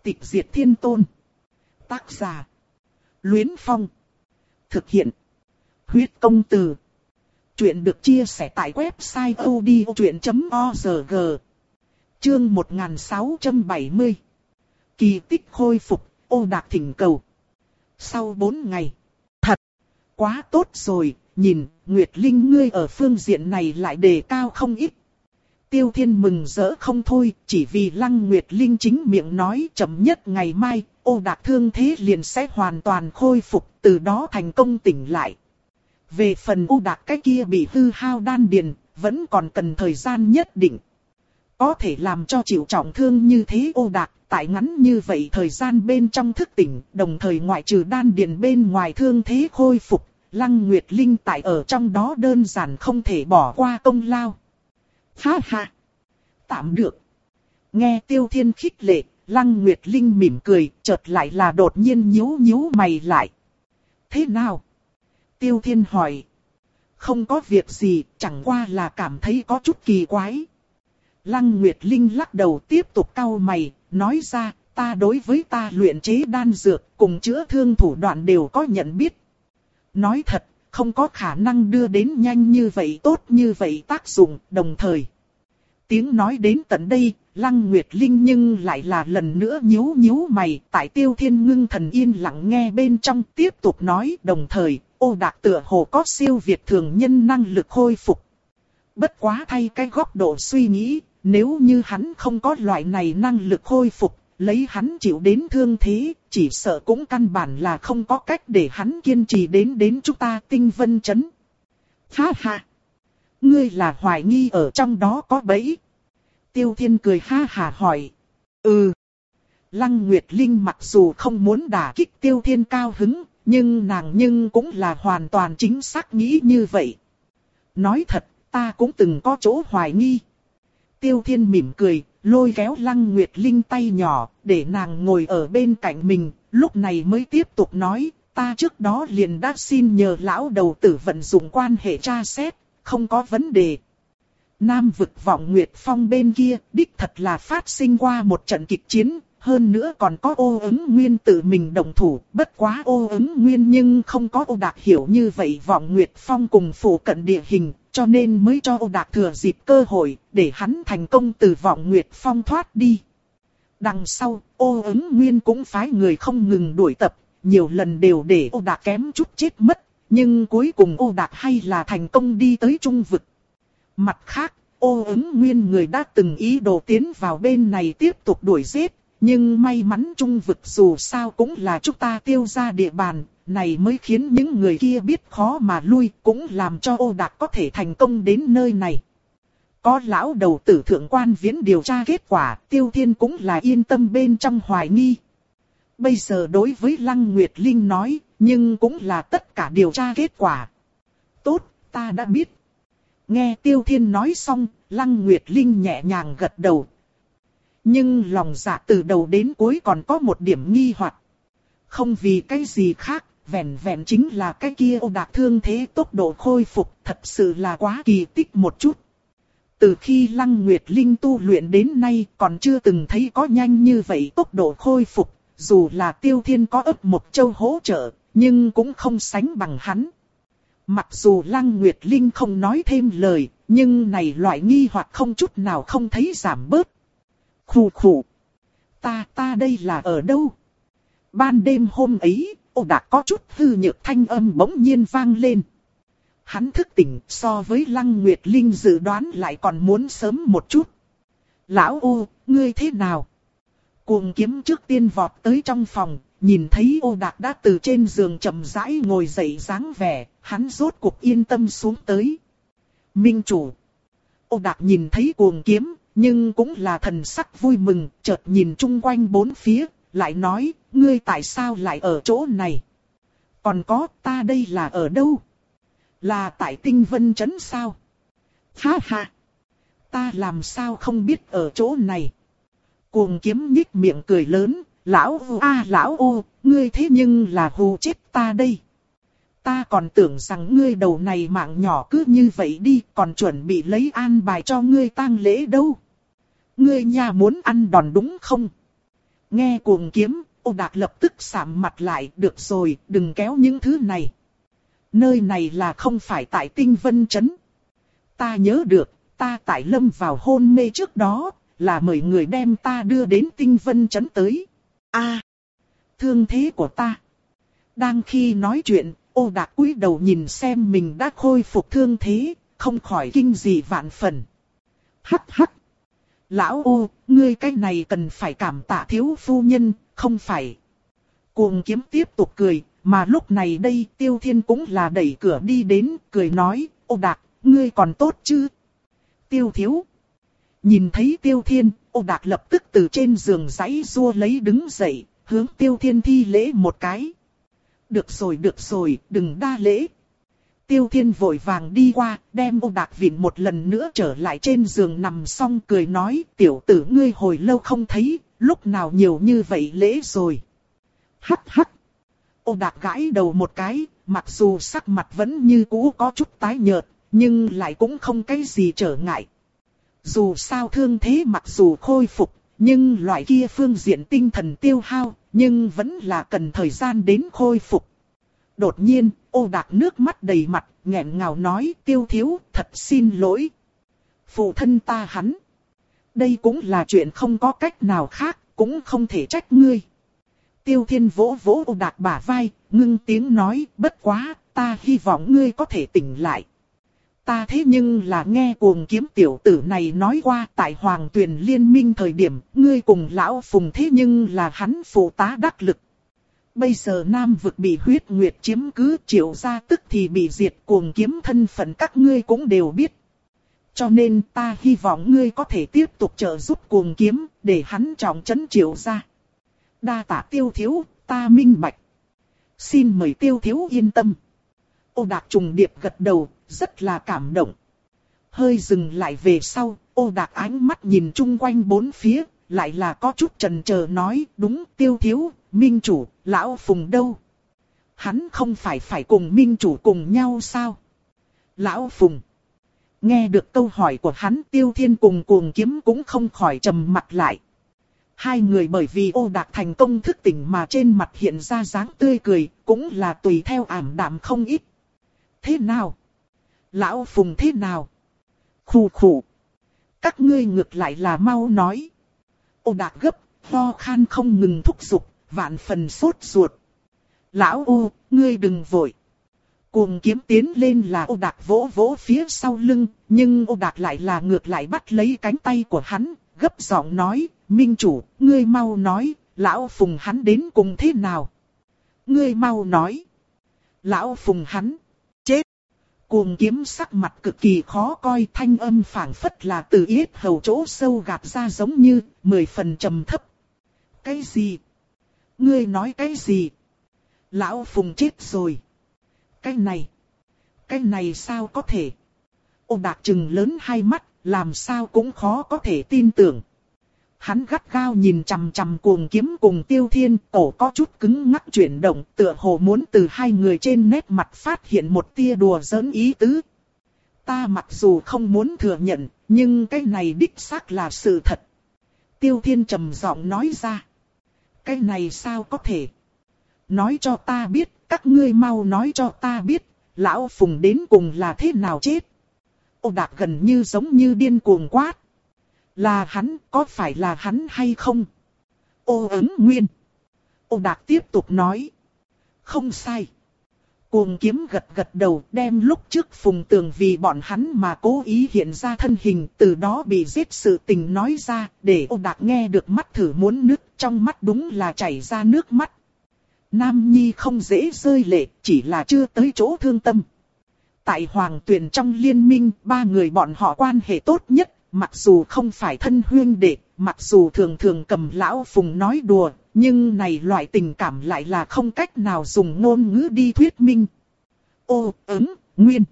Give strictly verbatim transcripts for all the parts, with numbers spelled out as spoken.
Tịch diệt thiên tôn. Tác giả. Luyến Phong. Thực hiện. Huyết công từ. Chuyện được chia sẻ tại website odchuyện chấm org. Chương một nghìn sáu trăm bảy mươi. Kỳ tích khôi phục, Ô Đạc thỉnh cầu. Sau bốn ngày. Thật. Quá tốt rồi, nhìn, Nguyệt Linh ngươi ở phương diện này lại đề cao không ít. Tiêu Thiên mừng rỡ không thôi, chỉ vì Lăng Nguyệt Linh chính miệng nói chậm nhất ngày mai, Ô Đạc thương thế liền sẽ hoàn toàn khôi phục, từ đó thành công tỉnh lại. Về phần Ô Đạc cái kia bị hư hao đan điền, vẫn còn cần thời gian nhất định. Có thể làm cho chịu trọng thương như thế Ô Đạc, tại ngắn như vậy thời gian bên trong thức tỉnh, đồng thời ngoại trừ đan điền bên ngoài thương thế khôi phục, Lăng Nguyệt Linh tại ở trong đó đơn giản không thể bỏ qua công lao. Ha ha! Tạm được. Nghe Tiêu Thiên khích lệ, Lăng Nguyệt Linh mỉm cười, chợt lại là đột nhiên nhíu nhíu mày lại. Thế nào? Tiêu Thiên hỏi. Không có việc gì, chẳng qua là cảm thấy có chút kỳ quái. Lăng Nguyệt Linh lắc đầu tiếp tục cau mày, nói ra, ta đối với ta luyện chế đan dược cùng chữa thương thủ đoạn đều có nhận biết. Nói thật, không có khả năng đưa đến nhanh như vậy tốt như vậy tác dụng, đồng thời. Tiếng nói đến tận đây, Lăng Nguyệt Linh nhưng lại là lần nữa nhíu nhíu mày, tại Tiêu Thiên ngưng thần yên lặng nghe bên trong tiếp tục nói, đồng thời, Ô Đạc tựa hồ có siêu việt thường nhân năng lực khôi phục. Bất quá thay cái góc độ suy nghĩ, nếu như hắn không có loại này năng lực khôi phục, lấy hắn chịu đến thương thế, chỉ sợ cũng căn bản là không có cách để hắn kiên trì đến đến chúng ta Tinh Vân Trấn. Ha ha! Ngươi là hoài nghi ở trong đó có bẫy. Tiêu Thiên cười ha hà hỏi. Ừ. Lăng Nguyệt Linh mặc dù không muốn đả kích Tiêu Thiên cao hứng, nhưng nàng nhưng cũng là hoàn toàn chính xác nghĩ như vậy. Nói thật, ta cũng từng có chỗ hoài nghi. Tiêu Thiên mỉm cười, lôi kéo Lăng Nguyệt Linh tay nhỏ, để nàng ngồi ở bên cạnh mình, lúc này mới tiếp tục nói, ta trước đó liền đã xin nhờ lão đầu tử vận dụng quan hệ tra xét, không có vấn đề. Nam vực Vọng Nguyệt Phong bên kia, đích thật là phát sinh qua một trận kịch chiến, hơn nữa còn có Ô Ứng Nguyên tự mình động thủ, bất quá Ô Ứng Nguyên nhưng không có Ô Đạc hiểu như vậy Vọng Nguyệt Phong cùng phụ cận địa hình, cho nên mới cho Ô Đạc thừa dịp cơ hội, để hắn thành công từ Vọng Nguyệt Phong thoát đi. Đằng sau, Ô Ứng Nguyên cũng phái người không ngừng đuổi tập, nhiều lần đều để Ô Đạc kém chút chết mất, nhưng cuối cùng Ô Đạc hay là thành công đi tới Trung vực. Mặt khác, Ô Ứng Nguyên người đã từng ý đồ tiến vào bên này tiếp tục đuổi giết, nhưng may mắn Trung vực dù sao cũng là chúng ta Tiêu gia địa bàn, này mới khiến những người kia biết khó mà lui, cũng làm cho Ô Đạc có thể thành công đến nơi này. Có lão đầu tử thượng quan viễn điều tra kết quả, Tiêu Thiên cũng là yên tâm bên trong hoài nghi. Bây giờ đối với Lăng Nguyệt Linh nói, nhưng cũng là tất cả điều tra kết quả. Tốt, ta đã biết. Nghe Tiêu Thiên nói xong, Lăng Nguyệt Linh nhẹ nhàng gật đầu. Nhưng lòng dạ từ đầu đến cuối còn có một điểm nghi hoặc. Không vì cái gì khác, vẹn vẹn chính là cái kia Ô Đạc thương thế tốc độ khôi phục thật sự là quá kỳ tích một chút. Từ khi Lăng Nguyệt Linh tu luyện đến nay còn chưa từng thấy có nhanh như vậy tốc độ khôi phục, dù là Tiêu Thiên có ấp một châu hỗ trợ, nhưng cũng không sánh bằng hắn. Mặc dù Lăng Nguyệt Linh không nói thêm lời, nhưng này loại nghi hoặc không chút nào không thấy giảm bớt. Khủ khủ. Ta, ta đây là ở đâu? Ban đêm hôm ấy, Ô Đạc có chút hư nhược thanh âm bỗng nhiên vang lên. Hắn thức tỉnh so với Lăng Nguyệt Linh dự đoán lại còn muốn sớm một chút. Lão Ô, ngươi thế nào? Cuồng Kiếm trước tiên vọt tới trong phòng, nhìn thấy Ô Đạc đã từ trên giường chậm rãi ngồi dậy dáng vẻ, hắn rốt cuộc yên tâm xuống tới. Minh chủ. Ô Đạc nhìn thấy Cuồng Kiếm, nhưng cũng là thần sắc vui mừng, chợt nhìn chung quanh bốn phía, lại nói, ngươi tại sao lại ở chỗ này? Còn có, ta đây là ở đâu? Là tại Tinh Vân Trấn sao? Ha ha! Ta làm sao không biết ở chỗ này? Cuồng Kiếm nhích miệng cười lớn, lão ô a lão ô, ngươi thế nhưng là hù chết ta đây. Ta còn tưởng rằng ngươi đầu này mạng nhỏ cứ như vậy đi, còn chuẩn bị lấy an bài cho ngươi tang lễ đâu. Ngươi nhà muốn ăn đòn đúng không? Nghe cuồng kiếm, Ô Đạc lập tức sạm mặt lại, được rồi, đừng kéo những thứ này. Nơi này là không phải tại Tinh Vân Trấn. Ta nhớ được, ta tại lâm vào hôn mê trước đó, là mời người đem ta đưa đến Tinh Vân Trấn tới. A, à, thương thế của ta. Đang khi nói chuyện, Ô Đạc cúi đầu nhìn xem mình đã khôi phục thương thế, không khỏi kinh dị vạn phần. Hắc hắc. Lão Ô, ngươi cái này cần phải cảm tạ thiếu phu nhân, không phải. Cuồng kiếm tiếp tục cười, mà lúc này đây Tiêu Thiên cũng là đẩy cửa đi đến, cười nói, Ô Đạc, ngươi còn tốt chứ? Tiêu thiếu. Nhìn thấy Tiêu Thiên, Ô Đạc lập tức từ trên giường giãy giụa lấy đứng dậy, hướng Tiêu Thiên thi lễ một cái. Được rồi được rồi, đừng đa lễ. Tiêu Thiên vội vàng đi qua, đem Ô Đạc vịn một lần nữa trở lại trên giường nằm xong cười nói, tiểu tử ngươi hồi lâu không thấy, lúc nào nhiều như vậy lễ rồi. Hắc hắc. Ô Đạc gãi đầu một cái, mặc dù sắc mặt vẫn như cũ có chút tái nhợt, nhưng lại cũng không cái gì trở ngại. Dù sao thương thế mặc dù khôi phục, nhưng loại kia phương diện tinh thần tiêu hao, nhưng vẫn là cần thời gian đến khôi phục. Đột nhiên, Ô Đạc nước mắt đầy mặt, nghẹn ngào nói, Tiêu thiếu, thật xin lỗi. Phụ thân ta hắn. Đây cũng là chuyện không có cách nào khác, cũng không thể trách ngươi. Tiêu Thiên vỗ vỗ Ô Đạc bả vai, ngưng tiếng nói, bất quá, ta hy vọng ngươi có thể tỉnh lại. Ta thế nhưng là nghe cuồng kiếm tiểu tử này nói qua tại Hoàng Tuyền Liên minh thời điểm, ngươi cùng lão Phùng thế nhưng là hắn phụ tá đắc lực. Bây giờ Nam vực bị huyết nguyệt chiếm cứ, Triệu gia tức thì bị diệt, cuồng kiếm thân phận các ngươi cũng đều biết. Cho nên ta hy vọng ngươi có thể tiếp tục trợ giúp cuồng kiếm, để hắn trọng trấn Triệu gia. Đa tạ Tiêu thiếu, ta minh bạch. Xin mời Tiêu thiếu yên tâm. Ô Đạc trùng điệp gật đầu, rất là cảm động. Hơi dừng lại về sau, Ô Đạc ánh mắt nhìn chung quanh bốn phía, lại là có chút chần chờ nói, đúng Tiêu thiếu, minh chủ, lão Phùng đâu? Hắn không phải phải cùng minh chủ cùng nhau sao? Lão Phùng. Nghe được câu hỏi của hắn, Tiêu Thiên cùng cuồng kiếm cũng không khỏi trầm mặt lại. Hai người bởi vì Ô Đạc thành công thức tỉnh mà trên mặt hiện ra dáng tươi cười, cũng là tùy theo ảm đạm không ít. Thế nào? Lão Phùng thế nào? Khù khù. Các ngươi ngược lại là mau nói. Ô Đạc gấp, ho khan không ngừng thúc giục, vạn phần sốt ruột. Lão Ô, ngươi đừng vội. Cuồng kiếm tiến lên là Ô Đạc vỗ vỗ phía sau lưng, nhưng Ô Đạc lại là ngược lại bắt lấy cánh tay của hắn, gấp giọng nói, minh chủ, ngươi mau nói, lão Phùng hắn đến cùng thế nào? Ngươi mau nói. Lão Phùng hắn, chết. Cuồng kiếm sắc mặt cực kỳ khó coi, thanh âm phảng phất là từ yết hầu chỗ sâu gạt ra giống như, mười phần trầm thấp. Cái gì? Ngươi nói cái gì? Lão Phùng chết rồi. Cái này, cái này sao có thể? Ô Đạc trừng lớn hai mắt, làm sao cũng khó có thể tin tưởng. Hắn gắt gao nhìn chằm chằm cuồng kiếm cùng Tiêu Thiên, cổ có chút cứng ngắc chuyển động, tựa hồ muốn từ hai người trên nét mặt phát hiện một tia đùa giỡn ý tứ. Ta mặc dù không muốn thừa nhận, nhưng cái này đích xác là sự thật. Tiêu Thiên trầm giọng nói ra. Cái này sao có thể? Nói cho ta biết, các ngươi mau nói cho ta biết, lão Phùng đến cùng là thế nào chết? Ô Đạc gần như giống như điên cuồng quát. Là hắn, có phải là hắn hay không? Ô ứng nguyên. Ô Đạc tiếp tục nói. Không sai. Cuồng kiếm gật gật đầu, đem lúc trước Phùng Tường vì bọn hắn mà cố ý hiện ra thân hình, từ đó bị giết sự tình nói ra, để Ô Đạc nghe được mắt thử muốn nứt, trong mắt đúng là chảy ra nước mắt. Nam Nhi không dễ rơi lệ, chỉ là chưa tới chỗ thương tâm. Tại Hoàng Tuyền trong liên minh, ba người bọn họ quan hệ tốt nhất, mặc dù không phải thân huyên đệ, mặc dù thường thường cầm lão Phùng nói đùa, nhưng này loại tình cảm lại là không cách nào dùng ngôn ngữ đi thuyết minh. Ô, ứng, nguyên.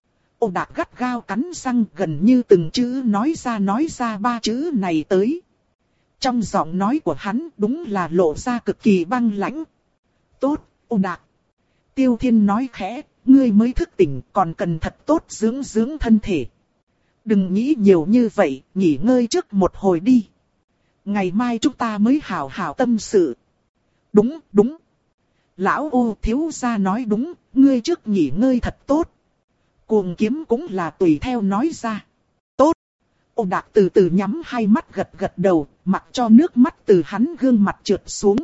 Ô Đạc gắt gao cắn răng, gần như từng chữ nói ra nói ra ba chữ này tới. Trong giọng nói của hắn đúng là lộ ra cực kỳ băng lãnh. Tốt, Ô Đạc. Tiêu Thiên nói khẽ, ngươi mới thức tỉnh, còn cần thật tốt dưỡng dưỡng thân thể. Đừng nghĩ nhiều như vậy, nghỉ ngơi trước một hồi đi. ngày mai chúng ta mới hảo hảo tâm sự. Đúng, đúng. Lão Ô thiếu gia nói đúng, ngươi trước nghỉ ngơi thật tốt. Cuồng kiếm cũng là tùy theo nói ra. Tốt. Ô Đạc từ từ nhắm hai mắt gật gật đầu, mặc cho nước mắt từ hắn gương mặt trượt xuống.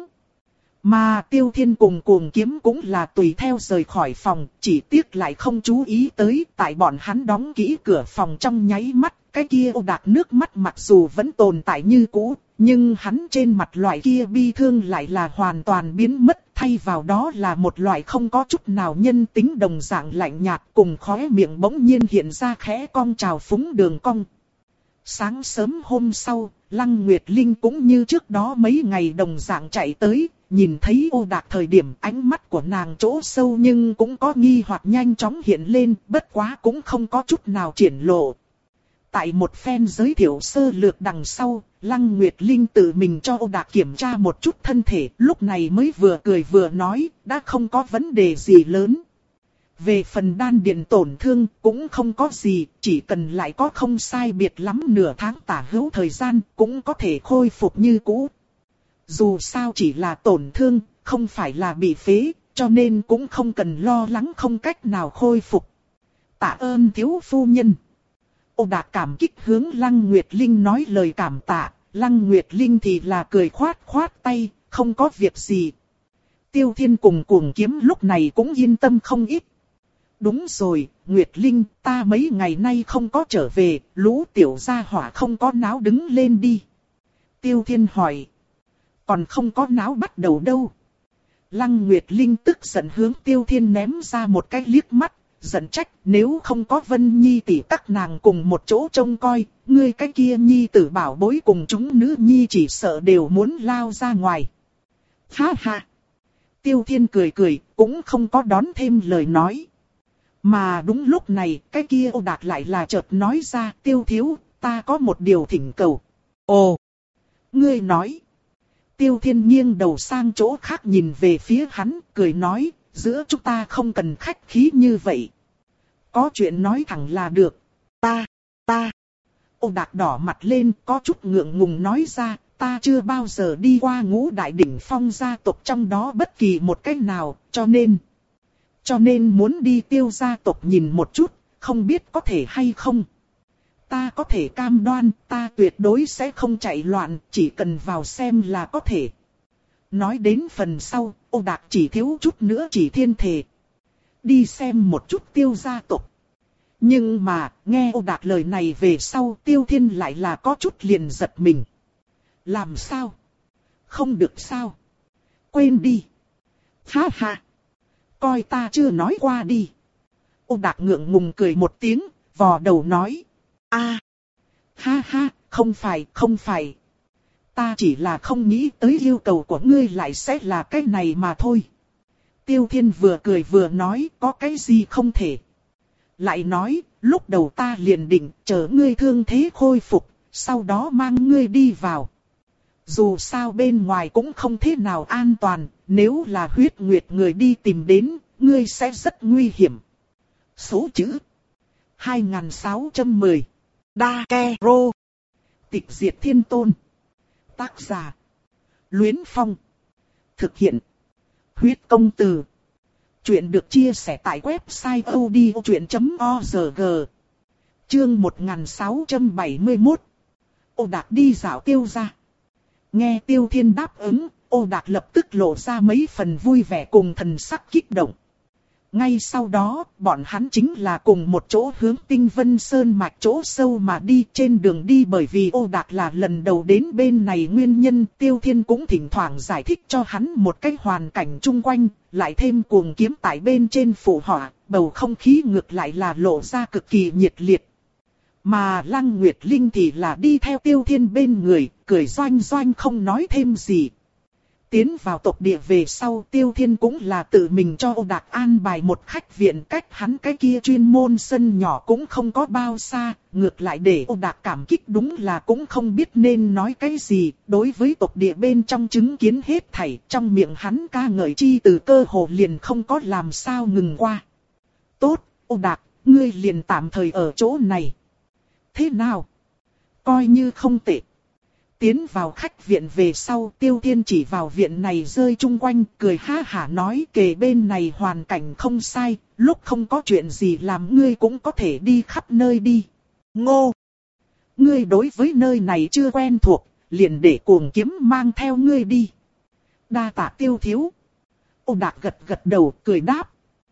Mà Tiêu Thiên cùng Cuồng kiếm cũng là tùy theo rời khỏi phòng, chỉ tiếc lại không chú ý tới, tại bọn hắn đóng kỹ cửa phòng trong nháy mắt, cái kia Ô Đạc nước mắt mặc dù vẫn tồn tại như cũ, nhưng hắn trên mặt loại kia bi thương lại là hoàn toàn biến mất, thay vào đó là một loại không có chút nào nhân tính đồng dạng lạnh nhạt, cùng khóe miệng bỗng nhiên hiện ra khẽ cong trào phúng đường cong. Sáng sớm hôm sau, Lăng Nguyệt Linh cũng như trước đó mấy ngày đồng dạng chạy tới, nhìn thấy Ô Đạc thời điểm ánh mắt của nàng chỗ sâu nhưng cũng có nghi hoặc nhanh chóng hiện lên, bất quá cũng không có chút nào triển lộ. Tại một phen giới thiệu sơ lược đằng sau, Lăng Nguyệt Linh tự mình cho Ô Đạc kiểm tra một chút thân thể, lúc này mới vừa cười vừa nói, đã không có vấn đề gì lớn. Về phần đan điền tổn thương cũng không có gì, chỉ cần lại có không sai biệt lắm nửa tháng tả hữu thời gian cũng có thể khôi phục như cũ. Dù sao chỉ là tổn thương, không phải là bị phế, cho nên cũng không cần lo lắng không cách nào khôi phục. Tạ ơn thiếu phu nhân. Ô Đạc cảm kích hướng Lăng Nguyệt Linh nói lời cảm tạ, Lăng Nguyệt Linh thì là cười khoát khoát tay, không có việc gì. Tiêu Thiên cùng Cuồng kiếm lúc này cũng yên tâm không ít. Đúng rồi, Nguyệt Linh, ta mấy ngày nay không có trở về, lũ tiểu gia hỏa không có náo đứng lên đi. Tiêu Thiên hỏi. Còn không có náo bắt đầu đâu. Lăng Nguyệt Linh tức giận hướng Tiêu Thiên ném ra một cái liếc mắt, giận trách, nếu không có Vân Nhi tỷ các nàng cùng một chỗ trông coi, ngươi cái kia Nhi tử bảo bối cùng chúng nữ Nhi chỉ sợ đều muốn lao ra ngoài. Ha ha! Tiêu Thiên cười cười, cũng không có đón thêm lời nói. Mà đúng lúc này, cái kia Ô Đạc lại là chợt nói ra, Tiêu thiếu, ta có một điều thỉnh cầu. Ồ! Ngươi nói! Tiêu Thiên nghiêng đầu sang chỗ khác nhìn về phía hắn, cười nói, giữa chúng ta không cần khách khí như vậy. Có chuyện nói thẳng là được. Ta, ta. Ô Đạc đỏ mặt lên, có chút ngượng ngùng nói ra, ta chưa bao giờ đi qua Ngũ Đại Đỉnh Phong gia tộc trong đó bất kỳ một cách nào, cho nên. Cho nên muốn đi Tiêu gia tộc nhìn một chút, không biết có thể hay không. Ta có thể cam đoan, ta tuyệt đối sẽ không chạy loạn, chỉ cần vào xem là có thể. Nói đến phần sau, Ô Đạc chỉ thiếu chút nữa chỉ thiên thể. Đi xem một chút Tiêu gia tộc. Nhưng mà, nghe Ô Đạc lời này về sau, Tiêu Thiên lại là có chút liền giật mình. Làm sao? Không được sao? Quên đi. Ha ha. Coi ta chưa nói qua đi. Ô Đạc ngượng ngùng cười một tiếng, vò đầu nói. A, ha ha, không phải, không phải. Ta chỉ là không nghĩ tới yêu cầu của ngươi lại sẽ là cái này mà thôi. Tiêu Thiên vừa cười vừa nói, có cái gì không thể. Lại nói, lúc đầu ta liền định chờ ngươi thương thế khôi phục, sau đó mang ngươi đi vào. Dù sao bên ngoài cũng không thế nào an toàn, nếu là huyết nguyệt người đi tìm đến, ngươi sẽ rất nguy hiểm. Số chữ hai nghìn sáu trăm mười Đa Ke Rô. Tịch diệt thiên tôn. Tác giả Luyến Phong. Thực hiện Huyết Công Từ. Chuyện được chia sẻ tại website odchuyện chấm org. Chương một nghìn sáu trăm bảy mươi mốt. Ô Đạc đi dạo Tiêu gia. Nghe Tiêu Thiên đáp ứng, Ô Đạc lập tức lộ ra mấy phần vui vẻ cùng thần sắc kích động. Ngay sau đó, bọn hắn chính là cùng một chỗ hướng Tinh Vân Sơn mạch chỗ sâu mà đi. Trên đường đi bởi vì Ô Đạc là lần đầu đến bên này nguyên nhân, Tiêu Thiên cũng thỉnh thoảng giải thích cho hắn một cái hoàn cảnh chung quanh, lại thêm cuồng kiếm tại bên trên phụ họa, bầu không khí ngược lại là lộ ra cực kỳ nhiệt liệt. Mà Lăng Nguyệt Linh thì là đi theo Tiêu Thiên bên người, cười doanh doanh không nói thêm gì. Tiến vào tộc địa về sau, Tiêu Thiên cũng là tự mình cho Ô Đạc an bài một khách viện, cách hắn cái kia chuyên môn sân nhỏ cũng không có bao xa, ngược lại để Ô Đạc cảm kích đúng là cũng không biết nên nói cái gì, đối với tộc địa bên trong chứng kiến hết thảy, trong miệng hắn ca ngợi chi từ cơ hồ liền không có làm sao ngừng qua. Tốt, Ô Đạc, ngươi liền tạm thời ở chỗ này. Thế nào? Coi như không tệ. Tiến vào khách viện về sau, Tiêu Thiên chỉ vào viện này rơi chung quanh, cười ha hả nói kề bên này hoàn cảnh không sai, lúc không có chuyện gì làm ngươi cũng có thể đi khắp nơi đi. Ngô! Ngươi đối với nơi này chưa quen thuộc, liền để Cuồng Kiếm mang theo ngươi đi. Đa tạ Tiêu thiếu. Ô Đạc gật gật đầu, cười đáp.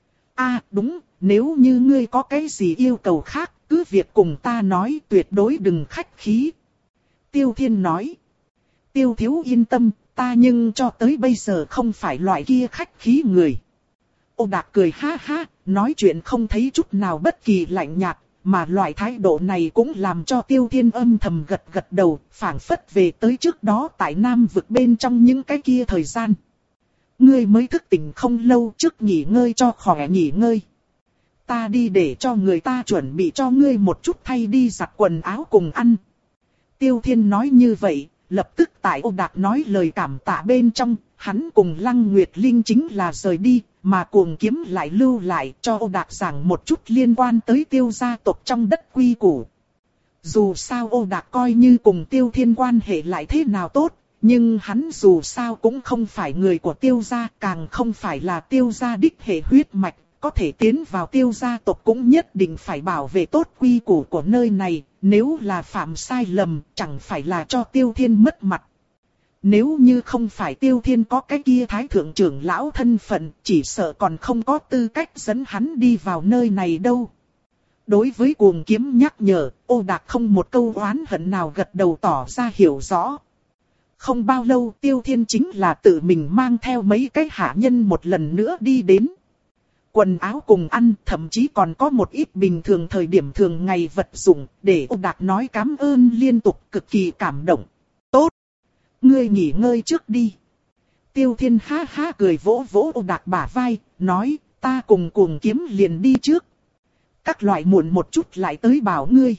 A đúng, nếu như ngươi có cái gì yêu cầu khác, cứ việc cùng ta nói, tuyệt đối đừng khách khí. Tiêu Thiên nói. Tiêu thiếu yên tâm, ta nhưng cho tới bây giờ không phải loại kia khách khí người. Ô Đạc cười ha ha, nói chuyện không thấy chút nào bất kỳ lạnh nhạt, mà loại thái độ này cũng làm cho Tiêu Thiên âm thầm gật gật đầu, phảng phất về tới trước đó tại Nam vực bên trong những cái kia thời gian. Ngươi mới thức tỉnh không lâu, trước nghỉ ngơi cho khỏe nghỉ ngơi. Ta đi để cho người ta chuẩn bị cho ngươi một chút thay đi giặt quần áo cùng ăn. Tiêu Thiên nói như vậy, lập tức tại Ô Đạc nói lời cảm tạ bên trong, hắn cùng Lăng Nguyệt Linh chính là rời đi, mà Cuồng Kiếm lại lưu lại cho Ô Đạc giảng một chút liên quan tới Tiêu gia tộc trong đất quy củ. Dù sao Ô Đạc coi như cùng Tiêu Thiên quan hệ lại thế nào tốt, nhưng hắn dù sao cũng không phải người của Tiêu gia, càng không phải là Tiêu gia đích hệ huyết mạch, có thể tiến vào Tiêu gia tộc cũng nhất định phải bảo vệ tốt quy củ của nơi này, nếu là phạm sai lầm, chẳng phải là cho Tiêu Thiên mất mặt. Nếu như không phải Tiêu Thiên có cái kia thái thượng trưởng lão thân phận, chỉ sợ còn không có tư cách dẫn hắn đi vào nơi này đâu. Đối với Cuồng Kiếm nhắc nhở, Ô Đạc không một câu oán hận nào gật đầu tỏ ra hiểu rõ. Không bao lâu Tiêu Thiên chính là tự mình mang theo mấy cái hạ nhân một lần nữa đi đến. Quần áo cùng ăn, thậm chí còn có một ít bình thường thời điểm thường ngày vật dụng, để Ô Đạc nói cảm ơn liên tục, cực kỳ cảm động. Tốt! Ngươi nghỉ ngơi trước đi. Tiêu Thiên ha ha cười vỗ vỗ Ô Đạc bả vai, nói, ta cùng Cuồng Kiếm liền đi trước. Các loại muộn một chút lại tới bảo ngươi.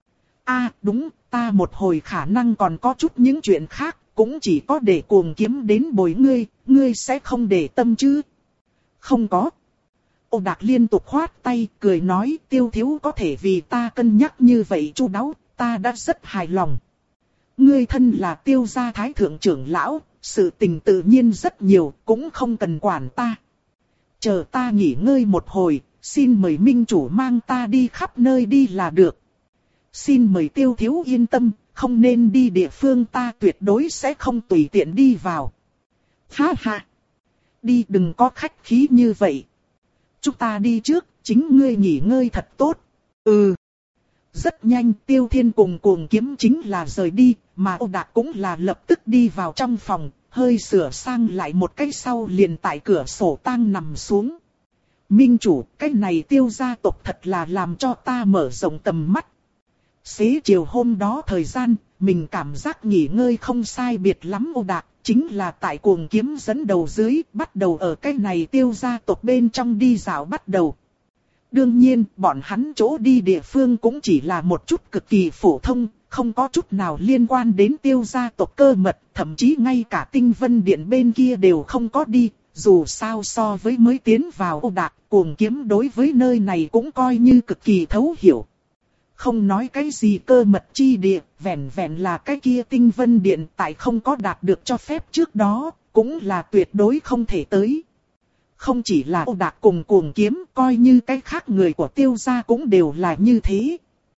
A đúng, ta một hồi khả năng còn có chút những chuyện khác, cũng chỉ có để Cuồng Kiếm đến bồi ngươi, ngươi sẽ không để tâm chứ? Không có. Ô Đạc liên tục khoát tay, cười nói, Tiêu thiếu có thể vì ta cân nhắc như vậy chu đáo, ta đã rất hài lòng. Ngươi thân là Tiêu gia thái thượng trưởng lão, sự tình tự nhiên rất nhiều, cũng không cần quản ta. Chờ ta nghỉ ngơi một hồi, xin mời minh chủ mang ta đi khắp nơi đi là được. Xin mời Tiêu thiếu yên tâm, không nên đi địa phương ta tuyệt đối sẽ không tùy tiện đi vào. Ha ha! Đi đừng có khách khí như vậy. Chúng ta đi trước, chính ngươi nghỉ ngơi thật tốt. Ừ. Rất nhanh Tiêu Thiên cùng Cuồng Kiếm chính là rời đi, mà Ô Đạc cũng là lập tức đi vào trong phòng, hơi sửa sang lại một cái sau liền tại cửa sổ tang nằm xuống. Minh chủ, cái này Tiêu gia tộc thật là làm cho ta mở rộng tầm mắt. Xế chiều hôm đó thời gian, mình cảm giác nghỉ ngơi không sai biệt lắm. Ô Đạc chính là tại Cuồng Kiếm dẫn đầu dưới, bắt đầu ở cái này Tiêu gia tộc bên trong đi dạo bắt đầu. Đương nhiên, bọn hắn chỗ đi địa phương cũng chỉ là một chút cực kỳ phổ thông, không có chút nào liên quan đến Tiêu gia tộc cơ mật, thậm chí ngay cả Tinh Vân Điện bên kia đều không có đi. Dù sao so với mới tiến vào Ô Đạc, Cuồng Kiếm đối với nơi này cũng coi như cực kỳ thấu hiểu. Không nói cái gì cơ mật chi địa, vẹn vẹn là cái kia Tinh Vân Điện tại không có đạt được cho phép trước đó, cũng là tuyệt đối không thể tới. Không chỉ là Ô Đạc cùng Cuồng Kiếm, coi như cái khác người của Tiêu gia cũng đều là như thế.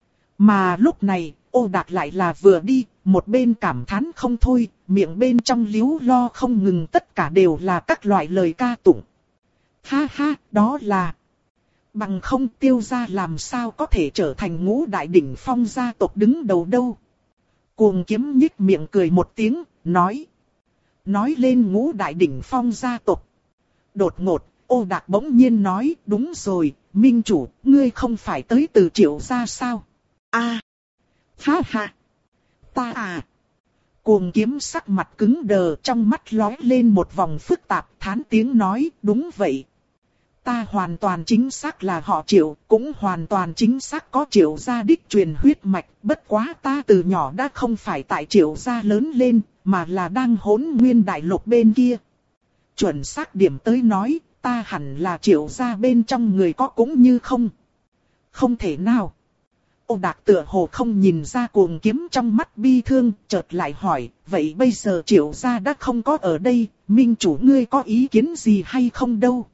Mà lúc này, Ô Đạc lại là vừa đi, một bên cảm thán không thôi, miệng bên trong líu lo không ngừng, tất cả đều là các loại lời ca tụng. Ha ha, đó là... Bằng không Tiêu gia làm sao có thể trở thành ngũ đại đỉnh phong gia tộc đứng đầu đâu. Cuồng Kiếm nhích miệng cười một tiếng, nói. Nói lên ngũ đại đỉnh phong gia tộc. Đột ngột, Ô Đạc bỗng nhiên nói, đúng rồi, minh chủ, ngươi không phải tới từ Triệu gia sao? A, à, ha ha, ta à. Cuồng Kiếm sắc mặt cứng đờ, trong mắt lóe lên một vòng phức tạp, thán tiếng nói, đúng vậy. Ta hoàn toàn chính xác là họ Triệu, cũng hoàn toàn chính xác có Triệu gia đích truyền huyết mạch, bất quá ta từ nhỏ đã không phải tại Triệu gia lớn lên, mà là đang Hỗn Nguyên đại lục bên kia. Chuẩn xác điểm tới nói, ta hẳn là Triệu gia bên trong người có cũng như không. Không thể nào. Ô Đạc tựa hồ không nhìn ra Cuồng Kiếm trong mắt bi thương, chợt lại hỏi, vậy bây giờ Triệu gia đã không có ở đây, minh chủ ngươi có ý kiến gì hay không đâu?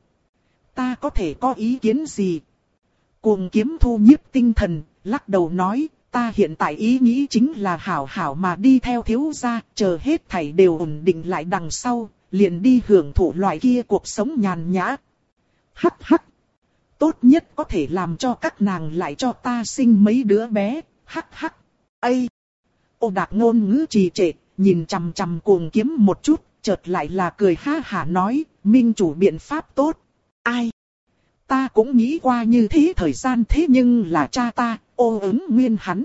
Ta có thể có ý kiến gì? Cuồng Kiếm thu nhiếp tinh thần, lắc đầu nói, ta hiện tại ý nghĩ chính là hảo hảo mà đi theo thiếu gia, chờ hết thảy đều ổn định lại đằng sau, liền đi hưởng thụ loại kia cuộc sống nhàn nhã. Hắc hắc. Tốt nhất có thể làm cho các nàng lại cho ta sinh mấy đứa bé, hắc hắc. Ây! Ô Đạc ngôn ngữ trì trệ, nhìn chằm chằm Cuồng Kiếm một chút, chợt lại là cười ha hả nói, minh chủ biện pháp tốt. Ai? Ta cũng nghĩ qua như thế thời gian thế nhưng là cha ta, Ô Ứng Nguyên hắn.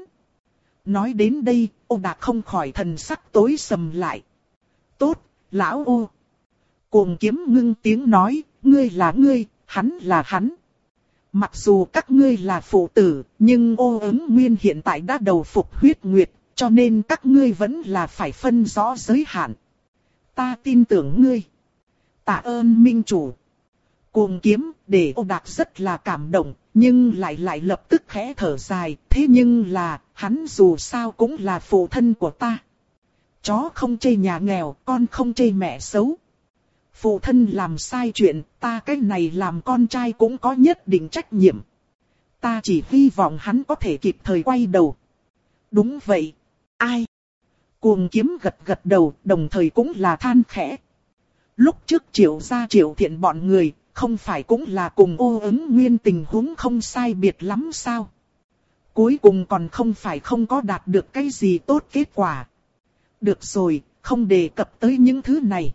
Nói đến đây, Ô Đạc không khỏi thần sắc tối sầm lại. Tốt, lão Ô. Cuồng Kiếm ngưng tiếng nói, ngươi là ngươi, hắn là hắn. Mặc dù các ngươi là phụ tử, nhưng Ô Ứng Nguyên hiện tại đã đầu phục huyết nguyệt, cho nên các ngươi vẫn là phải phân rõ giới hạn. Ta tin tưởng ngươi. Tạ ơn minh chủ. Cuồng Kiếm để Ô Đạc rất là cảm động, nhưng lại lại lập tức khẽ thở dài. Thế nhưng là, hắn dù sao cũng là phụ thân của ta. Chó không chê nhà nghèo, con không chê mẹ xấu. Phụ thân làm sai chuyện, ta cái này làm con trai cũng có nhất định trách nhiệm. Ta chỉ hy vọng hắn có thể kịp thời quay đầu. Đúng vậy. Ai? Cuồng Kiếm gật gật đầu, đồng thời cũng là than khẽ. Lúc trước Triệu gia Triệu Thiện bọn người, không phải cũng là cùng Ô Ứng Nguyên tình huống không sai biệt lắm sao? Cuối cùng còn không phải không có đạt được cái gì tốt kết quả. Được rồi, không đề cập tới những thứ này.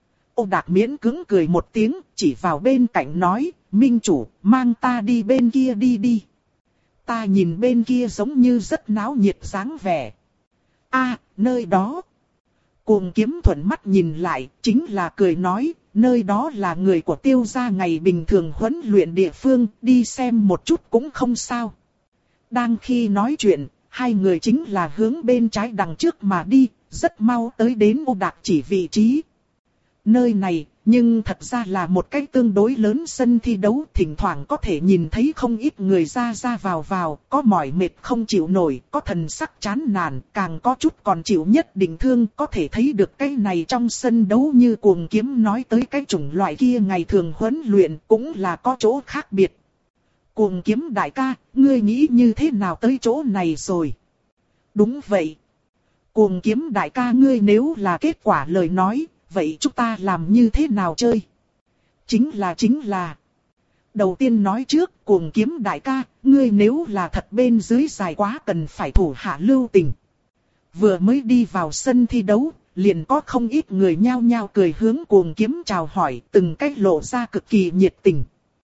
Ô Đạc miễn cưỡng cười một tiếng, chỉ vào bên cạnh nói, minh chủ, mang ta đi bên kia đi đi. Ta nhìn bên kia giống như rất náo nhiệt dáng vẻ. A, nơi đó. Cuồng Kiếm thuận mắt nhìn lại, chính là cười nói, nơi đó là người của Tiêu gia ngày bình thường huấn luyện địa phương, đi xem một chút cũng không sao. Đang khi nói chuyện, hai người chính là hướng bên trái đằng trước mà đi, rất mau tới đến Ô Đạc chỉ vị trí. Nơi này, nhưng thật ra là một cái tương đối lớn sân thi đấu, thỉnh thoảng có thể nhìn thấy không ít người ra ra vào vào, có mỏi mệt không chịu nổi, có thần sắc chán nản, càng có chút còn chịu nhất định thương, có thể thấy được cái này trong sân đấu như Cuồng Kiếm nói tới cái chủng loại kia ngày thường huấn luyện cũng là có chỗ khác biệt. Cuồng Kiếm đại ca, ngươi nghĩ như thế nào tới chỗ này rồi? Đúng vậy. Cuồng Kiếm đại ca ngươi nếu là kết quả lời nói, vậy chúng ta làm như thế nào chơi? Chính là chính là. Đầu tiên nói trước, Cuồng Kiếm đại ca, ngươi nếu là thật bên dưới dài quá cần phải thủ hạ lưu tình. Vừa mới đi vào sân thi đấu, liền có không ít người nhao nhao cười hướng Cuồng Kiếm chào hỏi, từng cách lộ ra cực kỳ nhiệt tình.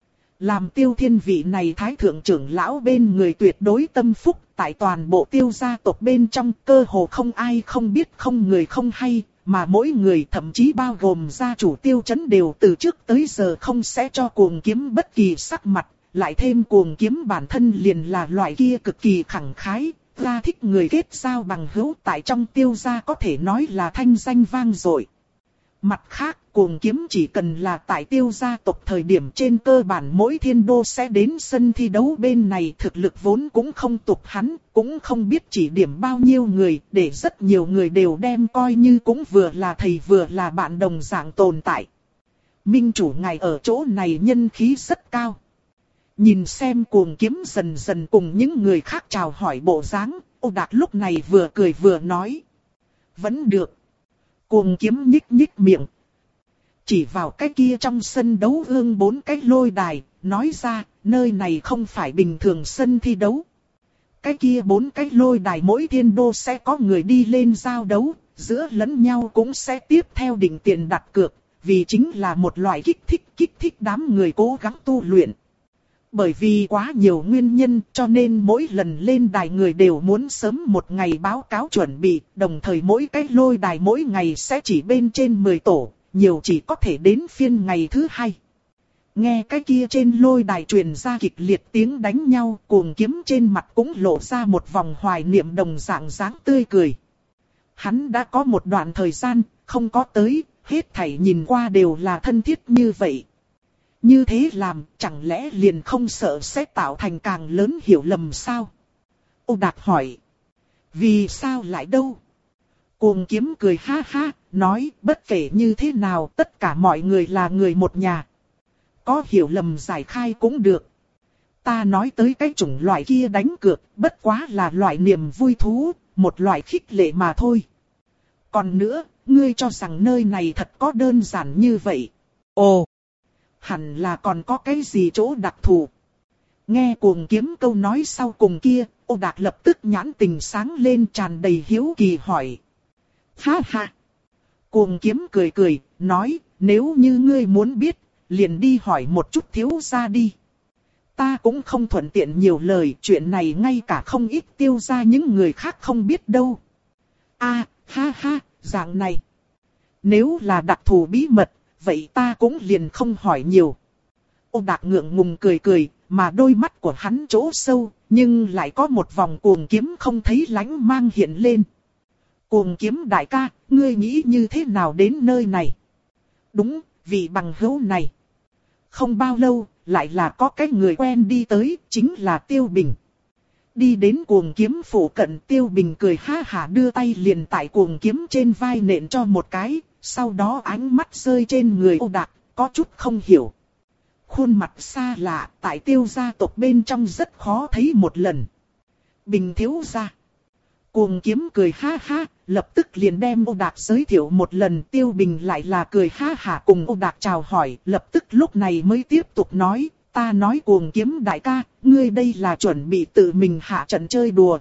Làm Tiêu Thiên vị này thái thượng trưởng lão bên người tuyệt đối tâm phúc, tại toàn bộ Tiêu gia tộc bên trong cơ hồ không ai không biết không người không hay. Mà mỗi người thậm chí bao gồm gia chủ Tiêu Chấn đều từ trước tới giờ không sẽ cho Cuồng Kiếm bất kỳ sắc mặt, lại thêm Cuồng Kiếm bản thân liền là loại kia cực kỳ khẳng khái, ra thích người kết giao bằng hữu tại trong Tiêu gia có thể nói là thanh danh vang dội. Mặt khác, Cuồng Kiếm chỉ cần là tại Tiêu gia tộc thời điểm trên cơ bản mỗi thiên đô sẽ đến sân thi đấu bên này, thực lực vốn cũng không tục hắn, cũng không biết chỉ điểm bao nhiêu người, để rất nhiều người đều đem coi như cũng vừa là thầy vừa là bạn đồng dạng tồn tại. Minh chủ ngài ở chỗ này nhân khí rất cao. Nhìn xem Cuồng Kiếm dần dần cùng những người khác chào hỏi bộ dáng, Ô Đạc lúc này vừa cười vừa nói. Vẫn được. Cuồng Kiếm nhích nhích miệng. Chỉ vào cái kia trong sân đấu ương bốn cái lôi đài, nói ra, nơi này không phải bình thường sân thi đấu. Cái kia bốn cái lôi đài mỗi thiên đô sẽ có người đi lên giao đấu, giữa lẫn nhau cũng sẽ tiếp theo định tiền đặt cược, vì chính là một loại kích thích kích thích đám người cố gắng tu luyện. Bởi vì quá nhiều nguyên nhân cho nên mỗi lần lên đài người đều muốn sớm một ngày báo cáo chuẩn bị, đồng thời mỗi cái lôi đài mỗi ngày sẽ chỉ bên trên mười tổ, nhiều chỉ có thể đến phiên ngày thứ hai. Nghe cái kia trên lôi đài truyền ra kịch liệt tiếng đánh nhau, Cuồng Kiếm trên mặt cũng lộ ra một vòng hoài niệm đồng dạng dáng tươi cười. Hắn đã có một đoạn thời gian, không có tới, hết thảy nhìn qua đều là thân thiết như vậy. Như thế làm, chẳng lẽ liền không sợ sẽ tạo thành càng lớn hiểu lầm sao? Ô Đạc hỏi. Vì sao lại đâu? Cuồng Kiếm cười ha ha, nói bất kể như thế nào tất cả mọi người là người một nhà. Có hiểu lầm giải khai cũng được. Ta nói tới cái chủng loại kia đánh cược, bất quá là loại niềm vui thú, một loại khích lệ mà thôi. Còn nữa, ngươi cho rằng nơi này thật có đơn giản như vậy. Ồ, hẳn là còn có cái gì chỗ đặc thù. Nghe Cuồng Kiếm câu nói sau cùng kia, Ô Đạc lập tức nhãn tình sáng lên tràn đầy hiếu kỳ hỏi. Ha ha! Cuồng Kiếm cười cười, nói, nếu như ngươi muốn biết, liền đi hỏi một chút thiếu gia đi. Ta cũng không thuận tiện nhiều lời, chuyện này ngay cả không ít tiêu gia những người khác không biết đâu. A, ha ha, dạng này. Nếu là đặc thù bí mật, vậy ta cũng liền không hỏi nhiều. Ô Đạc ngượng ngùng cười cười, mà đôi mắt của hắn chỗ sâu, nhưng lại có một vòng Cuồng Kiếm không thấy lánh mang hiện lên. Cuồng Kiếm đại ca, ngươi nghĩ như thế nào đến nơi này? Đúng, vị bằng hữu này. Không bao lâu, lại là có cái người quen đi tới, chính là Tiêu Bình. Đi đến Cuồng Kiếm phủ cận, Tiêu Bình cười ha hả đưa tay liền tại Cuồng Kiếm trên vai nện cho một cái, sau đó ánh mắt rơi trên người Ô Đạc, có chút không hiểu. Khuôn mặt xa lạ, tại Tiêu gia tộc bên trong rất khó thấy một lần. Bình thiếu gia. Cuồng Kiếm cười ha ha, lập tức liền đem Ô Đạc giới thiệu một lần. Tiêu Bình lại là cười ha hả cùng Ô Đạc chào hỏi, lập tức lúc này mới tiếp tục nói, ta nói Cuồng Kiếm đại ca, ngươi đây là chuẩn bị tự mình hạ trận chơi đùa.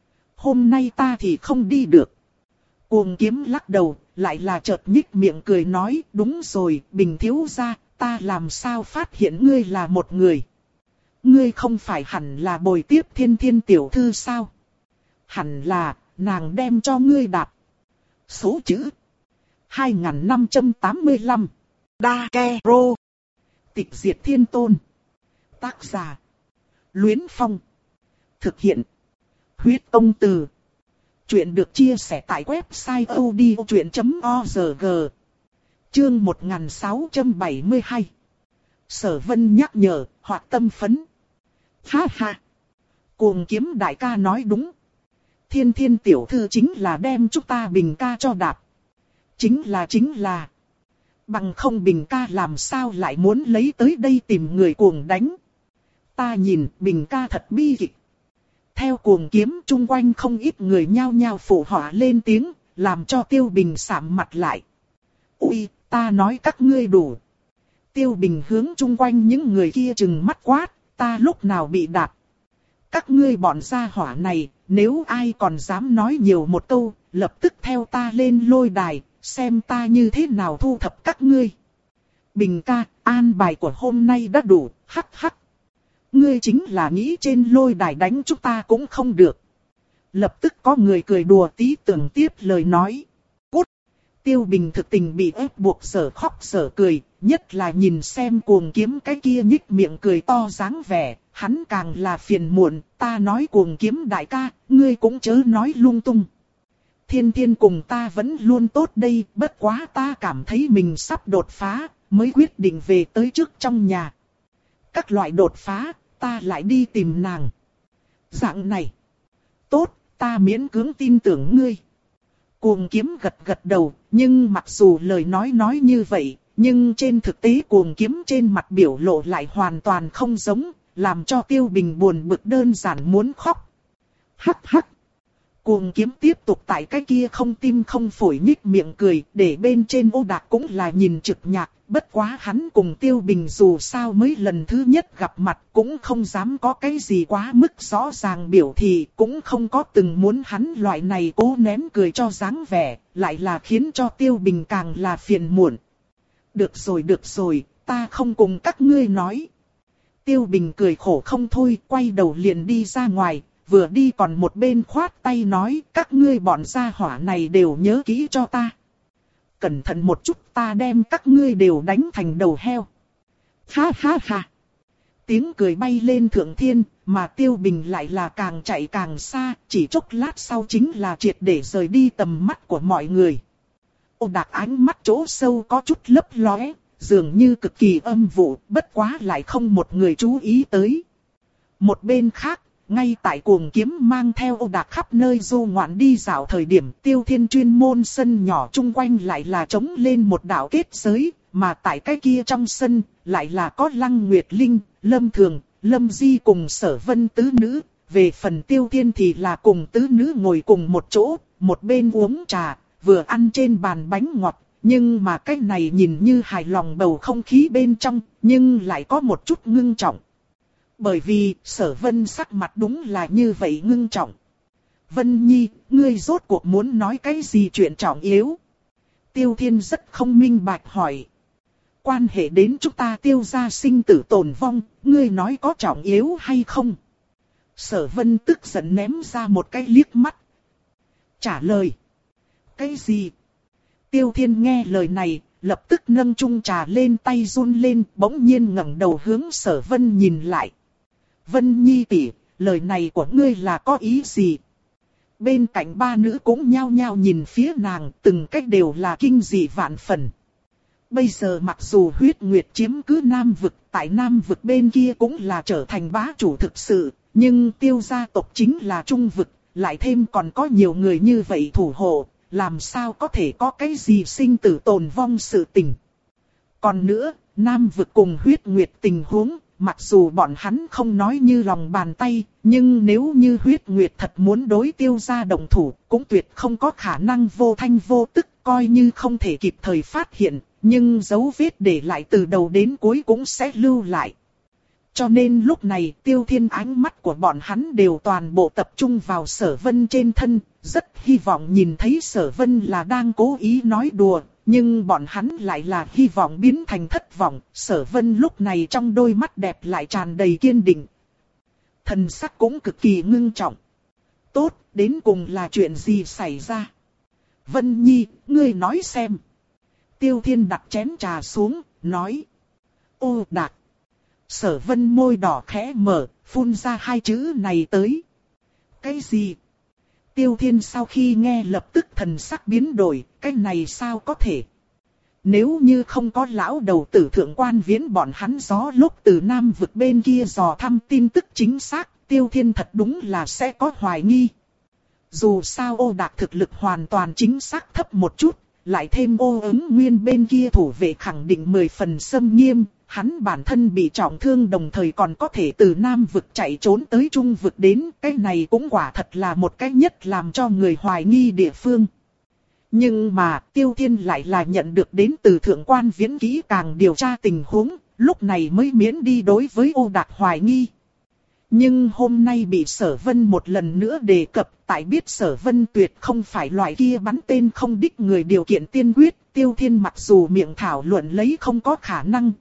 Hôm nay ta thì không đi được. Cuồng Kiếm lắc đầu, lại là chợt nhích miệng cười nói, đúng rồi, Bình thiếu gia, ta làm sao phát hiện ngươi là một người. Ngươi không phải hẳn là bồi tiếp Thiên Thiên tiểu thư sao? Hẳn là, nàng đem cho ngươi đạp. Số chữ. hai nghìn năm trăm tám mươi lăm. Đa Ke Rô. Tịch diệt thiên tôn. Tác giả. Luyến Phong. Thực hiện. Huyết Tông Từ. Chuyện được chia sẻ tại website odchuyện chấm org. Chương một nghìn sáu trăm bảy mươi hai. Sở Vân nhắc nhở, hoặc tâm phấn. Ha ha. Cuồng Kiếm đại ca nói đúng. Thiên Thiên tiểu thư chính là đem chúng ta Bình ca cho đạp. Chính là chính là. Bằng không Bình ca làm sao lại muốn lấy tới đây tìm người cuồng đánh. Ta nhìn Bình ca thật bi kịch. Theo Cuồng Kiếm chung quanh không ít người nhao nhao phụ họa lên tiếng, làm cho Tiêu Bình sạm mặt lại. Ui, ta nói các ngươi đủ. Tiêu Bình hướng chung quanh những người kia trừng mắt quát, ta lúc nào bị đạp. Các ngươi bọn gia hỏa này, nếu ai còn dám nói nhiều một câu, lập tức theo ta lên lôi đài, xem ta như thế nào thu thập các ngươi. Bình ca, an bài của hôm nay đã đủ, hắc hắc. Ngươi chính là nghĩ trên lôi đài đánh chúng ta cũng không được. Lập tức có người cười đùa tí tưởng tiếp lời nói. Cút! Tiêu Bình thực tình bị ép buộc sở khóc sở cười, nhất là nhìn xem Cuồng Kiếm cái kia nhích miệng cười to dáng vẻ, hắn càng là phiền muộn, ta nói Cuồng Kiếm đại ca, ngươi cũng chớ nói lung tung. Thiên Thiên cùng ta vẫn luôn tốt đây, bất quá ta cảm thấy mình sắp đột phá, mới quyết định về tới trước trong nhà. Các loại đột phá, ta lại đi tìm nàng. Dạng này. Tốt, ta miễn cưỡng tin tưởng ngươi. Cuồng Kiếm gật gật đầu, nhưng mặc dù lời nói nói như vậy, nhưng trên thực tế Cuồng Kiếm trên mặt biểu lộ lại hoàn toàn không giống, làm cho Tiêu Bình buồn bực đơn giản muốn khóc. Hắc hắc. Cuồng Kiếm tiếp tục tại cái kia không tim không phổi nhích miệng cười, để bên trên Ô Đạc cũng là nhìn trực nhạc, bất quá hắn cùng Tiêu Bình dù sao mới lần thứ nhất gặp mặt cũng không dám có cái gì quá mức rõ ràng biểu thị, cũng không có từng muốn hắn loại này cố nén cười cho dáng vẻ, lại là khiến cho Tiêu Bình càng là phiền muộn. Được rồi được rồi, ta không cùng các ngươi nói. Tiêu Bình cười khổ không thôi, quay đầu liền đi ra ngoài. Vừa đi còn một bên khoát tay nói, các ngươi bọn gia hỏa này đều nhớ kỹ cho ta. Cẩn thận một chút, ta đem các ngươi đều đánh thành đầu heo. Ha ha ha. Tiếng cười bay lên thượng thiên, mà Tiêu Bình lại là càng chạy càng xa, chỉ chốc lát sau chính là triệt để rời đi tầm mắt của mọi người. Ô Đạc ánh mắt chỗ sâu có chút lấp lóe, dường như cực kỳ âm vụ, bất quá lại không một người chú ý tới. Một bên khác, ngay tại cuồng kiếm mang theo Ô Đạc khắp nơi du ngoạn đi dạo thời điểm Tiêu Thiên chuyên môn sân nhỏ chung quanh lại là trống lên một đạo kết giới, mà tại cái kia trong sân lại là có Lăng Nguyệt Linh, Lâm Thường, Lâm Di cùng Sở Vân tứ nữ. Về phần Tiêu Thiên thì là cùng tứ nữ ngồi cùng một chỗ, một bên uống trà, vừa ăn trên bàn bánh ngọt. Nhưng mà cái này nhìn như hài lòng bầu không khí bên trong, nhưng lại có một chút ngưng trọng. Bởi vì Sở Vân sắc mặt đúng là như vậy ngưng trọng. Vân Nhi, ngươi rốt cuộc muốn nói cái gì chuyện trọng yếu? Tiêu Thiên rất không minh bạch hỏi. Quan hệ đến chúng ta Tiêu gia sinh tử tồn vong, ngươi nói có trọng yếu hay không? Sở Vân tức giận ném ra một cái liếc mắt. Trả lời. Cái gì? Tiêu Thiên nghe lời này, lập tức nâng chung trà lên tay run lên, bỗng nhiên ngẩng đầu hướng Sở Vân nhìn lại. Vân Nhi tỷ, lời này của ngươi là có ý gì? Bên cạnh ba nữ cũng nhao nhao nhìn phía nàng, từng cách đều là kinh dị vạn phần. Bây giờ mặc dù huyết nguyệt chiếm cứ Nam vực, tại Nam vực bên kia cũng là trở thành bá chủ thực sự, nhưng Tiêu gia tộc chính là Trung vực, lại thêm còn có nhiều người như vậy thủ hộ, làm sao có thể có cái gì sinh tử tồn vong sự tình. Còn nữa, Nam vực cùng huyết nguyệt tình huống, mặc dù bọn hắn không nói như lòng bàn tay, nhưng nếu như huyết nguyệt thật muốn đối Tiêu gia động thủ, cũng tuyệt không có khả năng vô thanh vô tức, coi như không thể kịp thời phát hiện, nhưng dấu vết để lại từ đầu đến cuối cũng sẽ lưu lại. Cho nên lúc này Tiêu Thiên ánh mắt của bọn hắn đều toàn bộ tập trung vào Sở Vân trên thân, rất hy vọng nhìn thấy Sở Vân là đang cố ý nói đùa, nhưng bọn hắn lại là hy vọng biến thành thất vọng. Sở Vân lúc này trong đôi mắt đẹp lại tràn đầy kiên định. Thần sắc cũng cực kỳ ngưng trọng. Tốt, đến cùng là chuyện gì xảy ra? Vân Nhi, ngươi nói xem. Tiêu Thiên đặt chén trà xuống, nói. Ô Đạc. Sở Vân môi đỏ khẽ mở, phun ra hai chữ này tới. Cái gì? Tiêu Thiên sau khi nghe lập tức thần sắc biến đổi, cái này sao có thể? Nếu như không có lão đầu tử Thượng Quan Viễn bọn hắn gió lúc từ Nam vực bên kia dò thăm tin tức chính xác, Tiêu Thiên thật đúng là sẽ có hoài nghi. Dù sao Ô Đạc thực lực hoàn toàn chính xác thấp một chút, lại thêm Ô Ứng Nguyên bên kia thủ vệ khẳng định mười phần xâm nghiêm. Hắn bản thân bị trọng thương đồng thời còn có thể từ Nam vực chạy trốn tới Trung vực đến, cái này cũng quả thật là một cái nhất làm cho người hoài nghi địa phương. Nhưng mà Tiêu Thiên lại là nhận được đến từ Thượng Quan Viễn kỹ càng điều tra tình huống, lúc này mới miễn đi đối với Ô Đạc hoài nghi. Nhưng hôm nay bị Sở Vân một lần nữa đề cập, tại biết Sở Vân tuyệt không phải loại kia bắn tên không đích người điều kiện tiên quyết, Tiêu Thiên mặc dù miệng thảo luận lấy không có khả năng.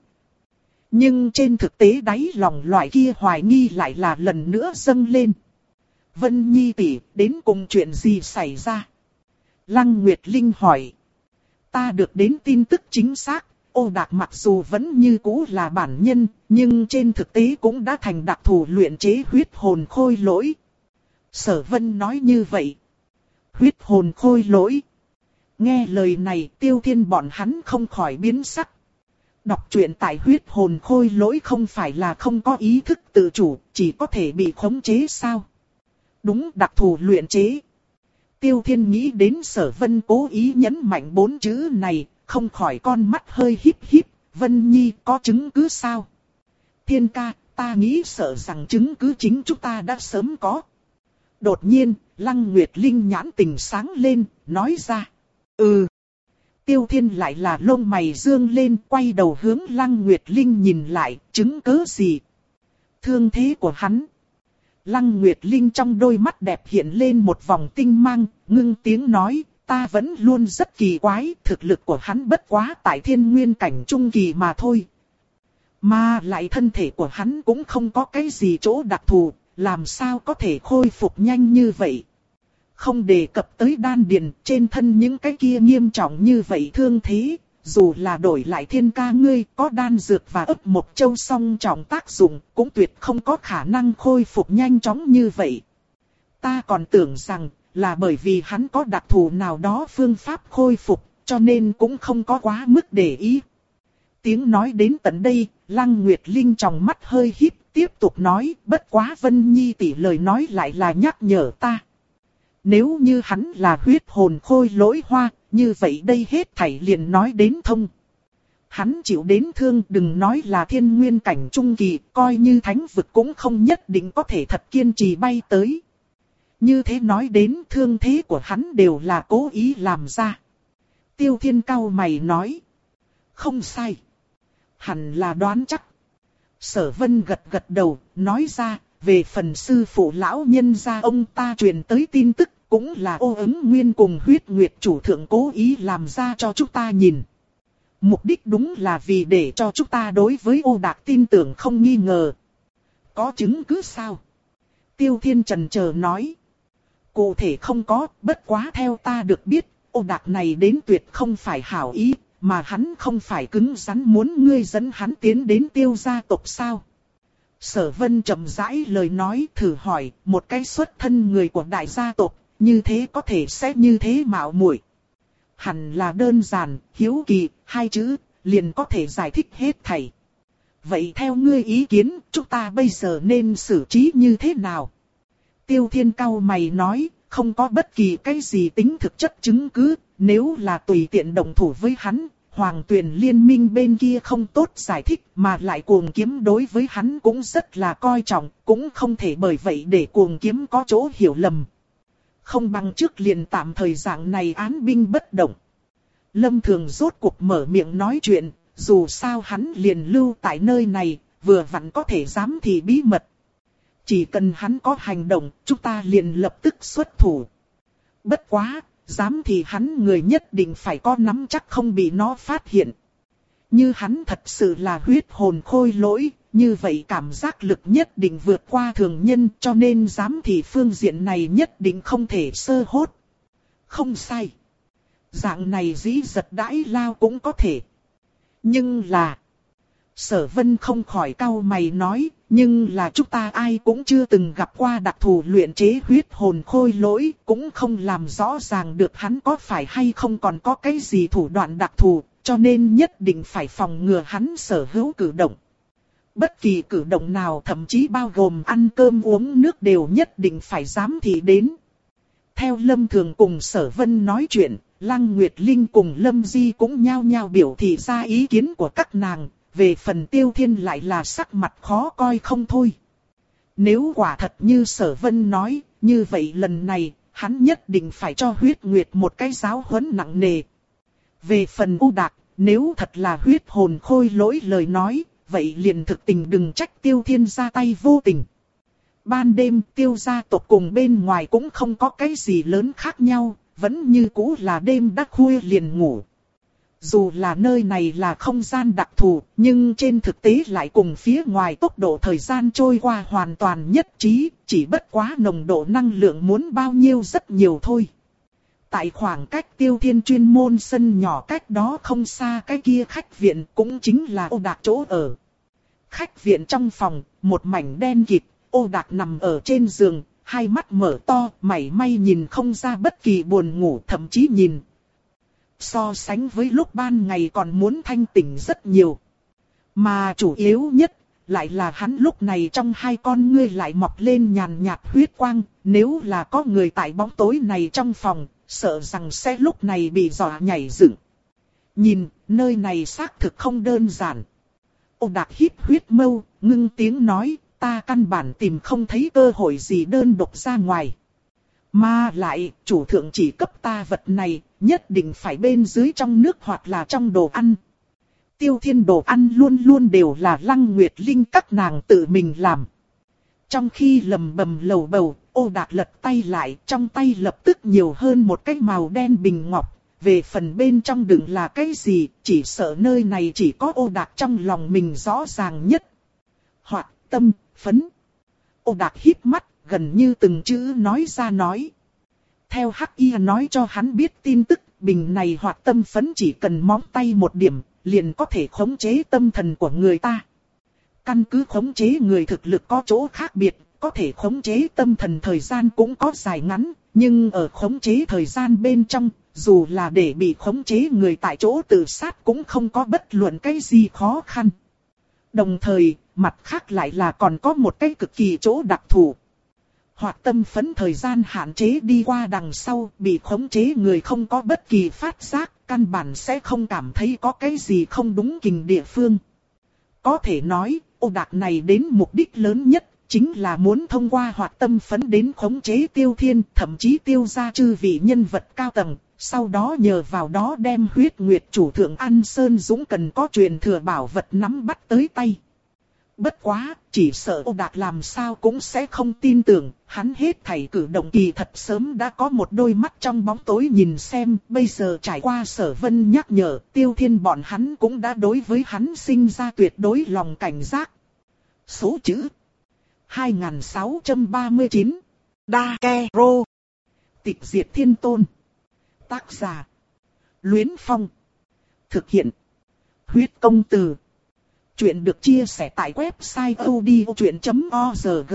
Nhưng trên thực tế đáy lòng loại kia hoài nghi lại là lần nữa dâng lên. Vân Nhi tỷ, đến cùng chuyện gì xảy ra? Lăng Nguyệt Linh hỏi. Ta được đến tin tức chính xác, Ô Đạc mặc dù vẫn như cũ là bản nhân, nhưng trên thực tế cũng đã thành đặc thù luyện chế huyết hồn khôi lỗi. Sở Vân nói như vậy. Huyết hồn khôi lỗi. Nghe lời này Tiêu Thiên bọn hắn không khỏi biến sắc. Đọc truyện tại huyết hồn khôi lỗi không phải là không có ý thức tự chủ, chỉ có thể bị khống chế sao? Đúng, đặc thù luyện chế. Tiêu Thiên nghĩ đến Sở Vân cố ý nhấn mạnh bốn chữ này, không khỏi con mắt hơi híp híp. Vân Nhi có chứng cứ sao? Thiên ca, ta nghĩ sợ rằng chứng cứ chính chúng ta đã sớm có. Đột nhiên, Lăng Nguyệt Linh nhãn tình sáng lên, nói ra. Ừ. Tiêu Thiên lại là lông mày dương lên, quay đầu hướng Lăng Nguyệt Linh nhìn lại, chứng cứ gì? Thương thế của hắn. Lăng Nguyệt Linh trong đôi mắt đẹp hiện lên một vòng tinh mang, ngưng tiếng nói, ta vẫn luôn rất kỳ quái, thực lực của hắn bất quá tại thiên nguyên cảnh trung kỳ mà thôi. Mà lại thân thể của hắn cũng không có cái gì chỗ đặc thù, làm sao có thể khôi phục nhanh như vậy. Không đề cập tới đan điền, trên thân những cái kia nghiêm trọng như vậy thương thế, dù là đổi lại Thiên ca ngươi có đan dược và ấp một châu song trọng tác dụng, cũng tuyệt không có khả năng khôi phục nhanh chóng như vậy. Ta còn tưởng rằng là bởi vì hắn có đặc thù nào đó phương pháp khôi phục, cho nên cũng không có quá mức để ý. Tiếng nói đến tận đây, Lăng Nguyệt Linh trong mắt hơi híp, Tiếp tục nói, bất quá Vân Nhi tỷ lời nói lại là nhắc nhở ta. Nếu như hắn là huyết hồn khôi lỗi hoa, như vậy đây hết thảy liền nói đến thông. Hắn chịu đến thương, đừng nói là thiên nguyên cảnh trung kỳ, coi như thánh vực cũng không nhất định có thể thật kiên trì bay tới. Như thế nói đến thương thế của hắn đều là cố ý làm ra. Tiêu Thiên cau mày nói. Không sai. Hẳn là đoán chắc. Sở Vân gật gật đầu, nói ra, về phần sư phụ lão nhân gia ông ta truyền tới tin tức, cũng là Ô Ứng Nguyên cùng Huyết Nguyệt chủ thượng cố ý làm ra cho chúng ta nhìn. Mục đích đúng là vì để cho chúng ta đối với Ô Đạc tin tưởng không nghi ngờ. Có chứng cứ sao? Tiêu Thiên trần chờ nói. Cụ thể không có, bất quá theo ta được biết, Ô Đạc này đến tuyệt không phải hảo ý, mà hắn không phải cứng rắn muốn ngươi dẫn hắn tiến đến Tiêu gia tộc sao? Sở Vân chậm rãi lời nói, thử hỏi, một cái xuất thân người của đại gia tộc, như thế có thể sẽ như thế mạo muội? Hẳn là đơn giản, hiếu kỳ, hai chữ, liền có thể giải thích hết thảy. Vậy theo ngươi ý kiến, chúng ta bây giờ nên xử trí như thế nào? Tiêu Thiên cau mày nói, không có bất kỳ cái gì tính thực chất chứng cứ, nếu là tùy tiện động thủ với hắn, Hoàng Tuyền liên minh bên kia không tốt giải thích, mà lại Cuồng Kiếm đối với hắn cũng rất là coi trọng, cũng không thể bởi vậy để Cuồng Kiếm có chỗ hiểu lầm. Không bằng trước liền tạm thời dạng này án binh bất động. Lâm Thường rốt cuộc mở miệng nói chuyện, dù sao hắn liền lưu tại nơi này, vừa vặn có thể giám thị bí mật. Chỉ cần hắn có hành động, chúng ta liền lập tức xuất thủ. Bất quá, dám thì hắn người nhất định phải có nắm chắc không bị nó phát hiện. Như hắn thật sự là huyết hồn khôi lỗi, như vậy cảm giác lực nhất định vượt qua thường nhân, cho nên dám thì phương diện này nhất định không thể sơ hốt. Không sai. Dạng này dĩ giật đãi lao cũng có thể. Nhưng là... Sở Vân không khỏi cau mày nói, nhưng là chúng ta ai cũng chưa từng gặp qua đặc thù luyện chế huyết hồn khôi lỗi, cũng không làm rõ ràng được hắn có phải hay không còn có cái gì thủ đoạn đặc thù, cho nên nhất định phải phòng ngừa hắn sở hữu cử động. Bất kỳ cử động nào thậm chí bao gồm ăn cơm uống nước đều nhất định phải giám thị đến. Theo Lâm Thường cùng Sở Vân nói chuyện, Lăng Nguyệt Linh cùng Lâm Di cũng nhao nhao biểu thị ra ý kiến của các nàng. Về phần Tiêu Thiên lại là sắc mặt khó coi không thôi. Nếu quả thật như Sở Vân nói, như vậy lần này, hắn nhất định phải cho Huyết Nguyệt một cái giáo huấn nặng nề. Về phần U Đạc, nếu thật là huyết hồn khôi lỗi lời nói, vậy liền thực tình đừng trách Tiêu Thiên ra tay vô tình. Ban đêm Tiêu gia tộc cùng bên ngoài cũng không có cái gì lớn khác nhau, vẫn như cũ là đêm đắc khuya liền ngủ. Dù là nơi này là không gian đặc thù, nhưng trên thực tế lại cùng phía ngoài tốc độ thời gian trôi qua hoàn toàn nhất trí, chỉ bất quá nồng độ năng lượng muốn bao nhiêu rất nhiều thôi. Tại khoảng cách Tiêu Thiên chuyên môn sân nhỏ cách đó không xa cái kia khách viện cũng chính là Ô Đạc chỗ ở. Khách viện trong phòng, một mảnh đen kịt, Ô Đạc nằm ở trên giường, hai mắt mở to, mảy may nhìn không ra bất kỳ buồn ngủ, thậm chí nhìn. So sánh với lúc ban ngày còn muốn thanh tỉnh rất nhiều. Mà chủ yếu nhất, lại là hắn lúc này trong hai con ngươi lại mọc lên nhàn nhạt huyết quang. Nếu là có người tại bóng tối này trong phòng, sợ rằng sẽ lúc này bị dọa nhảy dựng. Nhìn, nơi này xác thực không đơn giản. Ô Đạc hít huyết mâu, ngưng tiếng nói, ta căn bản tìm không thấy cơ hội gì đơn độc ra ngoài. Mà lại, chủ thượng chỉ cấp ta vật này, nhất định phải bên dưới trong nước hoặc là trong đồ ăn. Tiêu Thiên đồ ăn luôn luôn đều là Lăng Nguyệt Linh các nàng tự mình làm. Trong khi lầm bầm lầu bầu, Ô Đạc lật tay lại, trong tay lập tức nhiều hơn một cái màu đen bình ngọc. Về phần bên trong đựng là cái gì, chỉ sợ nơi này chỉ có Ô Đạc trong lòng mình rõ ràng nhất. Hoặc tâm, phấn. Ô Đạc híp mắt, gần như từng chữ nói ra nói. Theo Hắc Y nói cho hắn biết tin tức, bình này hoặc tâm phấn chỉ cần móng tay một điểm, liền có thể khống chế tâm thần của người ta. Căn cứ khống chế người thực lực có chỗ khác biệt, có thể khống chế tâm thần thời gian cũng có dài ngắn, nhưng ở khống chế thời gian bên trong, dù là để bị khống chế người tại chỗ tự sát cũng không có bất luận cái gì khó khăn. Đồng thời, mặt khác lại là còn có một cái cực kỳ chỗ đặc thù. Hoạt tâm phấn thời gian hạn chế đi qua đằng sau, bị khống chế người không có bất kỳ phát giác, căn bản sẽ không cảm thấy có cái gì không đúng kình địa phương. Có thể nói, ô đạc này đến mục đích lớn nhất, chính là muốn thông qua hoạt tâm phấn đến khống chế Tiêu Thiên, thậm chí tiêu ra chư vị nhân vật cao tầng, sau đó nhờ vào đó đem huyết nguyệt chủ thượng An Sơn Dũng cần có truyền thừa bảo vật nắm bắt tới tay. Bất quá, chỉ sợ ô đạc làm sao cũng sẽ không tin tưởng, hắn hết thảy cử động kỳ thật sớm đã có một đôi mắt trong bóng tối nhìn xem, bây giờ trải qua Sở Vân nhắc nhở, Tiêu Thiên bọn hắn cũng đã đối với hắn sinh ra tuyệt đối lòng cảnh giác. Số chữ hai nghìn sáu trăm ba mươi chín Đa Ke Rô Tịch diệt thiên tôn. Tác giả Luyến Phong. Thực hiện Huyết Công Từ. Chuyện được chia sẻ tại website odchuyện chấm org.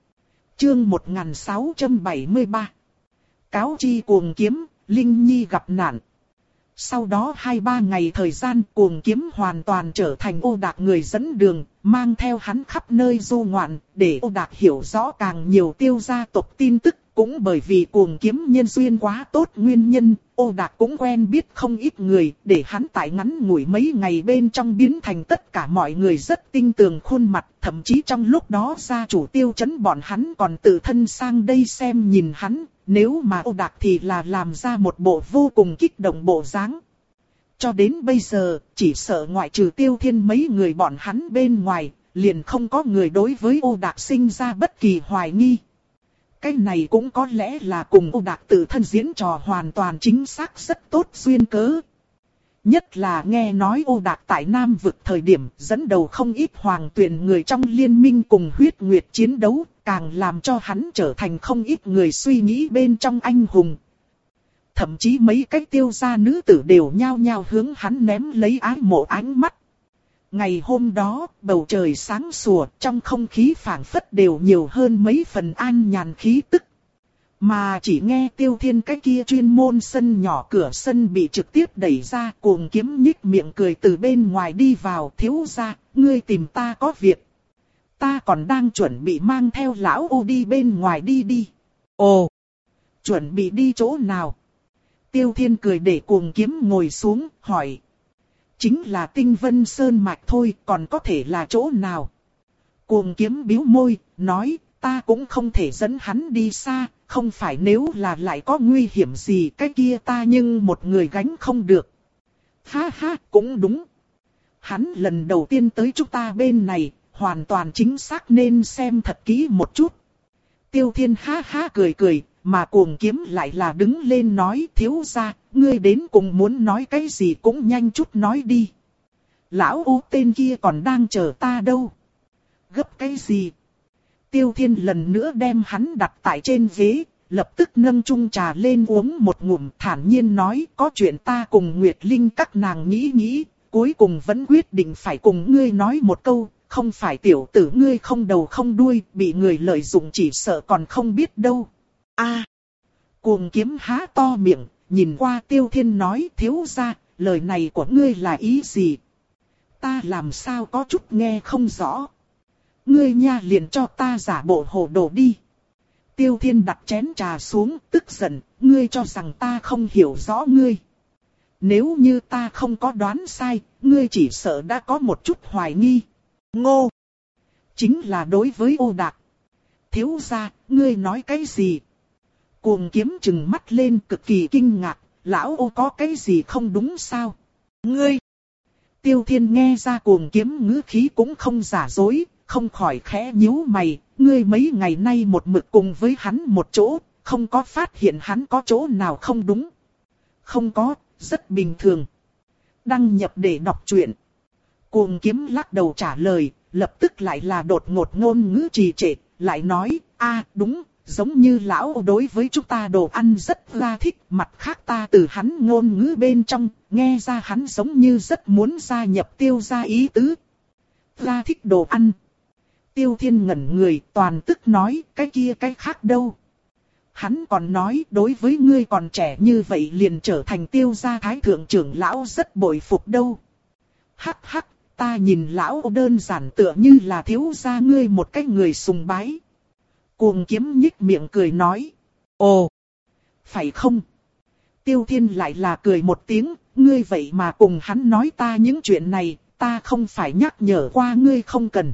Chương một nghìn sáu trăm bảy mươi ba. Cáo chi cuồng kiếm, Linh Nhi gặp nạn. Sau đó hai ba ngày thời gian, cuồng kiếm hoàn toàn trở thành ô đạc người dẫn đường, mang theo hắn khắp nơi du ngoạn, để ô đạc hiểu rõ càng nhiều tiêu gia tộc tin tức. Cũng bởi vì cuồng kiếm nhân duyên quá tốt nguyên nhân, ô đạc cũng quen biết không ít người, để hắn tại ngắn ngủi mấy ngày bên trong biến thành tất cả mọi người rất tinh tường khuôn mặt. Thậm chí trong lúc đó gia chủ Tiêu Chấn bọn hắn còn tự thân sang đây xem nhìn hắn, nếu mà ô đạc thì là làm ra một bộ vô cùng kích động bộ dáng. Cho đến bây giờ, chỉ sợ ngoại trừ Tiêu Thiên mấy người bọn hắn bên ngoài, liền không có người đối với ô đạc sinh ra bất kỳ hoài nghi. Cái này cũng có lẽ là cùng ô đạc tự thân diễn trò hoàn toàn chính xác rất tốt duyên cớ. Nhất là nghe nói ô đạc tại Nam vực thời điểm dẫn đầu không ít hoàng tuyển người trong liên minh cùng huyết nguyệt chiến đấu, càng làm cho hắn trở thành không ít người suy nghĩ bên trong anh hùng. Thậm chí mấy cái tiêu gia nữ tử đều nhao nhao hướng hắn ném lấy ái mộ ánh mắt. Ngày hôm đó, bầu trời sáng sủa, trong không khí phảng phất đều nhiều hơn mấy phần an nhàn khí tức. Mà chỉ nghe Tiêu Thiên cái kia chuyên môn sân nhỏ cửa sân bị trực tiếp đẩy ra, cuồng kiếm nhích miệng cười từ bên ngoài đi vào, thiếu gia, ngươi tìm ta có việc. Ta còn đang chuẩn bị mang theo lão ô đi bên ngoài đi đi. Ồ, chuẩn bị đi chỗ nào? Tiêu Thiên cười để cuồng kiếm ngồi xuống, hỏi. Chính là Tinh Vân Sơn mạch thôi, còn có thể là chỗ nào? Cuồng kiếm bĩu môi, nói, ta cũng không thể dẫn hắn đi xa, không phải nếu là lại có nguy hiểm gì cái kia ta nhưng một người gánh không được. Ha ha, cũng đúng. Hắn lần đầu tiên tới chúng ta bên này, hoàn toàn chính xác nên xem thật kỹ một chút. Tiêu Thiên ha ha cười cười, mà cuồng kiếm lại là đứng lên nói, thiếu gia, ngươi đến cùng muốn nói cái gì cũng nhanh chút nói đi. Lão ô tên kia còn đang chờ ta đâu. Gấp cái gì? Tiêu Thiên lần nữa đem hắn đặt tại trên ghế, lập tức nâng chung trà lên uống một ngụm, thản nhiên nói, có chuyện ta cùng Nguyệt Linh các nàng nghĩ nghĩ, cuối cùng vẫn quyết định phải cùng ngươi nói một câu, không phải tiểu tử ngươi không đầu không đuôi, bị người lợi dụng chỉ sợ còn không biết đâu. A, à, cuồng kiếm há to miệng, nhìn qua Tiêu Thiên nói, thiếu gia, lời này của ngươi là ý gì? Ta làm sao có chút nghe không rõ. Ngươi nha liền cho ta giả bộ hồ đồ đi. Tiêu Thiên đặt chén trà xuống, tức giận, ngươi cho rằng ta không hiểu rõ ngươi. Nếu như ta không có đoán sai, ngươi chỉ sợ đã có một chút hoài nghi. Ngô! Chính là đối với ô đạc. Thiếu gia, ngươi nói cái gì? Cuồng kiếm trừng mắt lên cực kỳ kinh ngạc, lão ô có cái gì không đúng sao? Ngươi! Tiêu Thiên nghe ra cuồng kiếm ngữ khí cũng không giả dối, không khỏi khẽ nhíu mày, ngươi mấy ngày nay một mực cùng với hắn một chỗ, không có phát hiện hắn có chỗ nào không đúng. Không có, rất bình thường. Đăng nhập để đọc truyện. Cuồng kiếm lắc đầu trả lời, lập tức lại là đột ngột ngôn ngữ trì trệ, lại nói, a đúng, giống như lão đối với chúng ta đồ ăn rất là thích, mặt khác ta từ hắn ngôn ngữ bên trong, nghe ra hắn giống như rất muốn gia nhập Tiêu gia ý tứ. Ra thích đồ ăn. Tiêu Thiên ngẩn người, toàn tức nói, cái kia cái khác đâu. Hắn còn nói, đối với ngươi còn trẻ như vậy liền trở thành Tiêu gia thái thượng trưởng lão rất bội phục đâu. Hắc hắc, ta nhìn lão đơn giản tựa như là thiếu gia ngươi một cái người sùng bái. Cuồng kiếm nhích miệng cười nói. Ồ, phải không? Tiêu Thiên lại là cười một tiếng, ngươi vậy mà cùng hắn nói ta những chuyện này, ta không phải nhắc nhở qua ngươi không cần.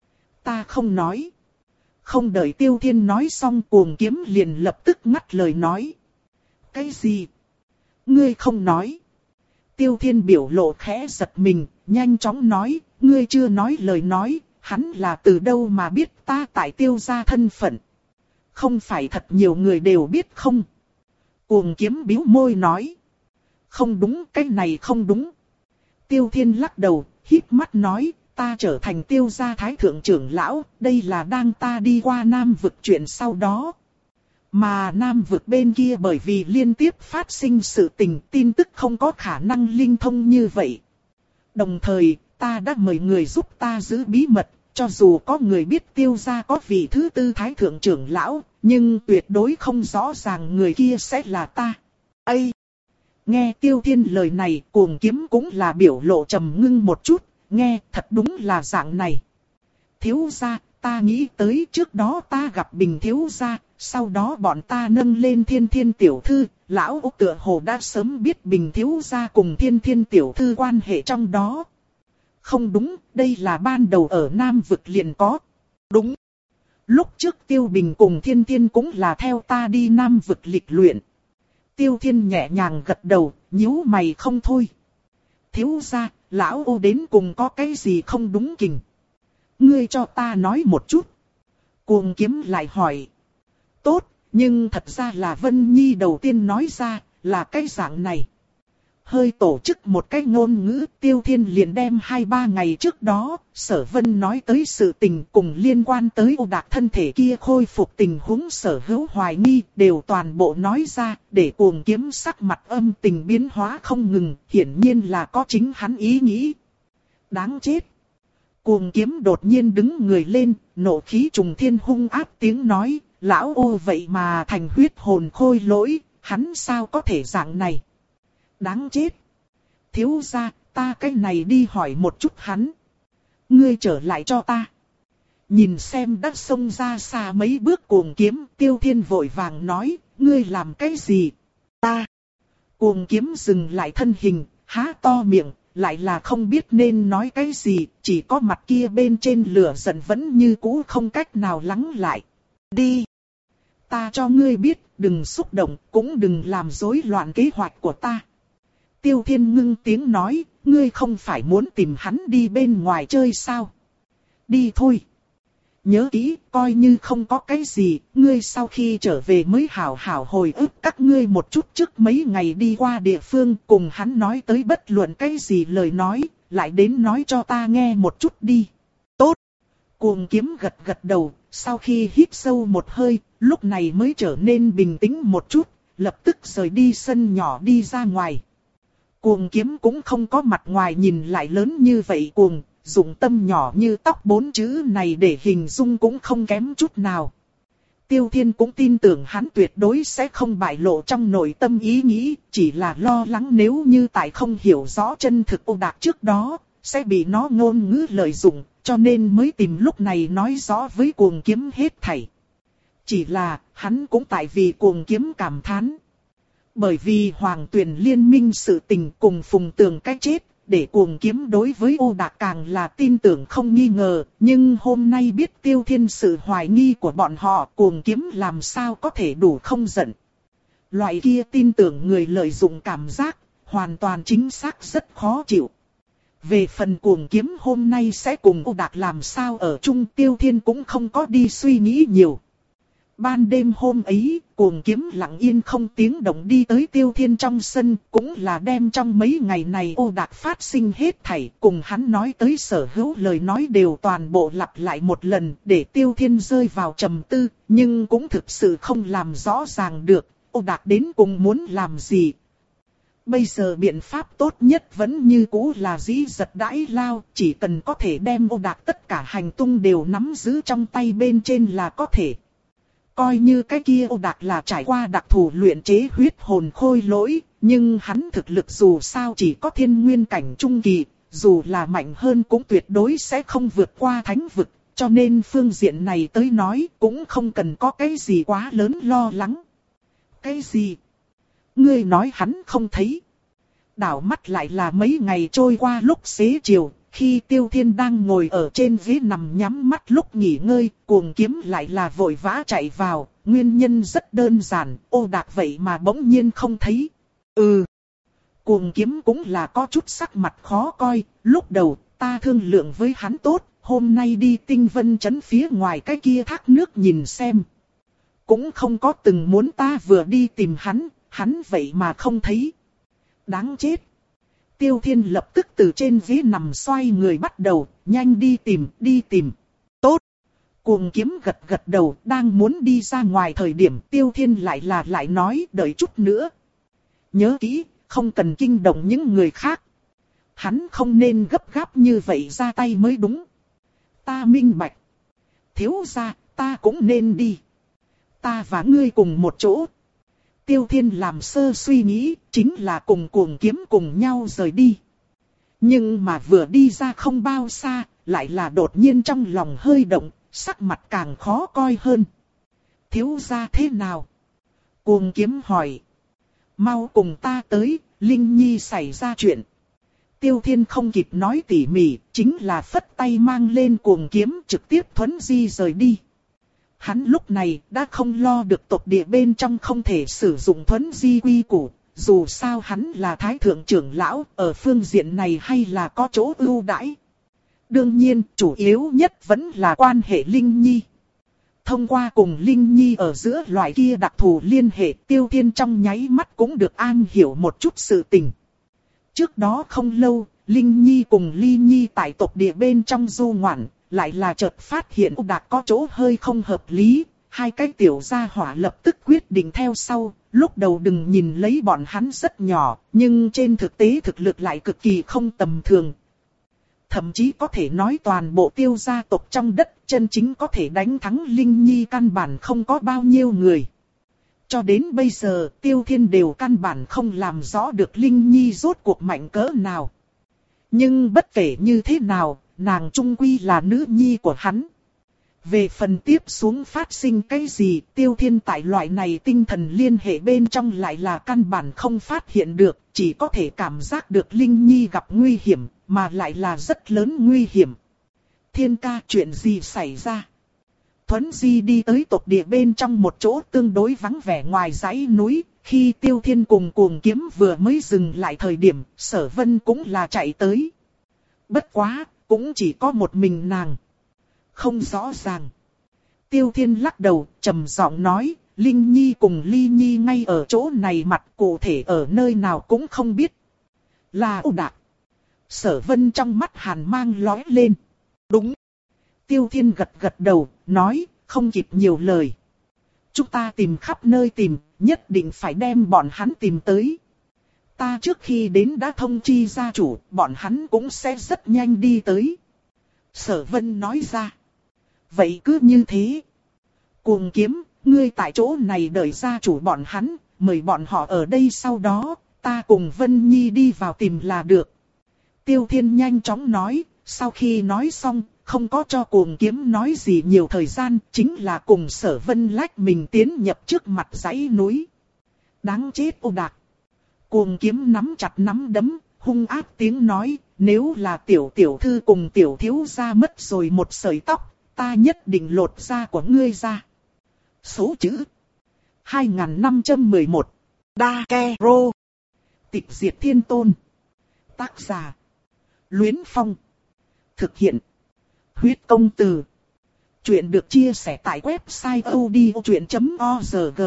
Ta không nói. Không đợi Tiêu Thiên nói xong cuồng kiếm liền lập tức ngắt lời nói. Cái gì? Ngươi không nói. Tiêu Thiên biểu lộ khẽ giật mình, nhanh chóng nói, ngươi chưa nói lời nói, hắn là từ đâu mà biết ta tại Tiêu gia thân phận. Không phải thật nhiều người đều biết không? Cuồng kiếm bĩu môi nói. Không đúng, cái này không đúng. Tiêu Thiên lắc đầu, híp mắt nói, ta trở thành Tiêu gia thái thượng trưởng lão, đây là đang ta đi qua Nam vực chuyện sau đó. Mà Nam vực bên kia bởi vì liên tiếp phát sinh sự tình, tin tức không có khả năng linh thông như vậy. Đồng thời, ta đã mời người giúp ta giữ bí mật, cho dù có người biết Tiêu gia có vị thứ tư thái thượng trưởng lão, nhưng tuyệt đối không rõ ràng người kia sẽ là ta. Ây! Nghe Tiêu Thiên lời này, cuồng kiếm cũng là biểu lộ trầm ngưng một chút, nghe thật đúng là dạng này. Thiếu gia, ta nghĩ tới trước đó ta gặp Bình thiếu gia, sau đó bọn ta nâng lên Thiên Thiên tiểu thư, lão Úc tựa hồ đã sớm biết Bình thiếu gia cùng Thiên Thiên tiểu thư quan hệ trong đó. Không đúng, đây là ban đầu ở Nam vực liền có. Đúng. Lúc trước Tiêu Bình cùng Thiên Thiên cũng là theo ta đi Nam vực lịch luyện. Tiêu Thiên nhẹ nhàng gật đầu, nhíu mày không thôi. Thiếu gia, lão Ô đến cùng có cái gì không đúng kình? Ngươi cho ta nói một chút. Cuồng kiếm lại hỏi. Tốt, nhưng thật ra là Vân Nhi đầu tiên nói ra, là cái dạng này. Hơi tổ chức một cái ngôn ngữ, Tiêu Thiên liền đem hai ba ngày trước đó, Sở Vân nói tới sự tình cùng liên quan tới Ô Đạc thân thể kia khôi phục tình huống sở hữu hoài nghi, đều toàn bộ nói ra, để cuồng kiếm sắc mặt âm tình biến hóa không ngừng, hiển nhiên là có chính hắn ý nghĩ. Đáng chết! Cuồng kiếm đột nhiên đứng người lên, nộ khí trùng thiên hung áp tiếng nói, lão Ô vậy mà thành huyết hồn khôi lỗi, hắn sao có thể dạng này? Đáng chết. Thiếu gia, ta cái này đi hỏi một chút hắn. Ngươi trở lại cho ta. Nhìn xem đã xông ra xa mấy bước cuồng kiếm, Tiêu Thiên vội vàng nói, ngươi làm cái gì? Ta. Cuồng kiếm dừng lại thân hình, há to miệng, lại là không biết nên nói cái gì, chỉ có mặt kia bên trên lửa giận vẫn như cũ không cách nào lắng lại. Đi. Ta cho ngươi biết, đừng xúc động, cũng đừng làm rối loạn kế hoạch của ta. Tiêu Thiên ngưng tiếng nói, ngươi không phải muốn tìm hắn đi bên ngoài chơi sao? Đi thôi. Nhớ kỹ, coi như không có cái gì, ngươi sau khi trở về mới hảo hảo hồi ức các ngươi một chút trước mấy ngày đi qua địa phương cùng hắn nói tới bất luận cái gì lời nói, lại đến nói cho ta nghe một chút đi. Tốt. Cuồng kiếm gật gật đầu, sau khi hít sâu một hơi, lúc này mới trở nên bình tĩnh một chút, lập tức rời đi sân nhỏ đi ra ngoài. Cuồng kiếm cũng không có mặt ngoài nhìn lại lớn như vậy cuồng, dùng tâm nhỏ như tóc bốn chữ này để hình dung cũng không kém chút nào. Tiêu Thiên cũng tin tưởng hắn tuyệt đối sẽ không bại lộ trong nội tâm ý nghĩ, chỉ là lo lắng nếu như tại không hiểu rõ chân thực Ô Đạc trước đó, sẽ bị nó ngôn ngữ lợi dụng, cho nên mới tìm lúc này nói rõ với cuồng kiếm hết thảy. Chỉ là, hắn cũng tại vì cuồng kiếm cảm thán. Bởi vì Hoàng Tuyền liên minh sự tình cùng Phùng Tường cái chết, để cuồng kiếm đối với Ô Đạc càng là tin tưởng không nghi ngờ, nhưng hôm nay biết Tiêu Thiên sự hoài nghi của bọn họ, cuồng kiếm làm sao có thể đủ không giận. Loại kia tin tưởng người lợi dụng cảm giác, hoàn toàn chính xác rất khó chịu. Về phần cuồng kiếm hôm nay sẽ cùng Ô Đạc làm sao ở chung, Tiêu Thiên cũng không có đi suy nghĩ nhiều. Ban đêm hôm ấy, cuồng kiếm lặng yên không tiếng động đi tới Tiêu Thiên trong sân, cũng là đem trong mấy ngày này Ô Đạc phát sinh hết thảy, cùng hắn nói tới sở hữu lời nói đều toàn bộ lặp lại một lần, để Tiêu Thiên rơi vào trầm tư, nhưng cũng thực sự không làm rõ ràng được, Ô Đạc đến cùng muốn làm gì. Bây giờ biện pháp tốt nhất vẫn như cũ là dĩ giật đãi lao, chỉ cần có thể đem Ô Đạc tất cả hành tung đều nắm giữ trong tay bên trên là có thể. Coi như cái kia Ô Đạc là trải qua đặc thù luyện chế huyết hồn khôi lỗi, nhưng hắn thực lực dù sao chỉ có thiên nguyên cảnh trung kỳ, dù là mạnh hơn cũng tuyệt đối sẽ không vượt qua thánh vực, cho nên phương diện này tới nói cũng không cần có cái gì quá lớn lo lắng. Cái gì? Ngươi nói hắn không thấy. Đảo mắt lại là mấy ngày trôi qua lúc xế chiều, khi Tiêu Thiên đang ngồi ở trên ghế nằm nhắm mắt lúc nghỉ ngơi, Cuồng Kiếm lại là vội vã chạy vào, nguyên nhân rất đơn giản, Ô Đạc vậy mà bỗng nhiên không thấy. Ừ. Cuồng Kiếm cũng là có chút sắc mặt khó coi, lúc đầu ta thương lượng với hắn tốt, hôm nay đi Tinh Vân Trấn phía ngoài cái kia thác nước nhìn xem. Cũng không có từng muốn ta vừa đi tìm hắn, hắn vậy mà không thấy. Đáng chết. Tiêu Thiên lập tức từ trên ghế nằm xoay người bắt đầu, nhanh đi tìm, đi tìm. Tốt. Cuồng Kiếm gật gật đầu, đang muốn đi ra ngoài thời điểm Tiêu Thiên lại là lại nói đợi chút nữa. Nhớ kỹ, không cần kinh động những người khác. Hắn không nên gấp gáp như vậy ra tay mới đúng. Ta minh bạch. Thiếu gia, ta cũng nên đi. Ta và ngươi cùng một chỗ. Tiêu Thiên làm sơ suy nghĩ, chính là cùng Cuồng Kiếm cùng nhau rời đi. Nhưng mà vừa đi ra không bao xa, lại là đột nhiên trong lòng hơi động, sắc mặt càng khó coi hơn. Thiếu gia thế nào? Cuồng Kiếm hỏi. Mau cùng ta tới, Linh Nhi xảy ra chuyện. Tiêu Thiên không kịp nói tỉ mỉ, chính là phất tay mang lên Cuồng Kiếm trực tiếp thuấn di rời đi. Hắn lúc này đã không lo được tộc địa bên trong không thể sử dụng thuấn di quy củ, dù sao hắn là thái thượng trưởng lão, ở phương diện này hay là có chỗ ưu đãi. Đương nhiên, chủ yếu nhất vẫn là quan hệ Linh Nhi. Thông qua cùng Linh Nhi ở giữa loại kia đặc thù liên hệ, Tiêu Thiên trong nháy mắt cũng được an hiểu một chút sự tình. Trước đó không lâu, Linh Nhi cùng Ly Nhi tại tộc địa bên trong du ngoạn, lại là chợt phát hiện Ô Đạc có chỗ hơi không hợp lý, hai cái tiểu gia hỏa lập tức quyết định theo sau, lúc đầu đừng nhìn lấy bọn hắn rất nhỏ, nhưng trên thực tế thực lực lại cực kỳ không tầm thường. Thậm chí có thể nói toàn bộ Tiêu gia tộc trong đất chân chính có thể đánh thắng Linh Nhi căn bản không có bao nhiêu người. Cho đến bây giờ Tiêu Thiên đều căn bản không làm rõ được Linh Nhi rốt cuộc mạnh cỡ nào. Nhưng bất kể như thế nào, nàng trung quy là nữ nhi của hắn. Về phần tiếp xuống phát sinh cái gì, Tiêu Thiên tại loại này tinh thần liên hệ bên trong lại là căn bản không phát hiện được, chỉ có thể cảm giác được Linh Nhi gặp nguy hiểm, mà lại là rất lớn nguy hiểm. Thiên ca, chuyện gì xảy ra? Thuấn Di đi tới tộc địa bên trong một chỗ tương đối vắng vẻ ngoài dãy núi, khi Tiêu Thiên cùng Cuồng Kiếm vừa mới dừng lại thời điểm, Sở Vân cũng là chạy tới. Bất quá, cũng chỉ có một mình nàng. Không rõ ràng. Tiêu Thiên lắc đầu, trầm giọng nói, Linh Nhi cùng Ly Nhi ngay ở chỗ này, mặt cụ thể ở nơi nào cũng không biết. Là Ô Đạc. Sở Vân trong mắt hàn mang lóe lên. Đúng. Tiêu Thiên gật gật đầu, nói, không kịp nhiều lời. Chúng ta tìm khắp nơi tìm, nhất định phải đem bọn hắn tìm tới. Ta trước khi đến đã thông chi gia chủ, bọn hắn cũng sẽ rất nhanh đi tới. Sở Vân nói ra. Vậy cứ như thế. Cuồng Kiếm, ngươi tại chỗ này đợi gia chủ bọn hắn, mời bọn họ ở đây sau đó, ta cùng Vân Nhi đi vào tìm là được. Tiêu Thiên nhanh chóng nói, sau khi nói xong, không có cho Cuồng Kiếm nói gì nhiều thời gian, chính là cùng Sở Vân lách mình tiến nhập trước mặt dãy núi. Đáng chết Ô Đạc. Cuồng Kiếm nắm chặt nắm đấm, hung ác tiếng nói, nếu là tiểu tiểu thư cùng tiểu thiếu gia mất rồi một sợi tóc, ta nhất định lột da của ngươi ra. Số chữ hai nghìn năm trăm mười một Đa Ke Rô. Tịch diệt thiên tôn. Tác giả Luyến Phong. Thực hiện Huyết Công Từ. Chuyện được chia sẻ tại website odchuyện chấm org.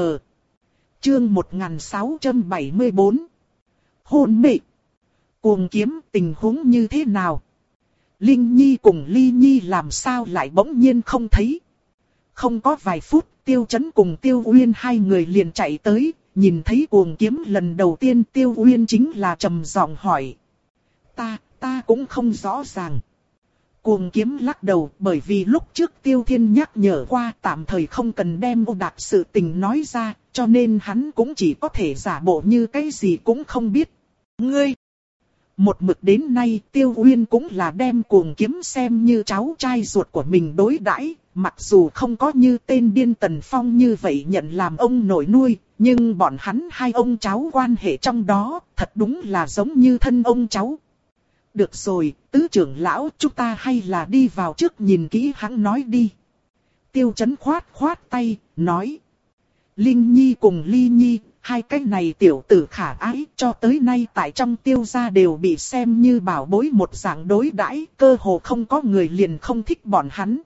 Chương một nghìn sáu trăm bảy mươi bốn. Hôn mê. Cuồng Kiếm, tình huống như thế nào? Linh Nhi cùng Ly Nhi làm sao lại bỗng nhiên không thấy? Không có vài phút, Tiêu Chấn cùng Tiêu Uyên hai người liền chạy tới, nhìn thấy Cuồng Kiếm lần đầu tiên Tiêu Uyên chính là trầm giọng hỏi. Ta, ta cũng không rõ ràng. Cuồng Kiếm lắc đầu, bởi vì lúc trước Tiêu Thiên nhắc nhở qua tạm thời không cần đem Ô Đạc sự tình nói ra, cho nên hắn cũng chỉ có thể giả bộ như cái gì cũng không biết. Ngươi! Một mực đến nay Tiêu Uyên cũng là đem Cuồng Kiếm xem như cháu trai ruột của mình đối đãi, mặc dù không có như tên điên Tần Phong như vậy nhận làm ông nội nuôi, nhưng bọn hắn hai ông cháu quan hệ trong đó thật đúng là giống như thân ông cháu. Được rồi, tứ trưởng lão, chúng ta hay là đi vào trước nhìn kỹ hắn nói đi. Tiêu Chấn khoát khoát tay, nói. Linh Nhi cùng Ly Nhi, hai cái này tiểu tử khả ái cho tới nay tại trong Tiêu gia đều bị xem như bảo bối một dạng đối đãi, cơ hồ không có người liền không thích bọn hắn.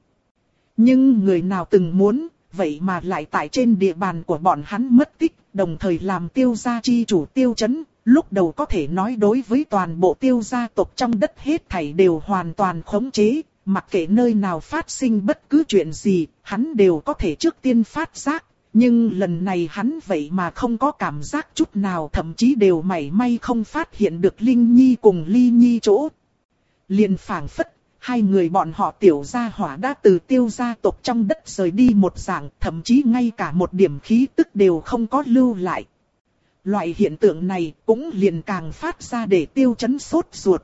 Nhưng người nào từng muốn, vậy mà lại tại trên địa bàn của bọn hắn mất tích, đồng thời làm Tiêu gia chi chủ Tiêu Chấn, lúc đầu có thể nói đối với toàn bộ Tiêu gia tộc trong đất hết thảy đều hoàn toàn khống chế, mặc kệ nơi nào phát sinh bất cứ chuyện gì, hắn đều có thể trước tiên phát giác. Nhưng lần này hắn vậy mà không có cảm giác chút nào, thậm chí đều mảy may không phát hiện được Linh Nhi cùng Ly Nhi chỗ. Liền phảng phất, hai người bọn họ tiểu gia hỏa đã từ Tiêu gia tộc trong đất rời đi một dạng, thậm chí ngay cả một điểm khí tức đều không có lưu lại. Loại hiện tượng này cũng liền càng phát ra để Tiêu Chấn sốt ruột.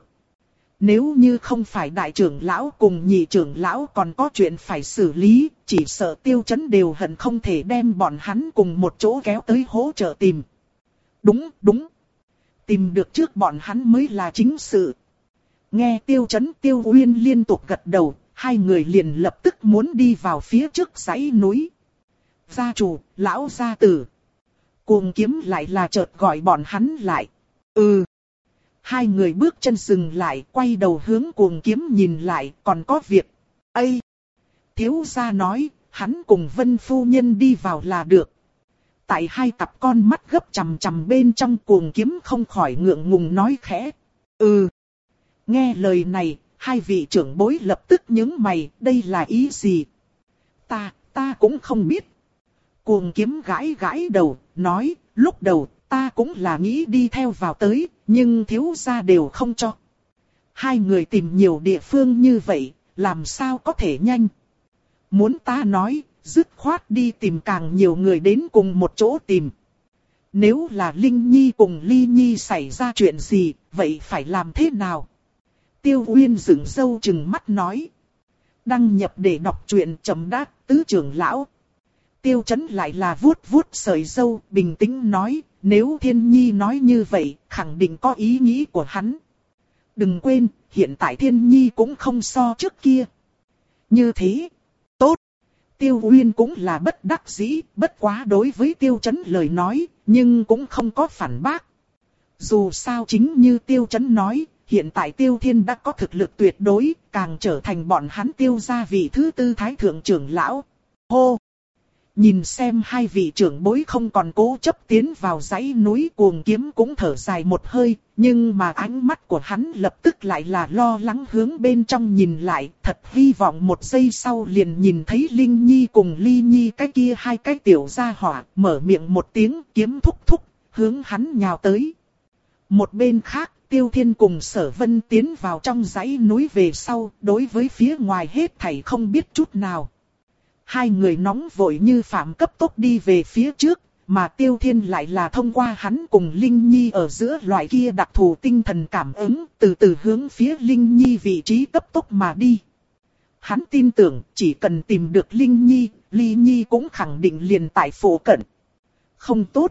Nếu như không phải đại trưởng lão cùng nhị trưởng lão còn có chuyện phải xử lý, chỉ sợ Tiêu Chấn đều hận không thể đem bọn hắn cùng một chỗ kéo tới hỗ trợ tìm. Đúng, đúng. Tìm được trước bọn hắn mới là chính sự. Nghe Tiêu Chấn Tiêu Uyên liên tục gật đầu, hai người liền lập tức muốn đi vào phía trước dãy núi. Gia chủ, lão gia tử. Cuồng Kiếm lại là chợt gọi bọn hắn lại. Ừ. Hai người bước chân dừng lại, quay đầu hướng Cuồng Kiếm nhìn lại, còn có việc. Ây! Thiếu gia nói, hắn cùng Vân phu nhân đi vào là được. Tại hai cặp con mắt gấp chằm chằm bên trong, Cuồng Kiếm không khỏi ngượng ngùng nói khẽ. Ừ! Nghe lời này, hai vị trưởng bối lập tức nhướng mày, đây là ý gì? Ta, ta cũng không biết. Cuồng Kiếm gãi gãi đầu, nói, lúc đầu ta cũng là nghĩ đi theo vào tới, nhưng thiếu gia đều không cho. Hai người tìm nhiều địa phương như vậy, làm sao có thể nhanh? Muốn ta nói, dứt khoát đi tìm càng nhiều người đến cùng một chỗ tìm. Nếu là Linh Nhi cùng Ly Nhi xảy ra chuyện gì, vậy phải làm thế nào? Tiêu Uyên dựng râu trừng mắt nói. Đăng nhập để đọc truyện chấm đát tứ trưởng lão. Tiêu Chấn lại là vuốt vuốt sợi râu, bình tĩnh nói, nếu Thiên Nhi nói như vậy, khẳng định có ý nghĩ của hắn. Đừng quên, hiện tại Thiên Nhi cũng không so trước kia. Như thế, tốt. Tiêu Uyên cũng là bất đắc dĩ, bất quá đối với Tiêu Chấn lời nói, nhưng cũng không có phản bác. Dù sao chính như Tiêu Chấn nói, hiện tại Tiêu Thiên đã có thực lực tuyệt đối, càng trở thành bọn hắn Tiêu gia vị thứ tư thái thượng trưởng lão. Hô! Nhìn xem hai vị trưởng bối không còn cố chấp tiến vào dãy núi, Cuồng Kiếm cũng thở dài một hơi, nhưng mà ánh mắt của hắn lập tức lại là lo lắng hướng bên trong nhìn lại, thật hy vọng một giây sau liền nhìn thấy Linh Nhi cùng Ly Nhi cái kia hai cái tiểu gia hỏa, mở miệng một tiếng kiếm thúc thúc, hướng hắn nhào tới. Một bên khác, Tiêu Thiên cùng Sở Vân tiến vào trong dãy núi về sau, đối với phía ngoài hết thảy không biết chút nào. Hai người nóng vội như phạm cấp tốc đi về phía trước, mà Tiêu Thiên lại là thông qua hắn cùng Linh Nhi ở giữa loại kia đặc thù tinh thần cảm ứng, từ từ hướng phía Linh Nhi vị trí cấp tốc mà đi. Hắn tin tưởng chỉ cần tìm được Linh Nhi, Ly Nhi cũng khẳng định liền tại phụ cận. Không tốt.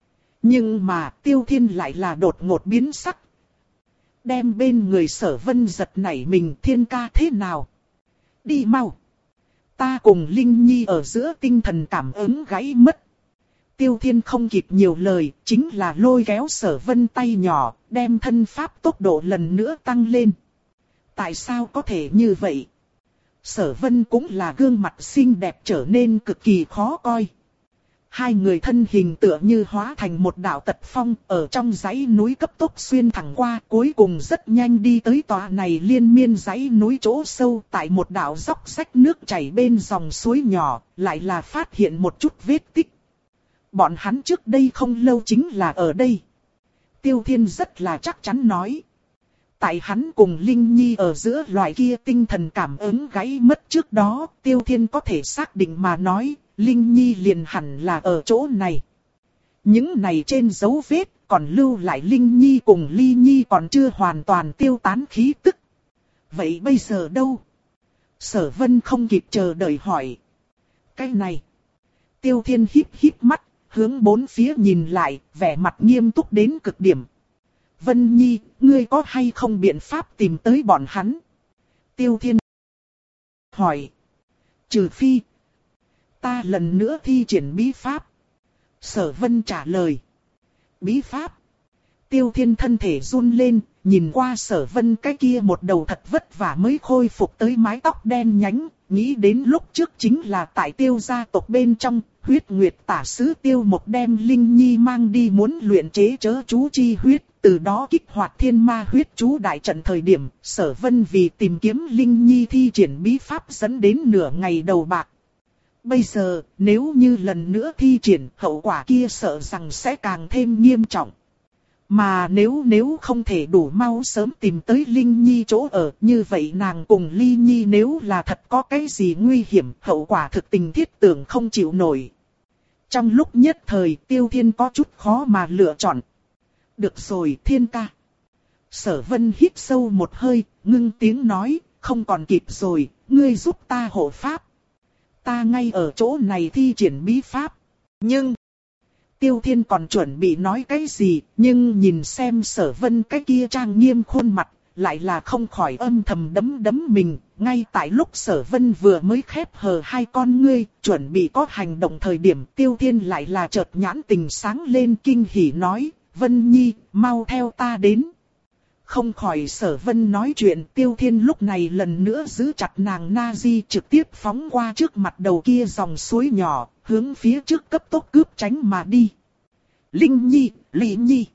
Nhưng mà Tiêu Thiên lại là đột ngột biến sắc. Đem bên người Sở Vân giật nảy mình, Thiên ca thế nào? Đi mau. Ta cùng Linh Nhi ở giữa tinh thần cảm ứng gãy mất. Tiêu Thiên không kịp nhiều lời, chính là lôi kéo Sở Vân tay nhỏ, đem thân pháp tốc độ lần nữa tăng lên. Tại sao có thể như vậy? Sở Vân cũng là gương mặt xinh đẹp trở nên cực kỳ khó coi. Hai người thân hình tựa như hóa thành một đạo tật phong, ở trong dãy núi cấp tốc xuyên thẳng qua, cuối cùng rất nhanh đi tới tòa này liên miên dãy núi chỗ sâu, tại một đạo dốc rách nước chảy bên dòng suối nhỏ, lại là phát hiện một chút vết tích. Bọn hắn trước đây không lâu chính là ở đây. Tiêu Thiên rất là chắc chắn nói. Tại hắn cùng Linh Nhi ở giữa loại kia tinh thần cảm ứng gãy mất trước đó, Tiêu Thiên có thể xác định mà nói, Linh Nhi liền hẳn là ở chỗ này. Những này trên dấu vết, còn lưu lại Linh Nhi cùng Ly Nhi còn chưa hoàn toàn tiêu tán khí tức. Vậy bây giờ đâu? Sở Vân không kịp chờ đợi hỏi. Cái này. Tiêu Thiên híp híp mắt, hướng bốn phía nhìn lại, vẻ mặt nghiêm túc đến cực điểm. Vân Nhi, ngươi có hay không biện pháp tìm tới bọn hắn? Tiêu Thiên hỏi. Trừ phi. Ta lần nữa thi triển bí pháp. Sở Vân trả lời. Bí pháp. Tiêu Thiên thân thể run lên, nhìn qua Sở Vân cái kia một đầu thật vất vả mới khôi phục tới mái tóc đen nhánh, nghĩ đến lúc trước chính là tại Tiêu gia tộc bên trong, huyết nguyệt tả sứ Tiêu một đem Linh Nhi mang đi muốn luyện chế chớ chú chi huyết, từ đó kích hoạt thiên ma huyết chú đại trận thời điểm, Sở Vân vì tìm kiếm Linh Nhi thi triển bí pháp dẫn đến nửa ngày đầu bạc. Bây giờ, nếu như lần nữa thi triển, hậu quả kia sợ rằng sẽ càng thêm nghiêm trọng. Mà nếu nếu không thể đủ mau sớm tìm tới Linh Nhi chỗ ở, như vậy nàng cùng Ly Nhi nếu là thật có cái gì nguy hiểm, hậu quả thực tình thiết tưởng không chịu nổi. Trong lúc nhất thời, Tiêu Thiên có chút khó mà lựa chọn. Được rồi, Thiên ca. Sở Vân hít sâu một hơi, ngưng tiếng nói, không còn kịp rồi, ngươi giúp ta hộ pháp. Ta ngay ở chỗ này thi triển bí pháp. Nhưng... Tiêu Thiên còn chuẩn bị nói cái gì, nhưng nhìn xem Sở Vân cái kia trang nghiêm khuôn mặt, lại là không khỏi âm thầm đấm đấm mình. Ngay tại lúc Sở Vân vừa mới khép hờ hai con ngươi, chuẩn bị có hành động thời điểm, Tiêu Thiên lại là chợt nhãn tình sáng lên kinh hỉ nói, Vân Nhi, mau theo ta đến. Không khỏi Sở Vân nói chuyện, Tiêu Thiên lúc này lần nữa giữ chặt nàng Na Di trực tiếp phóng qua trước mặt đầu kia dòng suối nhỏ, hướng phía trước cấp tốc cướp tránh mà đi. Linh Nhi, Lý Nhi.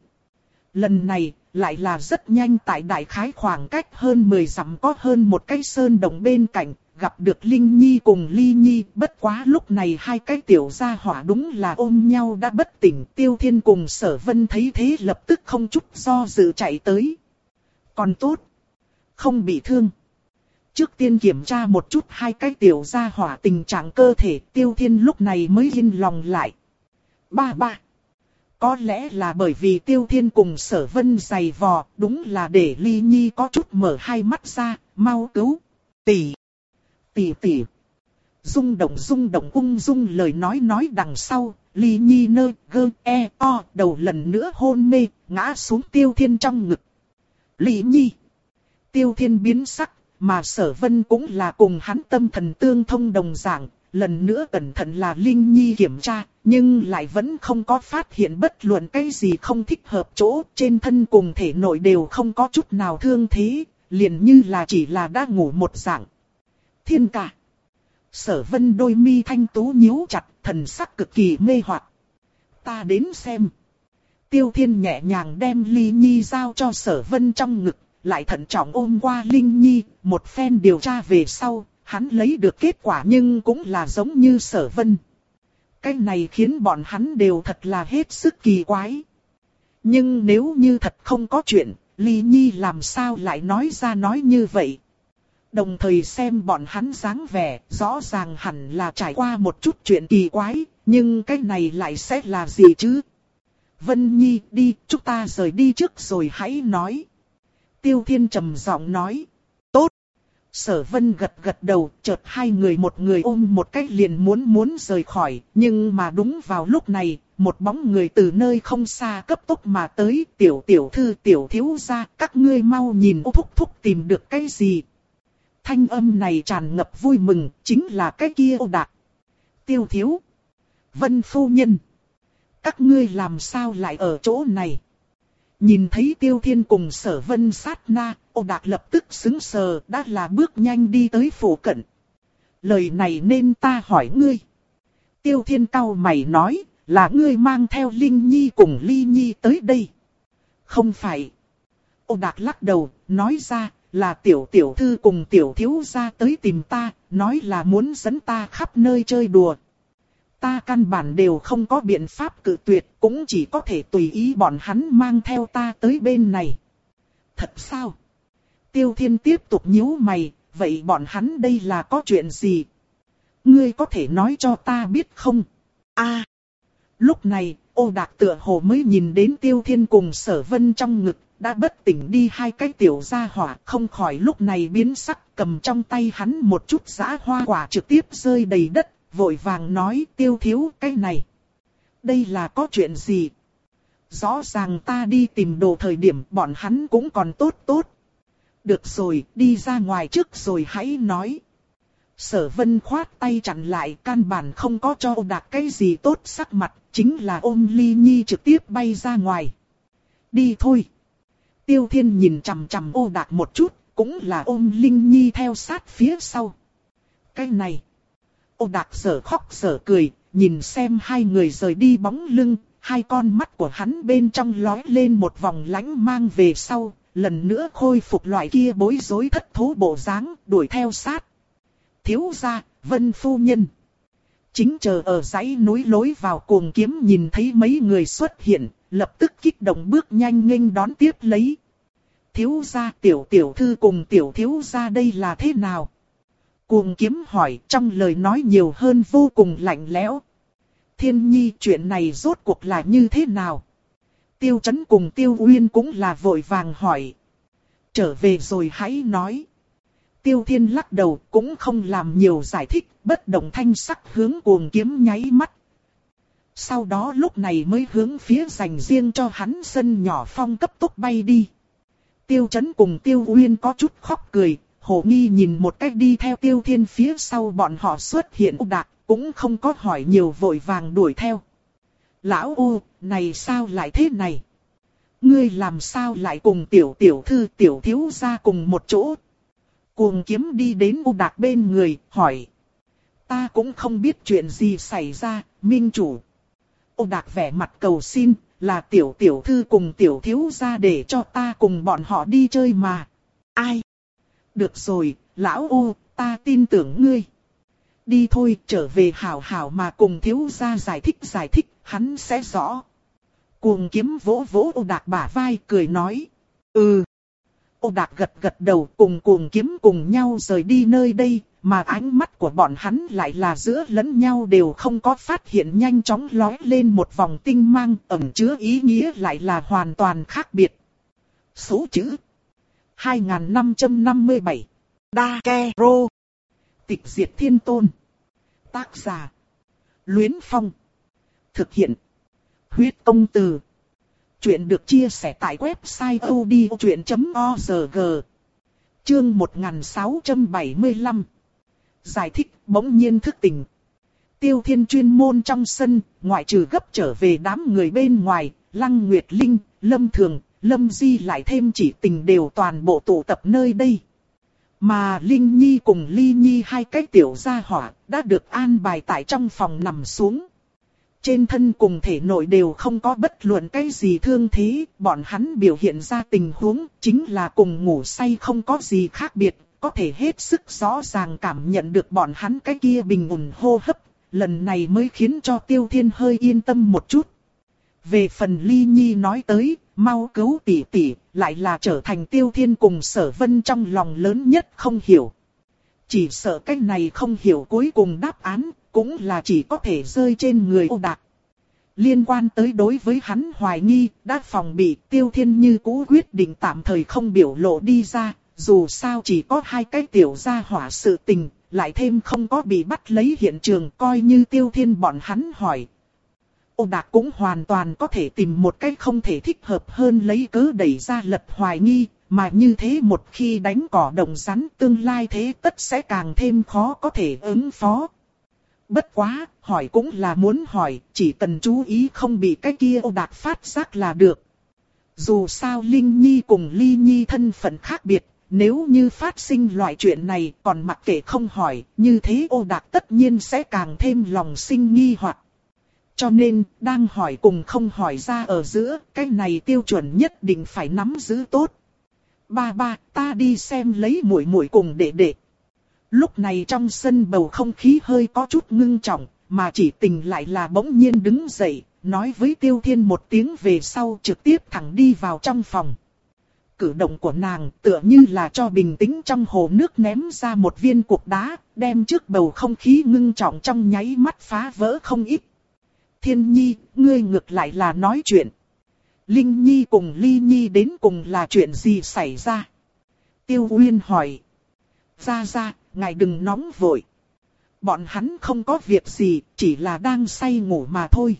Lần này, lại là rất nhanh tại đại khái khoảng cách hơn mười dặm có hơn một cái sơn đồng bên cạnh, gặp được Linh Nhi cùng Ly Nhi. Bất quá lúc này hai cái tiểu gia hỏa đúng là ôm nhau đã bất tỉnh. Tiêu Thiên cùng Sở Vân thấy thế lập tức không chút do dự chạy tới. Còn tốt, không bị thương. Trước tiên kiểm tra một chút hai cái tiểu gia hỏa tình trạng cơ thể, Tiêu Thiên lúc này mới yên lòng lại. Ba ba. Có lẽ là bởi vì Tiêu Thiên cùng Sở Vân giày vò, đúng là để Ly Nhi có chút mở hai mắt ra, mau cứu. Tỷ. Tỷ tỷ. Rung động rung động ung dung lời nói nói đằng sau, Ly Nhi nơ gơ e o đầu lần nữa hôn mê, ngã xuống Tiêu Thiên trong ngực. Ly Nhi. Tiêu Thiên biến sắc, mà Sở Vân cũng là cùng hắn tâm thần tương thông đồng dạng, lần nữa cẩn thận là Linh Nhi kiểm tra, nhưng lại vẫn không có phát hiện bất luận cái gì không thích hợp chỗ, trên thân cùng thể nội đều không có chút nào thương thế, liền như là chỉ là đã ngủ một dạng. Thiên ca. Sở Vân đôi mi thanh tú nhíu chặt, thần sắc cực kỳ mê hoặc. Ta đến xem. Tiêu Thiên nhẹ nhàng đem Ly Nhi giao cho Sở Vân trong ngực, lại thận trọng ôm qua Linh Nhi, một phen điều tra về sau, hắn lấy được kết quả nhưng cũng là giống như Sở Vân. Cái này khiến bọn hắn đều thật là hết sức kỳ quái. Nhưng nếu như thật không có chuyện, Ly Nhi làm sao lại nói ra nói như vậy? Đồng thời xem bọn hắn dáng vẻ, rõ ràng hẳn là trải qua một chút chuyện kỳ quái, nhưng cái này lại sẽ là gì chứ? Vân Nhi đi, chúng ta rời đi trước rồi hãy nói. Tiêu Thiên trầm giọng nói. Tốt. Sở Vân gật gật đầu, chợt hai người một người ôm một cách liền muốn muốn rời khỏi, nhưng mà đúng vào lúc này, một bóng người từ nơi không xa cấp tốc mà tới, tiểu tiểu thư tiểu thiếu gia, các ngươi mau nhìn ô thúc thúc tìm được cái gì. Thanh âm này tràn ngập vui mừng, chính là cái kia Ô Đạt. Tiêu thiếu. Vân phu nhân. Các ngươi làm sao lại ở chỗ này? Nhìn thấy Tiêu Thiên cùng Sở Vân sát na, Ô Đạt lập tức sững sờ, đã là bước nhanh đi tới phủ cận. Lời này nên ta hỏi ngươi. Tiêu Thiên cau mày nói, là ngươi mang theo Linh Nhi cùng Ly Nhi tới đây. Không phải. Ô Đạt lắc đầu, nói ra, là tiểu tiểu thư cùng tiểu thiếu gia tới tìm ta, nói là muốn dẫn ta khắp nơi chơi đùa. Ta căn bản đều không có biện pháp cự tuyệt, cũng chỉ có thể tùy ý bọn hắn mang theo ta tới bên này. Thật sao? Tiêu Thiên tiếp tục nhíu mày, vậy bọn hắn đây là có chuyện gì? Ngươi có thể nói cho ta biết không? A. Lúc này, Ô Đạc tựa hồ mới nhìn đến Tiêu Thiên cùng Sở Vân trong ngực, đã bất tỉnh đi hai cái tiểu gia hỏa, không khỏi lúc này biến sắc, cầm trong tay hắn một chút dã hoa quả trực tiếp rơi đầy đất, vội vàng nói Tiêu thiếu cái này. Đây là có chuyện gì? Rõ ràng ta đi tìm đồ thời điểm bọn hắn cũng còn tốt tốt. Được rồi, đi ra ngoài trước rồi hãy nói. Sở Vân khoát tay chặn lại, căn bản không có cho Ô Đạc cái gì tốt sắc mặt, chính là ôm Ly Nhi trực tiếp bay ra ngoài. Đi thôi. Tiêu Thiên nhìn chằm chằm Ô Đạc một chút, cũng là ôm Linh Nhi theo sát phía sau. Cái này. Ô Đạc sở khóc sở cười, nhìn xem hai người rời đi bóng lưng, hai con mắt của hắn bên trong lóe lên một vòng lánh mang về sau, lần nữa khôi phục loại kia bối rối thất thố bộ dáng, đuổi theo sát. Thiếu gia, Vân phu nhân. Chính chờ ở dãy núi lối vào Cuồng Kiếm nhìn thấy mấy người xuất hiện, lập tức kích động bước nhanh nghênh đón tiếp lấy. Thiếu gia, tiểu tiểu thư cùng tiểu thiếu gia đây là thế nào? Cuồng Kiếm hỏi, trong lời nói nhiều hơn vô cùng lạnh lẽo. Thiên Nhi, chuyện này rốt cuộc là như thế nào? Tiêu Chấn cùng Tiêu Uyên cũng là vội vàng hỏi. Trở về rồi hãy nói. Tiêu Thiên lắc đầu, cũng không làm nhiều giải thích, bất động thanh sắc hướng Cuồng Kiếm nháy mắt. Sau đó lúc này mới hướng phía dành riêng cho hắn sân nhỏ phong cấp tốc bay đi. Tiêu Chấn cùng Tiêu Uyên có chút khóc cười, hồ nghi nhìn một cách đi theo Tiêu Thiên phía sau bọn họ xuất hiện. Ô Đạc cũng không có hỏi nhiều, vội vàng đuổi theo. Lão U, này sao lại thế này? Ngươi làm sao lại cùng tiểu tiểu thư tiểu thiếu gia cùng một chỗ? Cuồng Kiếm đi đến Ô Đạc bên người, hỏi. Ta cũng không biết chuyện gì xảy ra, minh chủ. Ô Đạc vẻ mặt cầu xin, là tiểu tiểu thư cùng tiểu thiếu gia để cho ta cùng bọn họ đi chơi mà. Ai? Được rồi, lão U, ta tin tưởng ngươi. Đi thôi, trở về hảo hảo mà cùng thiếu gia giải thích giải thích, hắn sẽ rõ. Cuồng Kiếm vỗ vỗ Ô Đạc bả vai, cười nói. Ừ. Ô Đạc gật gật đầu, cùng Cuồng Kiếm cùng nhau rời đi nơi đây, mà ánh mắt của bọn hắn lại là giữa lẫn nhau đều không có phát hiện, nhanh chóng lóe lên một vòng tinh mang, ẩn chứa ý nghĩa lại là hoàn toàn khác biệt. Số chữ hai nghìn năm trăm năm mươi bảy Đa Ke Rô. Tịch diệt thiên tôn. Tác giả Luyến Phong. Thực hiện Huyết Công Từ. Chuyện được chia sẻ tại website odchuyện chấm org. Chương một nghìn sáu trăm bảy mươi lăm. Giải thích bỗng nhiên thức tỉnh. Tiêu Thiên chuyên môn trong sân, ngoại trừ gấp trở về đám người bên ngoài, Lăng Nguyệt Linh, Lâm Thường, Lâm Di lại thêm Chỉ Tình đều toàn bộ tụ tập nơi đây. Mà Linh Nhi cùng Ly Nhi hai cái tiểu gia hỏa đã được an bài tại trong phòng nằm xuống. Trên thân cùng thể nội đều không có bất luận cái gì thương thế, bọn hắn biểu hiện ra tình huống chính là cùng ngủ say không có gì khác biệt, có thể hết sức rõ ràng cảm nhận được bọn hắn cái kia bình ổn hô hấp, lần này mới khiến cho Tiêu Thiên hơi yên tâm một chút. Về phần Ly Nhi nói tới, mau cứu tỷ tỷ, lại là trở thành Tiêu Thiên cùng Sở Vân trong lòng lớn nhất không hiểu. Chỉ sợ cái này không hiểu cuối cùng đáp án, cũng là chỉ có thể rơi trên người Ô Đạc. Liên quan tới đối với hắn hoài nghi, đã phòng bị, Tiêu Thiên như cũ quyết định tạm thời không biểu lộ đi ra, dù sao chỉ có hai cái tiểu gia hỏa sự tình, lại thêm không có bị bắt lấy hiện trường, coi như Tiêu Thiên bọn hắn hỏi. Ô Đạc cũng hoàn toàn có thể tìm một cách không thể thích hợp hơn lấy cớ đẩy ra lật hoài nghi, mà như thế một khi đánh cỏ động rắn, tương lai thế tất sẽ càng thêm khó có thể ứng phó. Bất quá, hỏi cũng là muốn hỏi, chỉ cần chú ý không bị cái kia Ô Đạc phát giác là được. Dù sao Linh Nhi cùng Ly Nhi thân phận khác biệt, nếu như phát sinh loại chuyện này còn mặc kệ không hỏi, như thế Ô Đạc tất nhiên sẽ càng thêm lòng sinh nghi hoặc. Cho nên, đang hỏi cùng không hỏi ra ở giữa, cái này tiêu chuẩn nhất định phải nắm giữ tốt. Ba ba, ta đi xem lấy muội muội cùng đệ đệ. Lúc này trong sân bầu không khí hơi có chút ngưng trọng, mà Chỉ Tình lại là bỗng nhiên đứng dậy, nói với Tiêu Thiên một tiếng về sau trực tiếp thẳng đi vào trong phòng. Cử động của nàng tựa như là cho bình tĩnh trong hồ nước ném ra một viên cục đá, đem trước bầu không khí ngưng trọng trong nháy mắt phá vỡ không ít. Thiên Nhi, ngươi ngược lại là nói chuyện. Linh Nhi cùng Ly Nhi đến cùng là chuyện gì xảy ra? Tiêu Uyên hỏi. Ra ra, ngài đừng nóng vội. Bọn hắn không có việc gì, chỉ là đang say ngủ mà thôi.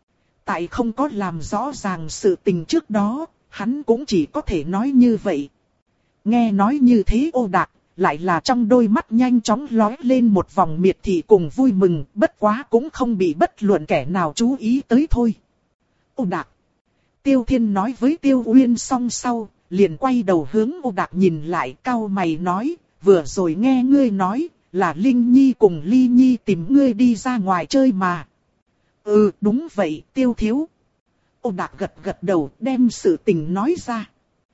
Tại không có làm rõ ràng sự tình trước đó, hắn cũng chỉ có thể nói như vậy. Nghe nói như thế Ô Đạc, lại là trong đôi mắt nhanh chóng lóe lên một vòng miệt thị cùng vui mừng, bất quá cũng không bị bất luận kẻ nào chú ý tới thôi. Ô Đạc. Tiêu Thiên nói với Tiêu Uyên xong sau, liền quay đầu hướng Ô Đạc nhìn lại, cau mày nói, vừa rồi nghe ngươi nói, là Linh Nhi cùng Ly Nhi tìm ngươi đi ra ngoài chơi mà. Ừ, đúng vậy, Tiêu thiếu. Ô Đạc gật gật đầu, đem sự tình nói ra.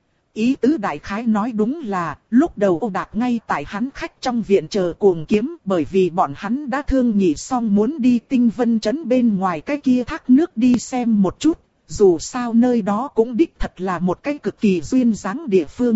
Ý tứ đại khái nói đúng là, lúc đầu Ô Đạc ngay tại hắn khách trong viện chờ Cuồng Kiếm, bởi vì bọn hắn đã thương nghị xong muốn đi Tinh Vân Trấn bên ngoài cái kia thác nước đi xem một chút, dù sao nơi đó cũng đích thật là một cái cực kỳ duyên dáng địa phương.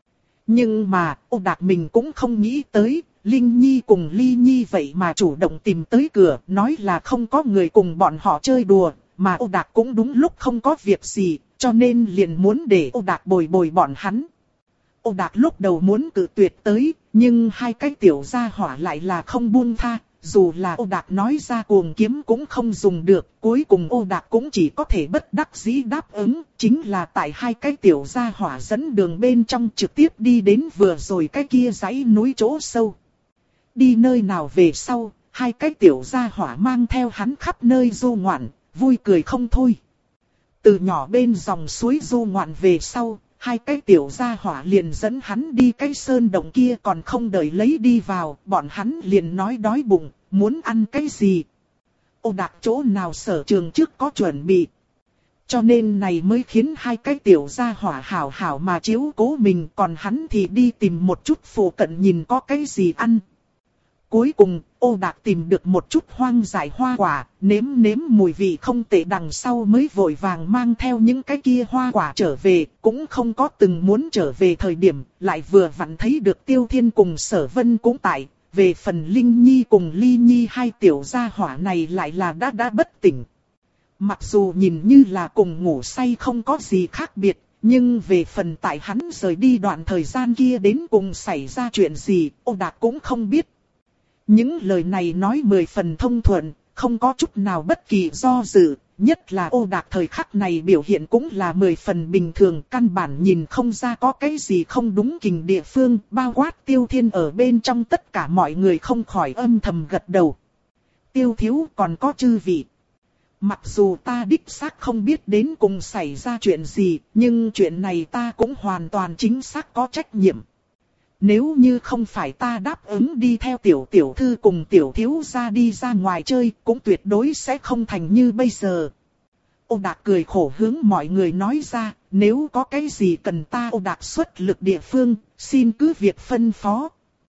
Nhưng mà, Ô Đạc mình cũng không nghĩ tới, Linh Nhi cùng Ly Nhi vậy mà chủ động tìm tới cửa, nói là không có người cùng bọn họ chơi đùa, mà Ô Đạc cũng đúng lúc không có việc gì, cho nên liền muốn để Ô Đạc bồi bồi bọn hắn. Ô Đạc lúc đầu muốn cự tuyệt tới, nhưng hai cái tiểu gia hỏa lại là không buông tha, dù là Ô Đạc nói ra Cuồng Kiếm cũng không dùng được, cuối cùng Ô Đạc cũng chỉ có thể bất đắc dĩ đáp ứng, chính là tại hai cái tiểu gia hỏa dẫn đường bên trong trực tiếp đi đến vừa rồi cái kia dãy núi chỗ sâu. Đi nơi nào về sau, hai cái tiểu gia hỏa mang theo hắn khắp nơi du ngoạn, vui cười không thôi. Từ nhỏ bên dòng suối du ngoạn về sau, hai cái tiểu gia hỏa liền dẫn hắn đi cái sơn động kia, còn không đợi lấy đi vào, bọn hắn liền nói đói bụng, muốn ăn cái gì. Ô Đạc chỗ nào sở trường trước có chuẩn bị. Cho nên này mới khiến hai cái tiểu gia hỏa hảo hảo mà chiếu cố mình, còn hắn thì đi tìm một chút phụ cận nhìn có cái gì ăn. Cuối cùng, Ô Đạc tìm được một chút hoang dại hoa quả, nếm nếm mùi vị không tệ đằng sau mới vội vàng mang theo những cái kia hoa quả trở về, cũng không có từng muốn trở về thời điểm, lại vừa vặn thấy được Tiêu Thiên cùng Sở Vân cũng tại, về phần Linh Nhi cùng Ly Nhi hai tiểu gia hỏa này lại là đã đã bất tỉnh. Mặc dù nhìn như là cùng ngủ say không có gì khác biệt, nhưng về phần tại hắn rời đi đoạn thời gian kia đến cùng xảy ra chuyện gì, Ô Đạc cũng không biết. Những lời này nói mười phần thông thuận, không có chút nào bất kỳ do dự, nhất là Ô Đạc thời khắc này biểu hiện cũng là mười phần bình thường, căn bản nhìn không ra có cái gì không đúng kình địa phương, bao quát Tiêu Thiên ở bên trong tất cả mọi người không khỏi âm thầm gật đầu. Tiêu thiếu còn có chư vị. Mặc dù ta đích xác không biết đến cùng xảy ra chuyện gì, nhưng chuyện này ta cũng hoàn toàn chính xác có trách nhiệm. Nếu như không phải ta đáp ứng đi theo tiểu tiểu thư cùng tiểu thiếu gia đi ra ngoài chơi, cũng tuyệt đối sẽ không thành như bây giờ. Ô Đạc cười khổ hướng mọi người nói ra, nếu có cái gì cần ta Ô Đạc xuất lực địa phương, xin cứ việc phân phó.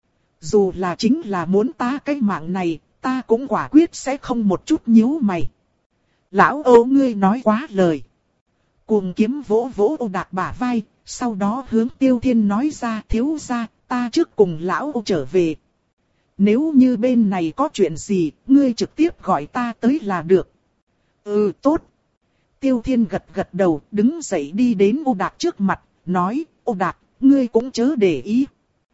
Dù là chính là muốn ta cái mạng này, ta cũng quả quyết sẽ không một chút nhíu mày. Lão Ô ngươi nói quá lời. Cuồng Kiếm vỗ vỗ Ô Đạc bả vai, sau đó hướng Tiêu Thiên nói ra, thiếu gia, ta trước cùng lão Ô trở về. Nếu như bên này có chuyện gì, ngươi trực tiếp gọi ta tới là được. Ừ tốt. Tiêu Thiên gật gật đầu, đứng dậy đi đến Ô Đạc trước mặt, nói, Ô Đạc, ngươi cũng chớ để ý.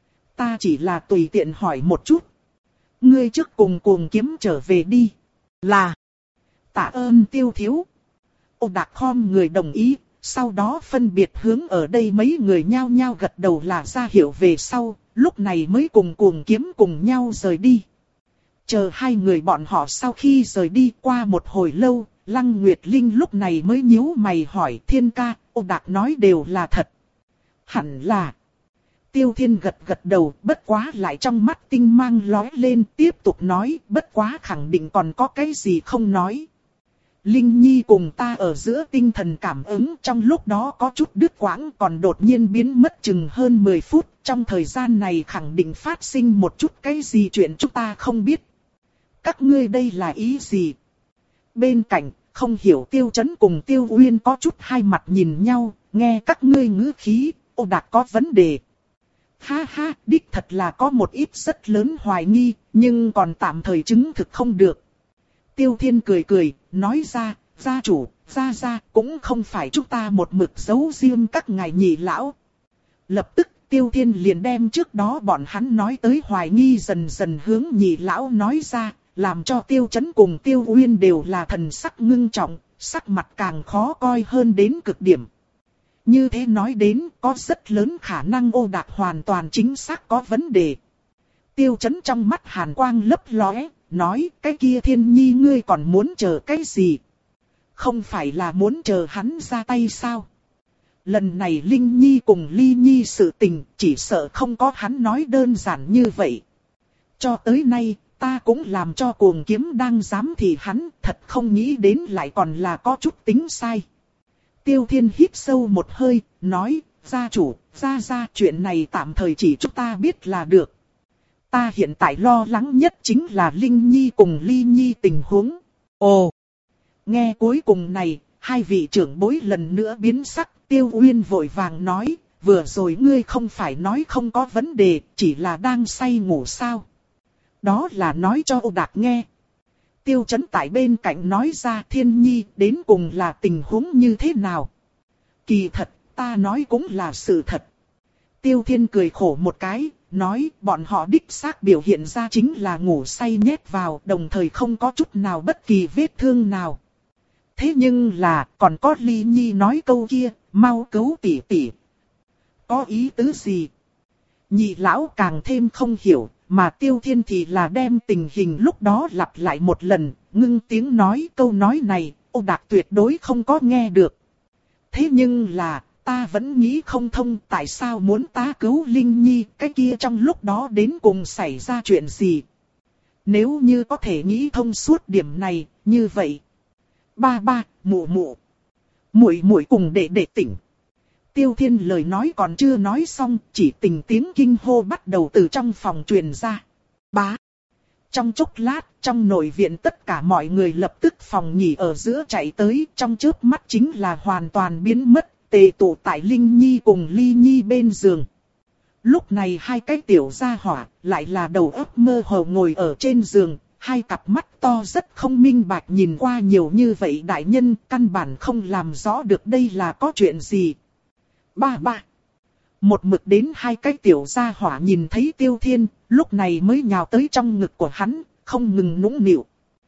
Ta chỉ là tùy tiện hỏi một chút. Ngươi trước cùng Cuồng Kiếm trở về đi. Là. Tạ ơn Tiêu thiếu. Ô Đạc khom người đồng ý. Sau đó phân biệt hướng ở đây mấy người nhao nhao gật đầu là ra hiệu về sau, lúc này mới cùng Cuồng Kiếm cùng nhau rời đi. Chờ hai người bọn họ sau khi rời đi qua một hồi lâu, Lăng Nguyệt Linh lúc này mới nhíu mày hỏi Thiên ca, Ô Đạc nói đều là thật. Hẳn là. Tiêu Thiên gật gật đầu, bất quá lại trong mắt tinh mang lóe lên, tiếp tục nói, bất quá khẳng định còn có cái gì không nói. Linh Nhi cùng ta ở giữa tinh thần cảm ứng trong lúc đó có chút đứt quãng, còn đột nhiên biến mất chừng hơn mười phút, trong thời gian này khẳng định phát sinh một chút cái gì chuyện chúng ta không biết. Các ngươi đây là ý gì? Bên cạnh, không hiểu Tiêu Chấn cùng Tiêu Uyên có chút hai mặt nhìn nhau, nghe các ngươi ngữ khí, Ô Đạc có vấn đề. Ha ha, đích thật là có một ít rất lớn hoài nghi, nhưng còn tạm thời chứng thực không được. Tiêu Thiên cười cười, nói ra, gia chủ, gia gia, cũng không phải chúng ta một mực giấu riêng các ngài nhị lão. Lập tức Tiêu Thiên liền đem trước đó bọn hắn nói tới hoài nghi dần dần hướng nhị lão nói ra, làm cho Tiêu Chấn cùng Tiêu Uyên đều là thần sắc ngưng trọng, sắc mặt càng khó coi hơn đến cực điểm. Như thế nói đến, có rất lớn khả năng Ô Đạc hoàn toàn chính xác có vấn đề. Tiêu Chấn trong mắt hàn quang lấp lóe, nói, cái kia Thiên Nhi ngươi còn muốn chờ cái gì? Không phải là muốn chờ hắn ra tay sao? Lần này Linh Nhi cùng Ly Nhi sự tình, chỉ sợ không có hắn nói đơn giản như vậy. Cho tới nay, ta cũng làm cho Cuồng Kiếm đang dám thì hắn, thật không nghĩ đến lại còn là có chút tính sai. Tiêu Thiên hít sâu một hơi, nói, gia chủ, gia gia, chuyện này tạm thời chỉ chúng ta biết là được. Ta hiện tại lo lắng nhất chính là Linh Nhi cùng Ly Nhi tình huống. Ồ! Nghe cuối cùng này, hai vị trưởng bối lần nữa biến sắc, Tiêu Uyên vội vàng nói, vừa rồi ngươi không phải nói không có vấn đề, chỉ là đang say ngủ sao. Đó là nói cho Ô Đạc nghe. Tiêu Chấn tại bên cạnh nói ra, Thiên Nhi đến cùng là tình huống như thế nào. Kỳ thật, ta nói cũng là sự thật. Tiêu Thiên cười khổ một cái, nói bọn họ đích xác biểu hiện ra chính là ngủ say nhét vào, đồng thời không có chút nào bất kỳ vết thương nào. Thế nhưng là, còn có Ly Nhi nói câu kia, mau cứu tỷ tỷ. Có ý tứ gì? Nhị lão càng thêm không hiểu, mà Tiêu Thiên thì là đem tình hình lúc đó lặp lại một lần, ngưng tiếng nói câu nói này, Ô Đạc tuyệt đối không có nghe được. Thế nhưng là, ta vẫn nghĩ không thông tại sao muốn ta cứu Linh Nhi, cái kia trong lúc đó đến cùng xảy ra chuyện gì. Nếu như có thể nghĩ thông suốt điểm này, như vậy. Ba ba, mụ mụ, muội muội cùng đệ đệ tỉnh. Tiêu Thiên lời nói còn chưa nói xong, chỉ tình tiếng kinh hô bắt đầu từ trong phòng truyền ra. Bá. Trong chốc lát, trong nội viện tất cả mọi người lập tức phòng nghỉ ở giữa chạy tới, trong chớp mắt chính là hoàn toàn biến mất, tề tụ tại Linh Nhi cùng Ly Nhi bên giường. Lúc này hai cái tiểu gia hỏa, lại là đầu óc mơ hồ ngồi ở trên giường, hai cặp mắt to rất không minh bạch nhìn qua nhiều như vậy đại nhân, căn bản không làm rõ được đây là có chuyện gì. Ba ba. Một mực đến hai cái tiểu gia hỏa nhìn thấy Tiêu Thiên, lúc này mới nhào tới trong ngực của hắn, không ngừng nũng nịu.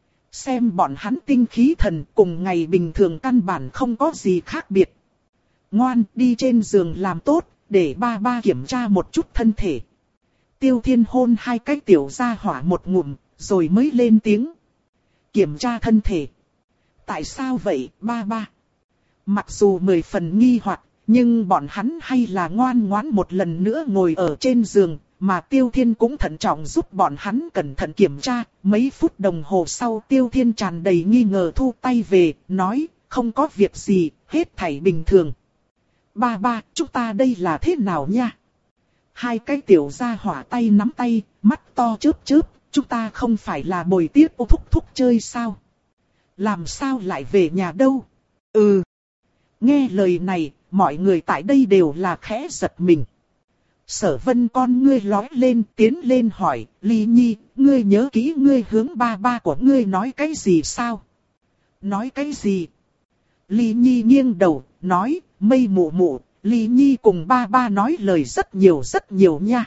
Xem bọn hắn tinh khí thần cùng ngày bình thường căn bản không có gì khác biệt. Ngoan, đi trên giường làm tốt, để ba ba kiểm tra một chút thân thể. Tiêu Thiên hôn hai cái tiểu gia hỏa một ngụm, rồi mới lên tiếng. Kiểm tra thân thể. Tại sao vậy, ba ba? Mặc dù mười phần nghi hoặc, nhưng bọn hắn hay là ngoan ngoãn một lần nữa ngồi ở trên giường, mà Tiêu Thiên cũng thận trọng giúp bọn hắn cẩn thận kiểm tra. Mấy phút đồng hồ sau Tiêu Thiên tràn đầy nghi ngờ thu tay về, nói, không có việc gì, hết thảy bình thường. Ba ba, chúng ta đây là thế nào nha? Hai cái tiểu gia hỏa tay nắm tay, mắt to chớp chớp, chúng ta không phải là bồi tiếp Ô Thúc Thúc chơi sao? Làm sao lại về nhà đâu? Ừ. Nghe lời này, mọi người tại đây đều là khẽ giật mình. Sở Vân con ngươi lói lên, tiến lên hỏi, Ly Nhi, ngươi nhớ kỹ ngươi hướng ba ba của ngươi nói cái gì sao? Nói cái gì? Ly Nhi nghiêng đầu, nói, mây mụ mụ, Ly Nhi cùng ba ba nói lời rất nhiều rất nhiều nha.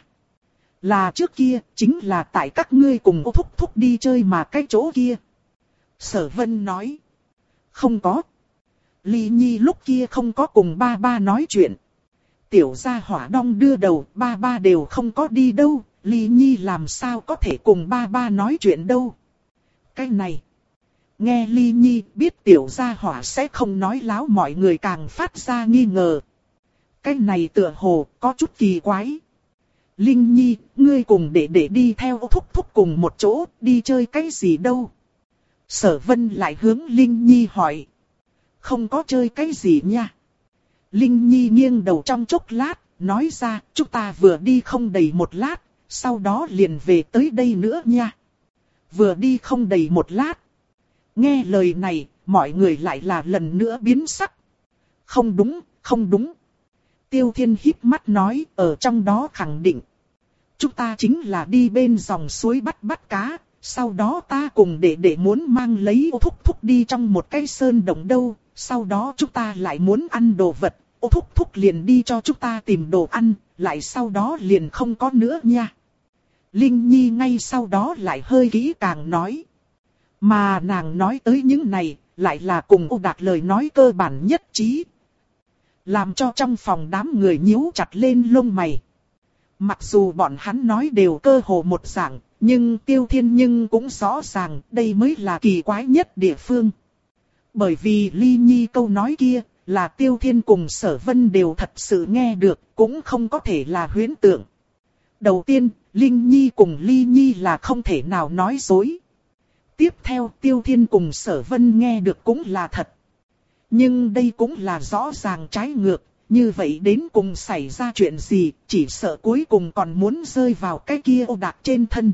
Là trước kia, chính là tại các ngươi cùng Ô Thúc Thúc đi chơi mà cái chỗ kia. Sở Vân nói, không có. Ly Nhi lúc kia không có cùng ba ba nói chuyện. Tiểu gia hỏa đong đưa đầu, ba ba đều không có đi đâu, Ly Nhi làm sao có thể cùng ba ba nói chuyện đâu. Cái này, nghe Ly Nhi biết tiểu gia hỏa sẽ không nói láo, mọi người càng phát ra nghi ngờ. Cái này tựa hồ có chút kỳ quái. Linh Nhi, ngươi cùng đệ đệ đi theo Thúc Thúc cùng một chỗ, đi chơi cái gì đâu? Sở Vân lại hướng Linh Nhi hỏi. Không có chơi cái gì nha. Linh Nhi nghiêng đầu trong chốc lát, nói ra, chúng ta vừa đi không đầy một lát, sau đó liền về tới đây nữa nha. Vừa đi không đầy một lát. Nghe lời này, mọi người lại là lần nữa biến sắc. Không đúng, không đúng. Tiêu Thiên híp mắt nói, ở trong đó khẳng định. Chúng ta chính là đi bên dòng suối bắt bắt cá, Sau đó ta cùng đệ đệ muốn mang lấy ô thúc thúc đi trong một cái sơn động đâu, sau đó chúng ta lại muốn ăn đồ vật, ô thúc thúc liền đi cho chúng ta tìm đồ ăn, lại sau đó liền không có nữa nha. Linh Nhi ngay sau đó lại hơi kỹ càng nói. Mà nàng nói tới những này, lại là cùng Ô Đạt lời nói cơ bản nhất trí. Làm cho trong phòng đám người nhíu chặt lên lông mày. Mặc dù bọn hắn nói đều cơ hồ một dạng, nhưng Tiêu Thiên nhưng cũng rõ ràng đây mới là kỳ quái nhất địa phương. Bởi vì Ly Nhi câu nói kia là Tiêu Thiên cùng Sở Vân đều thật sự nghe được, cũng không có thể là huyễn tượng. Đầu tiên, Linh Nhi cùng Ly Nhi là không thể nào nói dối. Tiếp theo Tiêu Thiên cùng Sở Vân nghe được cũng là thật. Nhưng đây cũng là rõ ràng trái ngược, như vậy đến cùng xảy ra chuyện gì, chỉ sợ cuối cùng còn muốn rơi vào cái kia Ô Đạt trên thân.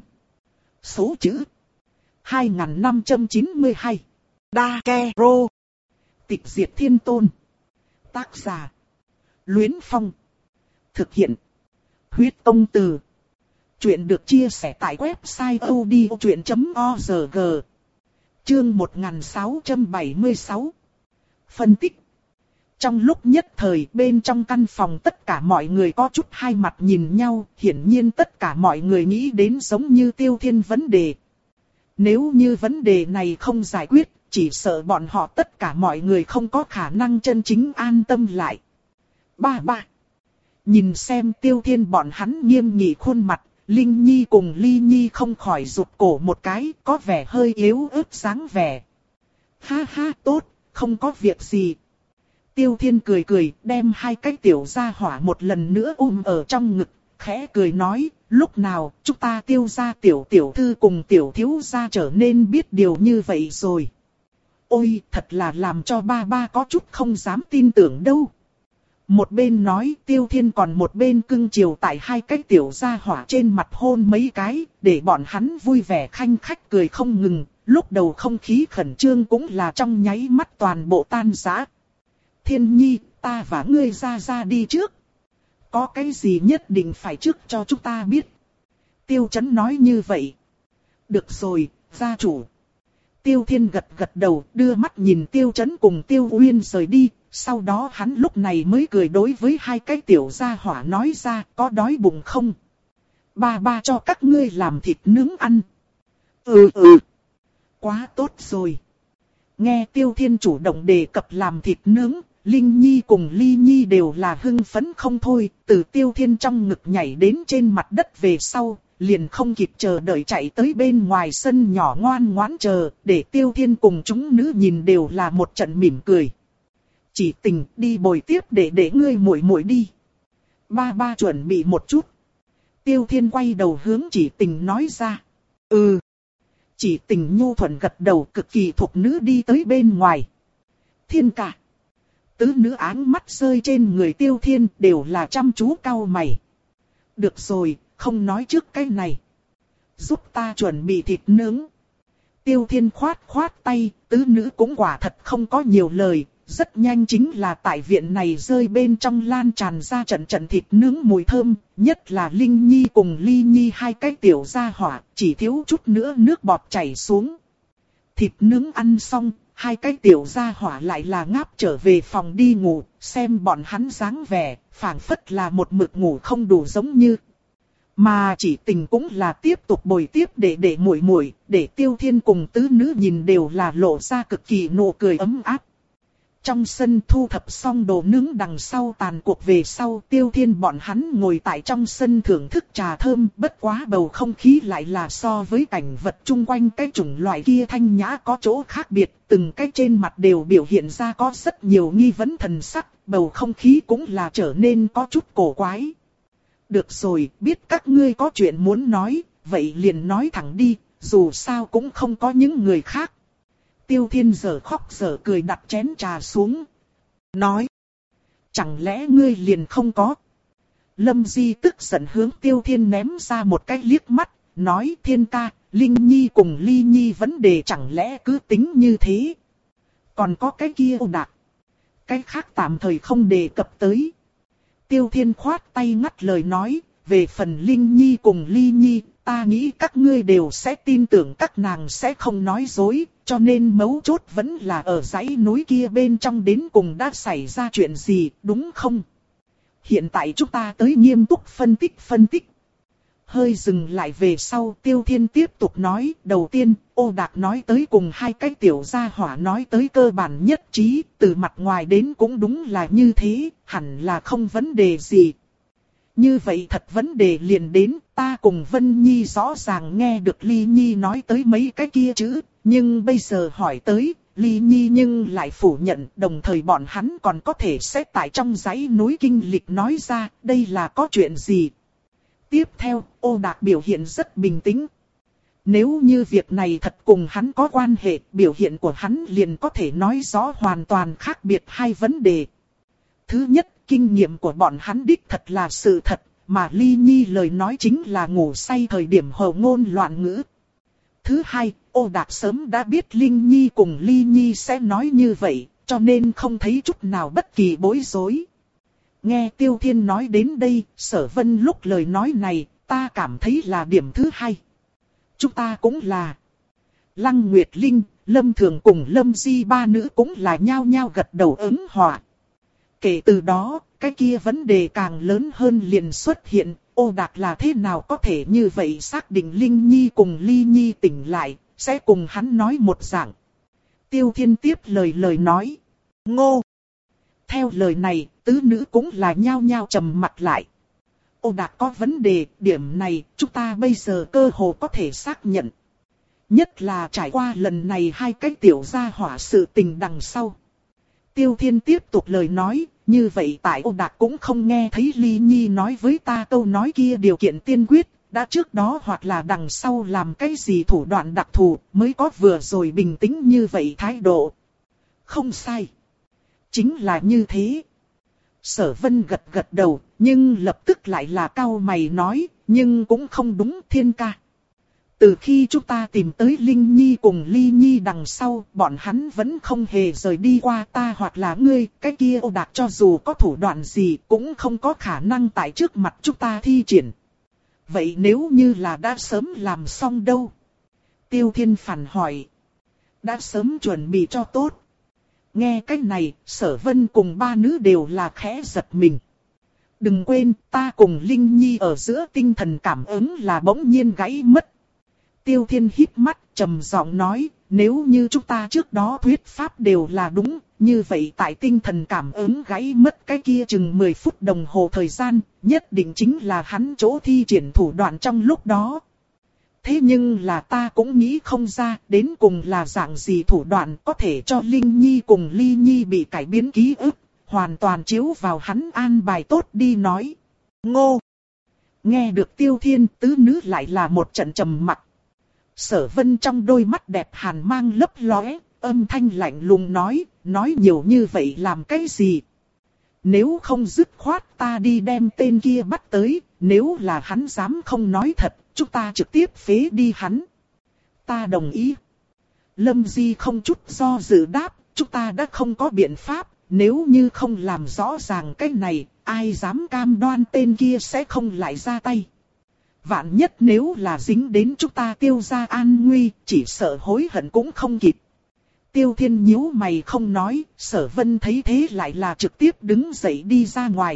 Số chữ hai nghìn năm trăm chín mươi hai Đa Ke Rô. Tịch diệt thiên tôn. Tác giả Luyến Phong. Thực hiện Huyết Tông Từ. Chuyện được chia sẻ tại website odchuyện chấm org. Chương một nghìn sáu trăm bảy mươi sáu. Phân tích. Trong lúc nhất thời bên trong căn phòng tất cả mọi người có chút hai mặt nhìn nhau, hiển nhiên tất cả mọi người nghĩ đến giống như Tiêu Thiên vấn đề. Nếu như vấn đề này không giải quyết, chỉ sợ bọn họ tất cả mọi người không có khả năng chân chính an tâm lại. Ba ba. Nhìn xem Tiêu Thiên bọn hắn nghiêm nghị khuôn mặt, Linh Nhi cùng Ly Nhi không khỏi rụt cổ một cái, có vẻ hơi yếu ớt dáng vẻ. Ha ha, tốt, không có việc gì. Tiêu Thiên cười cười, đem hai cái tiểu gia hỏa một lần nữa ôm ở trong ngực, khẽ cười nói, lúc nào chúng ta Tiêu gia tiểu tiểu thư cùng tiểu thiếu gia trở nên biết điều như vậy rồi. Ôi, thật là làm cho ba ba có chút không dám tin tưởng đâu. Một bên nói Tiêu Thiên còn một bên cưng chiều tại hai cái tiểu gia hỏa trên mặt hôn mấy cái, để bọn hắn vui vẻ khanh khách cười không ngừng, lúc đầu không khí khẩn trương cũng là trong nháy mắt toàn bộ tan rã. Thiên Nhi, ta và ngươi ra ra đi trước. Có cái gì nhất định phải trước cho chúng ta biết. Tiêu Chấn nói như vậy. Được rồi, gia chủ. Tiêu Thiên gật gật đầu, đưa mắt nhìn Tiêu Chấn cùng Tiêu Uyên rời đi. Sau đó hắn lúc này mới cười đối với hai cái tiểu gia hỏa nói ra, có đói bụng không? Ba ba cho các ngươi làm thịt nướng ăn. Ừ ừ. Quá tốt rồi. Nghe Tiêu Thiên chủ động đề cập làm thịt nướng, Linh Nhi cùng Ly Nhi đều là hưng phấn không thôi, từ Tiêu Thiên trong ngực nhảy đến trên mặt đất về sau, liền không kịp chờ đợi chạy tới bên ngoài sân nhỏ ngoan ngoãn chờ, để Tiêu Thiên cùng chúng nữ nhìn đều là một trận mỉm cười. Chỉ Tình đi bồi tiếp để để ngươi muội muội đi. Ba ba chuẩn bị một chút. Tiêu Thiên quay đầu hướng Chỉ Tình nói ra. Ừ. Chỉ Tình nhu thuận gật đầu, cực kỳ thuộc nữ đi tới bên ngoài. Thiên ca. Tứ nữ áng mắt rơi trên người Tiêu Thiên đều là chăm chú cau mày. Được rồi, không nói trước cái này. Giúp ta chuẩn bị thịt nướng. Tiêu Thiên khoát khoát tay, tứ nữ cũng quả thật không có nhiều lời. Rất nhanh chính là tại viện này rơi bên trong lan tràn ra trận trận thịt nướng mùi thơm, nhất là Linh Nhi cùng Ly Nhi hai cái tiểu gia hỏa, chỉ thiếu chút nữa nước bọt chảy xuống. Thịt nướng ăn xong, hai cái tiểu gia hỏa lại là ngáp trở về phòng đi ngủ, xem bọn hắn dáng vẻ, phảng phất là một mực ngủ không đủ giống như. Mà Chỉ Tình cũng là tiếp tục bồi tiếp để để muội muội, để Tiêu Thiên cùng tứ nữ nhìn đều là lộ ra cực kỳ nụ cười ấm áp. Trong sân thu thập xong đồ nướng đằng sau tàn cuộc về sau, Tiêu Thiên bọn hắn ngồi tại trong sân thưởng thức trà thơm, bất quá bầu không khí lại là so với cảnh vật chung quanh cái chủng loại kia thanh nhã có chỗ khác biệt, từng cái trên mặt đều biểu hiện ra có rất nhiều nghi vấn thần sắc, bầu không khí cũng là trở nên có chút cổ quái. Được rồi, biết các ngươi có chuyện muốn nói, vậy liền nói thẳng đi, dù sao cũng không có những người khác. Tiêu Thiên giờ khóc giờ cười đặt chén trà xuống. Nói. Chẳng lẽ ngươi liền không có? Lâm Di tức giận hướng Tiêu Thiên ném ra một cái liếc mắt. Nói Thiên ca, Linh Nhi cùng Ly Nhi vấn đề chẳng lẽ cứ tính như thế? Còn có cái kia Ô Đạt. Cái khác tạm thời không đề cập tới. Tiêu Thiên khoát tay ngắt lời nói. Về phần Linh Nhi cùng Ly Nhi, ta nghĩ các ngươi đều sẽ tin tưởng các nàng sẽ không nói dối, cho nên mấu chốt vẫn là ở dãy núi kia bên trong đến cùng đã xảy ra chuyện gì, đúng không? Hiện tại chúng ta tới nghiêm túc phân tích phân tích. Hơi dừng lại về sau, Tiêu Thiên tiếp tục nói, đầu tiên, Ô Đạc nói tới cùng hai cái tiểu gia hỏa nói tới cơ bản nhất trí, từ mặt ngoài đến cũng đúng là như thế, hẳn là không vấn đề gì. Như vậy thật vấn đề liền đến, ta cùng Vân Nhi rõ ràng nghe được Ly Nhi nói tới mấy cái kia chữ, nhưng bây giờ hỏi tới, Ly Nhi nhưng lại phủ nhận, đồng thời bọn hắn còn có thể sẽ tại trong dãy núi kinh lịch nói ra, đây là có chuyện gì. Tiếp theo, Ô Đạc biểu hiện rất bình tĩnh. Nếu như việc này thật cùng hắn có quan hệ, biểu hiện của hắn liền có thể nói rõ hoàn toàn khác biệt hai vấn đề. Thứ nhất, kinh nghiệm của bọn hắn đích thật là sự thật, mà Ly Nhi lời nói chính là ngủ say thời điểm hồ ngôn loạn ngữ. Thứ hai, Ô Đạc sớm đã biết Linh Nhi cùng Ly Nhi sẽ nói như vậy, cho nên không thấy chút nào bất kỳ bối rối. Nghe Tiêu Thiên nói đến đây, Sở Vân lúc lời nói này, ta cảm thấy là điểm thứ hai. Chúng ta cũng là. Lăng Nguyệt Linh, Lâm Thường cùng Lâm Di ba nữ cũng là nhao nhao gật đầu ứng hòa. Kể từ đó, cái kia vấn đề càng lớn hơn liền xuất hiện, Ô Đạc là thế nào có thể như vậy xác định Linh Nhi cùng Ly Nhi tỉnh lại, sẽ cùng hắn nói một dạng. Tiêu Thiên tiếp lời lời nói. Ngô! Theo lời này, tứ nữ cũng là nhao nhao trầm mặt lại. Ô Đạc có vấn đề, điểm này chúng ta bây giờ cơ hồ có thể xác nhận. Nhất là trải qua lần này hai cái tiểu gia hỏa sự tình đằng sau. Tiêu Thiên tiếp tục lời nói, như vậy tại Ô Đạc cũng không nghe thấy Ly Nhi nói với ta câu nói kia điều kiện tiên quyết, đã trước đó hoặc là đằng sau làm cái gì thủ đoạn đặc thù mới có vừa rồi bình tĩnh như vậy thái độ. Không sai. Chính là như thế. Sở Vân gật gật đầu, nhưng lập tức lại là cau mày nói, nhưng cũng không đúng Thiên ca. Từ khi chúng ta tìm tới Linh Nhi cùng Ly Nhi đằng sau, bọn hắn vẫn không hề rời đi qua ta hoặc là ngươi, cái kia Ô Đạc cho dù có thủ đoạn gì cũng không có khả năng tại trước mặt chúng ta thi triển. Vậy nếu như là đã sớm làm xong đâu? Tiêu Thiên phản hỏi. Đã sớm chuẩn bị cho tốt. Nghe cái này, Sở Vân cùng ba nữ đều là khẽ giật mình. Đừng quên, ta cùng Linh Nhi ở giữa tinh thần cảm ứng là bỗng nhiên gãy mất. Tiêu Thiên híp mắt, trầm giọng nói, nếu như chúng ta trước đó thuyết pháp đều là đúng, như vậy tại tinh thần cảm ứng gãy mất cái kia chừng mười phút đồng hồ thời gian, nhất định chính là hắn chỗ thi triển thủ đoạn trong lúc đó. Thế nhưng là ta cũng nghĩ không ra, đến cùng là dạng gì thủ đoạn có thể cho Linh Nhi cùng Ly Nhi bị cải biến ký ức, hoàn toàn chiếu vào hắn an bài tốt đi nói. Ngô! Nghe được Tiêu Thiên, tứ nữ lại là một trận trầm mặc. Sở Vân trong đôi mắt đẹp hàn mang lấp lóe, âm thanh lạnh lùng nói, nói nhiều như vậy làm cái gì? Nếu không dứt khoát ta đi đem tên kia bắt tới, nếu là hắn dám không nói thật, chúng ta trực tiếp phế đi hắn. Ta đồng ý. Lâm Di không chút do dự đáp, chúng ta đã không có biện pháp, nếu như không làm rõ ràng cái này, ai dám cam đoan tên kia sẽ không lại ra tay. Vạn nhất nếu là dính đến chúng ta Tiêu gia an nguy, chỉ sợ hối hận cũng không kịp. Tiêu Thiên nhíu mày không nói, Sở Vân thấy thế lại là trực tiếp đứng dậy đi ra ngoài.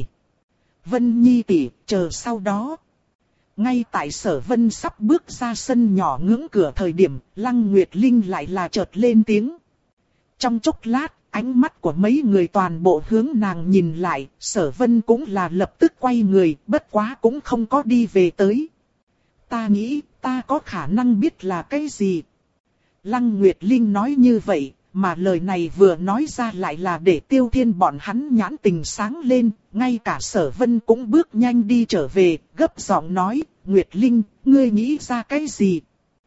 Vân Nhi tỷ, chờ sau đó. Ngay tại Sở Vân sắp bước ra sân nhỏ ngưỡng cửa thời điểm, Lăng Nguyệt Linh lại là chợt lên tiếng. Trong chốc lát, ánh mắt của mấy người toàn bộ hướng nàng nhìn lại, Sở Vân cũng là lập tức quay người, bất quá cũng không có đi về tới. Ta nghĩ, ta có khả năng biết là cái gì. Lăng Nguyệt Linh nói như vậy, mà lời này vừa nói ra lại là để Tiêu Thiên bọn hắn nhãn tình sáng lên, ngay cả Sở Vân cũng bước nhanh đi trở về, gấp giọng nói, Nguyệt Linh, ngươi nghĩ ra cái gì?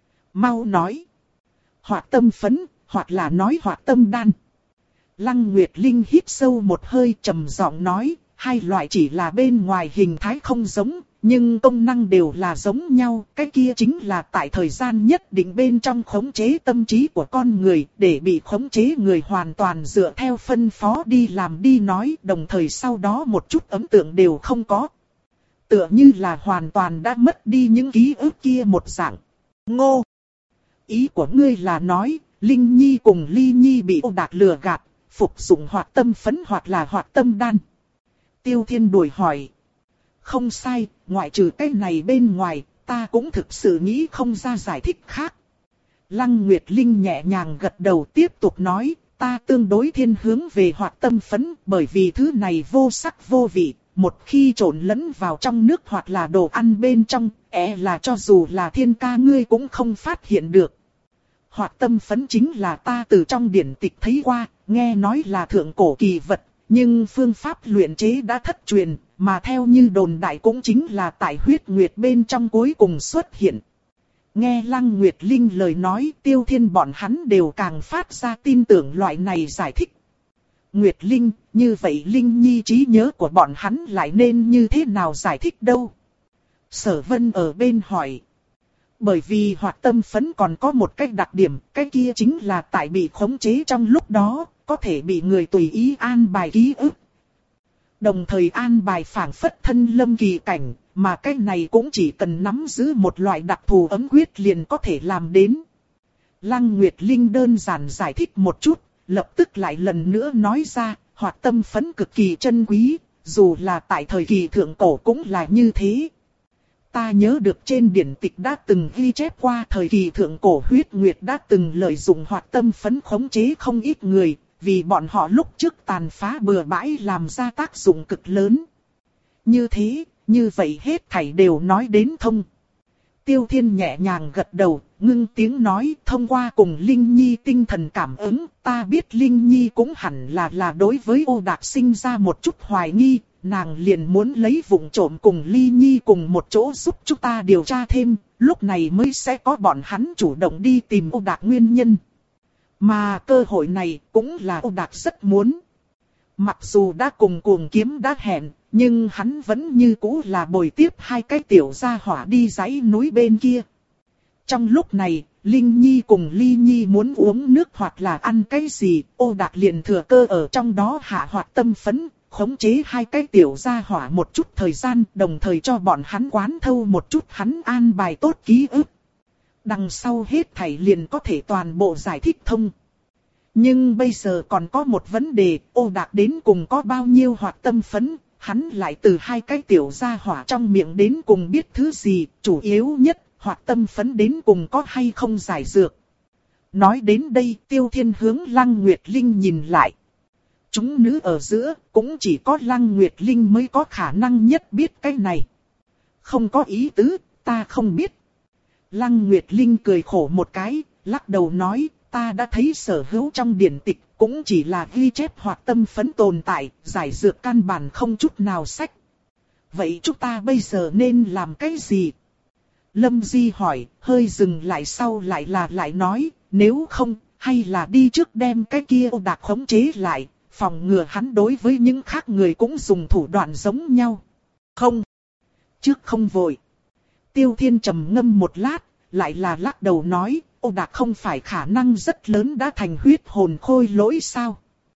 Mau nói. Hoặc tâm phấn, hoặc là nói hoặc tâm đan. Lăng Nguyệt Linh hít sâu một hơi trầm giọng nói, hai loại chỉ là bên ngoài hình thái không giống, nhưng công năng đều là giống nhau, cái kia chính là tại thời gian nhất định bên trong khống chế tâm trí của con người, để bị khống chế người hoàn toàn dựa theo phân phó đi làm đi nói, đồng thời sau đó một chút ấn tượng đều không có. tựa như là hoàn toàn đã mất đi những ký ức kia một dạng. Ngô! Ý của ngươi là nói, Linh Nhi cùng Ly Nhi bị Ô Đạc lừa gạt, phục dụng hoạt tâm phấn hoặc là hoạt tâm đan. Tiêu Thiên đuổi hỏi. Không sai, ngoại trừ cái này bên ngoài, ta cũng thực sự nghĩ không ra giải thích khác. Lăng Nguyệt Linh nhẹ nhàng gật đầu tiếp tục nói, ta tương đối thiên hướng về hoạt tâm phấn bởi vì thứ này vô sắc vô vị, một khi trộn lẫn vào trong nước hoặc là đồ ăn bên trong, e là cho dù là thiên ca ngươi cũng không phát hiện được. Hoạt tâm phấn chính là ta từ trong điển tịch thấy qua, nghe nói là thượng cổ kỳ vật, nhưng phương pháp luyện chế đã thất truyền, mà theo như đồn đại cũng chính là tại huyết nguyệt bên trong cuối cùng xuất hiện. Nghe Lăng Nguyệt Linh lời nói, Tiêu Thiên bọn hắn đều càng phát ra tin tưởng loại này giải thích. Nguyệt Linh, như vậy Linh Nhi trí nhớ của bọn hắn lại nên như thế nào giải thích đâu? Sở Vân ở bên hỏi. Bởi vì hoạt tâm phấn còn có một cái đặc điểm, cái kia chính là tại bị khống chế trong lúc đó, có thể bị người tùy ý an bài ký ức. Đồng thời an bài phảng phất thân lâm kỳ cảnh, mà cái này cũng chỉ cần nắm giữ một loại đặc thù ấm quyết liền có thể làm đến. Lăng Nguyệt Linh đơn giản giải thích một chút, lập tức lại lần nữa nói ra, hoạt tâm phấn cực kỳ chân quý, dù là tại thời kỳ thượng cổ cũng là như thế. Ta nhớ được trên điển tịch đã từng ghi chép qua thời kỳ thượng cổ huyết nguyệt đã từng lợi dụng hoạt tâm phấn khống chế không ít người, vì bọn họ lúc trước tàn phá bừa bãi làm ra tác dụng cực lớn. Như thế, như vậy hết thảy đều nói đến thông. Tiêu Thiên nhẹ nhàng gật đầu, ngưng tiếng nói, thông qua cùng Linh Nhi tinh thần cảm ứng, ta biết Linh Nhi cũng hẳn là là đối với Ô Đạc sinh ra một chút hoài nghi, nàng liền muốn lấy vụng trộm cùng Ly Nhi cùng một chỗ giúp chúng ta điều tra thêm, lúc này mới sẽ có bọn hắn chủ động đi tìm Ô Đạc nguyên nhân. Mà cơ hội này cũng là Ô Đạc rất muốn. Mặc dù đã cùng Cuồng Kiếm đã hẹn, nhưng hắn vẫn như cũ là bồi tiếp hai cái tiểu gia hỏa đi dãy núi bên kia. Trong lúc này, Linh Nhi cùng Ly Nhi muốn uống nước hoặc là ăn cái gì, Ô Đạc liền thừa cơ ở trong đó hạ hoạt tâm phấn, khống chế hai cái tiểu gia hỏa một chút thời gian, đồng thời cho bọn hắn quán thâu một chút hắn an bài tốt ký ức. Đằng sau hết thảy liền có thể toàn bộ giải thích thông. Nhưng bây giờ còn có một vấn đề, Ô Đạc đến cùng có bao nhiêu hoạt tâm phấn, hắn lại từ hai cái tiểu gia hỏa trong miệng đến cùng biết thứ gì, chủ yếu nhất, hoạt tâm phấn đến cùng có hay không giải dược. Nói đến đây, Tiêu Thiên hướng Lăng Nguyệt Linh nhìn lại. Chúng nữ ở giữa, cũng chỉ có Lăng Nguyệt Linh mới có khả năng nhất biết cái này. Không có ý tứ, ta không biết. Lăng Nguyệt Linh cười khổ một cái, lắc đầu nói, ta đã thấy sở hữu trong điển tịch, cũng chỉ là ghi chép hoạt tâm phấn tồn tại, giải dược căn bản không chút nào sách. Vậy chúng ta bây giờ nên làm cái gì? Lâm Di hỏi, hơi dừng lại sau lại là lại nói, nếu không, hay là đi trước đem cái kia Ô Đạc khống chế lại, phòng ngừa hắn đối với những khác người cũng dùng thủ đoạn giống nhau. Không. Trước không vội. Tiêu Thiên trầm ngâm một lát, lại là lắc đầu nói, Ô Đạc không phải khả năng rất lớn đã thành huyết hồn khôi lỗi sao?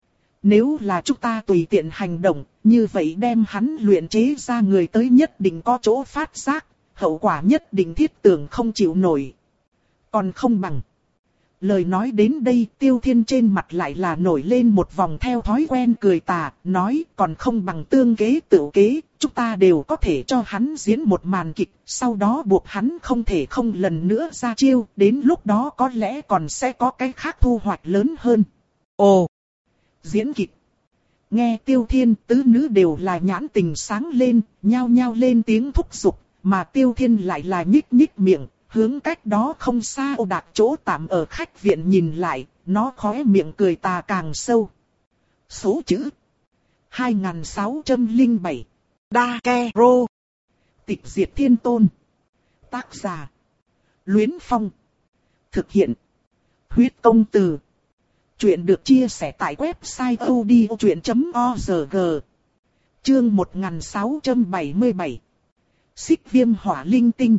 Nếu là chúng ta tùy tiện hành động, như vậy đem hắn luyện chế ra người tới nhất định có chỗ phát giác, hậu quả nhất định thiết tưởng không chịu nổi. Còn không bằng. Lời nói đến đây, Tiêu Thiên trên mặt lại là nổi lên một vòng theo thói quen cười tà, nói còn không bằng tương kế tự kế, chúng ta đều có thể cho hắn diễn một màn kịch, sau đó buộc hắn không thể không lần nữa ra chiêu, đến lúc đó có lẽ còn sẽ có cái khác thu hoạch lớn hơn. Ồ! Diễn kịch! Nghe Tiêu Thiên tứ nữ đều là nhãn tình sáng lên, nhao nhao lên tiếng thúc giục, mà Tiêu Thiên lại là nhích nhích miệng. Hướng cách đó không xa Ô Đạc chỗ tạm ở khách viện nhìn lại, nó khóe miệng cười tà càng sâu. Số chữ hai nghìn sáu trăm lẻ bảy Đa Ke Rô Tịch Diệt Thiên Tôn. Tác giả Luyến Phong. Thực hiện Huyết Công Từ. Chuyện được chia sẻ tại website odchuyện chấm org. Chương một nghìn sáu trăm bảy mươi bảy Xích Viêm Hỏa Linh Tinh.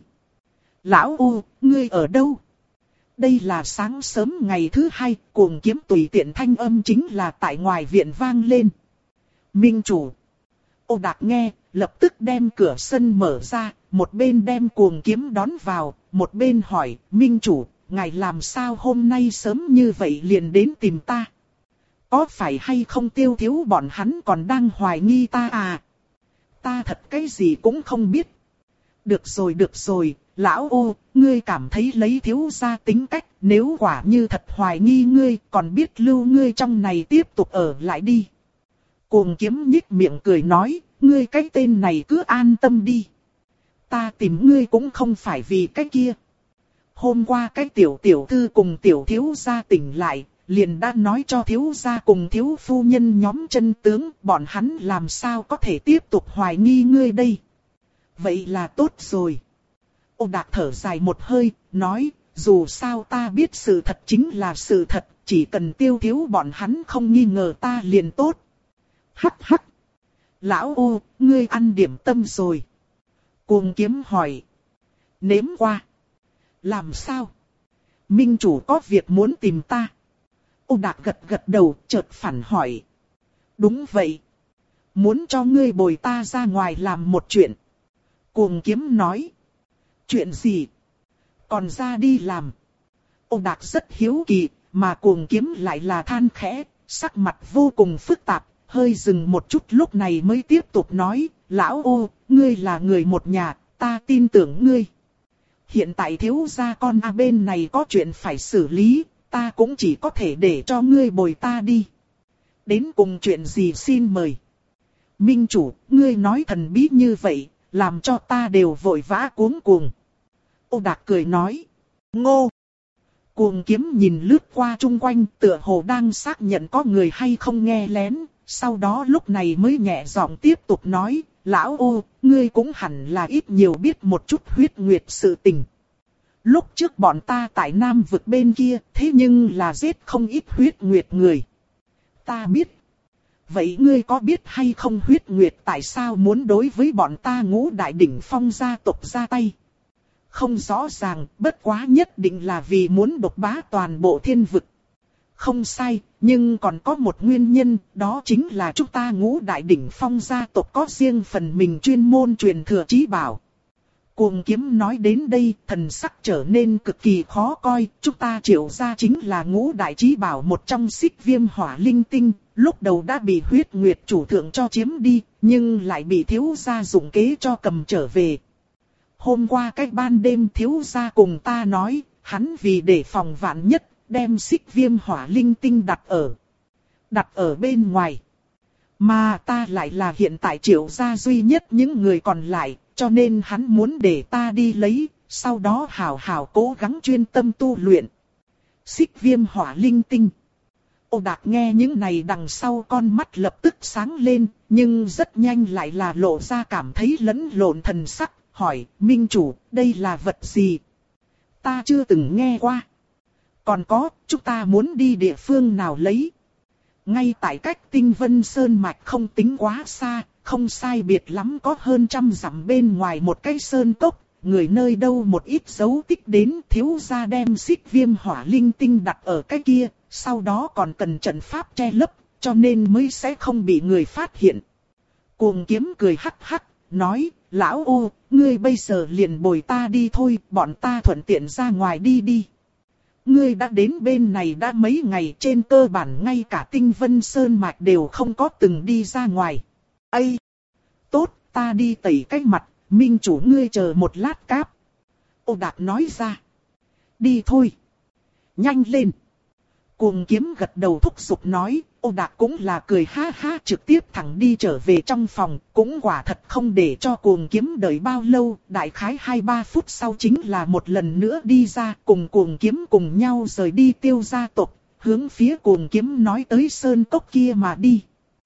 Lão U, ngươi ở đâu? Đây là sáng sớm ngày thứ hai, Cuồng Kiếm tùy tiện thanh âm chính là tại ngoài viện vang lên. Minh chủ. Ô Đạc nghe, lập tức đem cửa sân mở ra, một bên đem Cuồng Kiếm đón vào, một bên hỏi, Minh chủ, ngài làm sao hôm nay sớm như vậy liền đến tìm ta? Có phải hay không Tiêu thiếu bọn hắn còn đang hoài nghi ta à? Ta thật cái gì cũng không biết. Được rồi được rồi, lão ô, ngươi cảm thấy lấy thiếu gia tính cách, nếu quả như thật hoài nghi ngươi, còn biết lưu ngươi trong này tiếp tục ở lại đi. Cuồng Kiếm nhích miệng cười nói, ngươi cái tên này cứ an tâm đi. Ta tìm ngươi cũng không phải vì cái kia. Hôm qua cái tiểu tiểu thư cùng tiểu thiếu gia tỉnh lại, liền đã nói cho thiếu gia cùng thiếu phu nhân nhóm chân tướng, bọn hắn làm sao có thể tiếp tục hoài nghi ngươi đây. Vậy là tốt rồi. Ô Đạc thở dài một hơi, nói, dù sao ta biết sự thật chính là sự thật, chỉ cần Tiêu thiếu bọn hắn không nghi ngờ ta liền tốt. Hắc hắc. Lão ô, ngươi ăn điểm tâm rồi. Cuồng Kiếm hỏi. Nếm qua. Làm sao? Minh chủ có việc muốn tìm ta. Ô Đạc gật gật đầu, chợt phản hỏi. Đúng vậy. Muốn cho ngươi bồi ta ra ngoài làm một chuyện. Cuồng Kiếm nói. Chuyện gì? Còn ra đi làm. Ô Đạc rất hiếu kỳ, mà Cuồng Kiếm lại là than khẽ, sắc mặt vô cùng phức tạp, hơi dừng một chút lúc này mới tiếp tục nói, lão ô, ngươi là người một nhà, ta tin tưởng ngươi. Hiện tại thiếu gia con a bên này có chuyện phải xử lý, ta cũng chỉ có thể để cho ngươi bồi ta đi. Đến cùng chuyện gì xin mời. Minh chủ, ngươi nói thần bí như vậy, làm cho ta đều vội vã cuống cuồng. Ô Đạc cười nói. Ngô. Cuồng Kiếm nhìn lướt qua chung quanh, tựa hồ đang xác nhận có người hay không nghe lén. Sau đó lúc này mới nhẹ giọng tiếp tục nói. Lão ô, ngươi cũng hẳn là ít nhiều biết một chút huyết nguyệt sự tình. Lúc trước bọn ta tại Nam vực bên kia, thế nhưng là giết không ít huyết nguyệt người. Ta biết. Vậy ngươi có biết hay không huyết nguyệt tại sao muốn đối với bọn ta Ngũ Đại Đỉnh Phong gia tộc ra tay? Không rõ ràng, bất quá nhất định là vì muốn độc bá toàn bộ thiên vực. Không sai, nhưng còn có một nguyên nhân, đó chính là chúng ta Ngũ Đại Đỉnh Phong gia tộc có riêng phần mình chuyên môn truyền thừa chí bảo. Cuồng Kiếm nói đến đây, thần sắc trở nên cực kỳ khó coi, chúng ta Triệu gia chính là Ngũ Đại chí bảo một trong Xích Viêm Hỏa Linh Tinh, lúc đầu đã bị huyết nguyệt chủ thượng cho chiếm đi, nhưng lại bị thiếu gia dụng kế cho cầm trở về. Hôm qua cách ban đêm thiếu gia cùng ta nói, hắn vì để phòng vạn nhất, đem Xích Viêm Hỏa Linh Tinh đặt ở, đặt ở bên ngoài. Mà ta lại là hiện tại Triệu gia duy nhất những người còn lại, cho nên hắn muốn để ta đi lấy, sau đó hào hào cố gắng chuyên tâm tu luyện. Xích Viêm Hỏa Linh Tinh. Ô Đạc nghe những này đằng sau con mắt lập tức sáng lên, nhưng rất nhanh lại là lộ ra cảm thấy lẫn lộn thần sắc, hỏi, Minh chủ, đây là vật gì? Ta chưa từng nghe qua. Còn có, chúng ta muốn đi địa phương nào lấy? Ngay tại cách Tinh Vân Sơn Mạch không tính quá xa, không sai biệt lắm có hơn trăm dặm bên ngoài một cái sơn cốc, người nơi đâu một ít dấu tích đến thiếu gia đem Xích Viêm Hỏa Linh Tinh đặt ở cái kia, sau đó còn cần trận pháp che lấp, cho nên mới sẽ không bị người phát hiện. Cuồng Kiếm cười hắc hắc, nói, lão ô, ngươi bây giờ liền bồi ta đi thôi, bọn ta thuận tiện ra ngoài đi đi. Ngươi đã đến bên này đã mấy ngày, trên cơ bản ngay cả Tinh Vân Sơn Mạch đều không có từng đi ra ngoài. Ây! Tốt, ta đi tẩy cái mặt, Minh chủ ngươi chờ một lát cáp. Ô Đạc nói ra. Đi thôi. Nhanh lên. Cuồng Kiếm gật đầu thúc giục nói, Ô Đạc cũng là cười ha ha trực tiếp thẳng đi trở về trong phòng, cũng quả thật không để cho Cuồng Kiếm đợi bao lâu, đại khái hai ba phút sau chính là một lần nữa đi ra, cùng Cuồng Kiếm cùng nhau rời đi Tiêu gia tộc, hướng phía Cuồng Kiếm nói tới sơn cốc kia mà đi.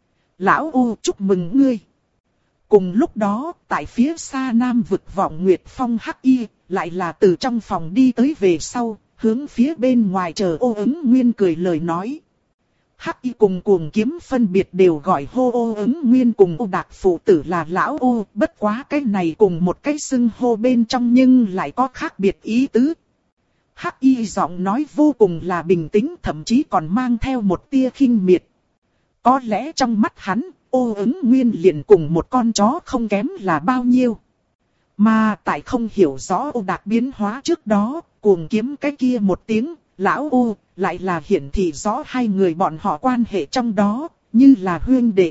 Lão ô chúc mừng ngươi. Cùng lúc đó, tại phía xa Nam vực Vọng Nguyệt Phong Hắc Y, lại là từ trong phòng đi tới về sau, hướng phía bên ngoài chờ Ô Ứng Nguyên cười lời nói. Hắc Y cùng Cuồng Kiếm phân biệt đều gọi hô Ô Ứng Nguyên cùng Ô Đạc phụ tử là lão ô, bất quá cái này cùng một cái xưng hô bên trong nhưng lại có khác biệt ý tứ. Hắc Y giọng nói vô cùng là bình tĩnh, thậm chí còn mang theo một tia khinh miệt. Có lẽ trong mắt hắn, Ô Ứng Nguyên liền cùng một con chó không kém là bao nhiêu. Mà tại không hiểu rõ Ô Đạc biến hóa trước đó, Cuồng Kiếm cái kia một tiếng, lão Ô, lại là hiển thị rõ hai người bọn họ quan hệ trong đó, như là huyên đệ.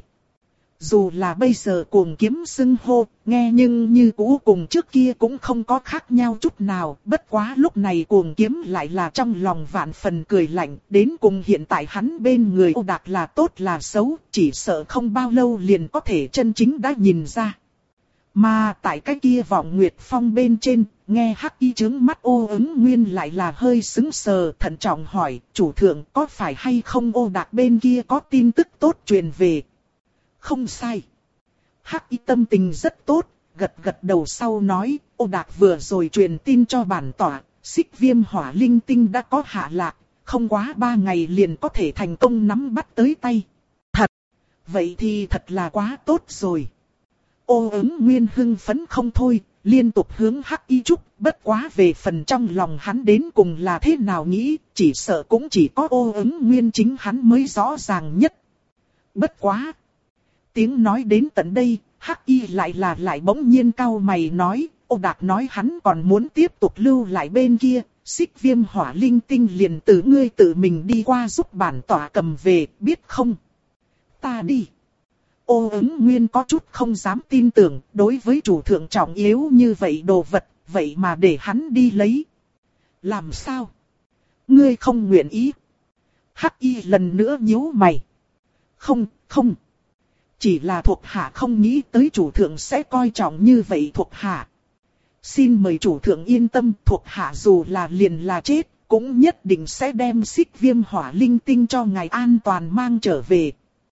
Dù là bây giờ Cuồng Kiếm xưng hô, nghe nhưng như cũ cùng trước kia cũng không có khác nhau chút nào. Bất quá lúc này Cuồng Kiếm lại là trong lòng vạn phần cười lạnh. Đến cùng hiện tại hắn bên người Ô Đạc là tốt là xấu, chỉ sợ không bao lâu liền có thể chân chính đã nhìn ra. Mà tại cái kia Vọng Nguyệt Phong bên trên, nghe Hắc Y trướng mắt Ô Ứng Nguyên lại là hơi sững sờ, thận trọng hỏi, chủ thượng có phải hay không Ô Đạc bên kia có tin tức tốt truyền về? Không sai. Hắc Y tâm tình rất tốt, gật gật đầu sau nói, Ô Đạc vừa rồi truyền tin cho bản tỏa, Xích Viêm Hỏa Linh Tinh đã có hạ lạc, không quá ba ngày liền có thể thành công nắm bắt tới tay. Thật, vậy thì thật là quá tốt rồi. Ô Ứng Nguyên hưng phấn không thôi, liên tục hướng Hắc Y chúc, bất quá về phần trong lòng hắn đến cùng là thế nào nghĩ, chỉ sợ cũng chỉ có Ô Ứng Nguyên chính hắn mới rõ ràng nhất. Bất quá. Tiếng nói đến tận đây, Hắc Y lại là lại bỗng nhiên cau mày nói, Ô Đạc nói hắn còn muốn tiếp tục lưu lại bên kia, Xích Viêm Hỏa Linh Tinh liền từ ngươi tự mình đi qua giúp bản tỏa cầm về, biết không? Ta đi. Ô Ứng Nguyên có chút không dám tin tưởng, đối với chủ thượng trọng yếu như vậy đồ vật, vậy mà để hắn đi lấy. Làm sao? Ngươi không nguyện ý. Hắc Y lần nữa nhíu mày. Không, không. Chỉ là thuộc hạ không nghĩ tới chủ thượng sẽ coi trọng như vậy thuộc hạ. Xin mời chủ thượng yên tâm, thuộc hạ dù là liền là chết, cũng nhất định sẽ đem Xích Viêm Hỏa Linh Tinh cho ngài an toàn mang trở về.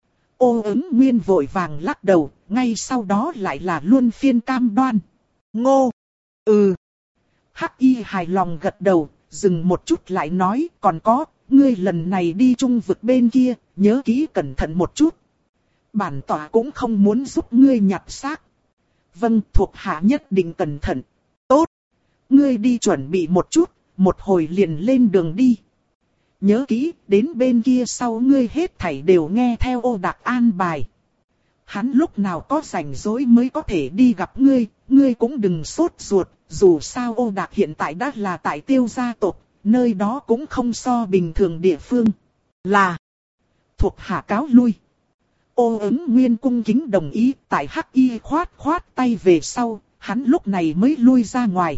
Ô Ứng Nguyên vội vàng lắc đầu, ngay sau đó lại là luôn phiên cam đoan. Ngô! Ừ! Hắc Y hài lòng gật đầu, dừng một chút lại nói, còn có, ngươi lần này đi Trung Vực bên kia, nhớ kỹ cẩn thận một chút. Bản tỏa cũng không muốn giúp ngươi nhặt xác. Vâng, thuộc hạ nhất định cẩn thận. Tốt! Ngươi đi chuẩn bị một chút, một hồi liền lên đường đi. Nhớ kỹ, đến bên kia sau ngươi hết thảy đều nghe theo Ô Đạc an bài. Hắn lúc nào có rảnh rỗi mới có thể đi gặp ngươi, ngươi cũng đừng sốt ruột, dù sao Ô Đạc hiện tại đã là tại Tiêu gia tộc, nơi đó cũng không so bình thường địa phương. Là thuộc hạ cáo lui. Ô Ứng Nguyên cung kính đồng ý, tại Hắc Y khoát khoát tay về sau, hắn lúc này mới lui ra ngoài.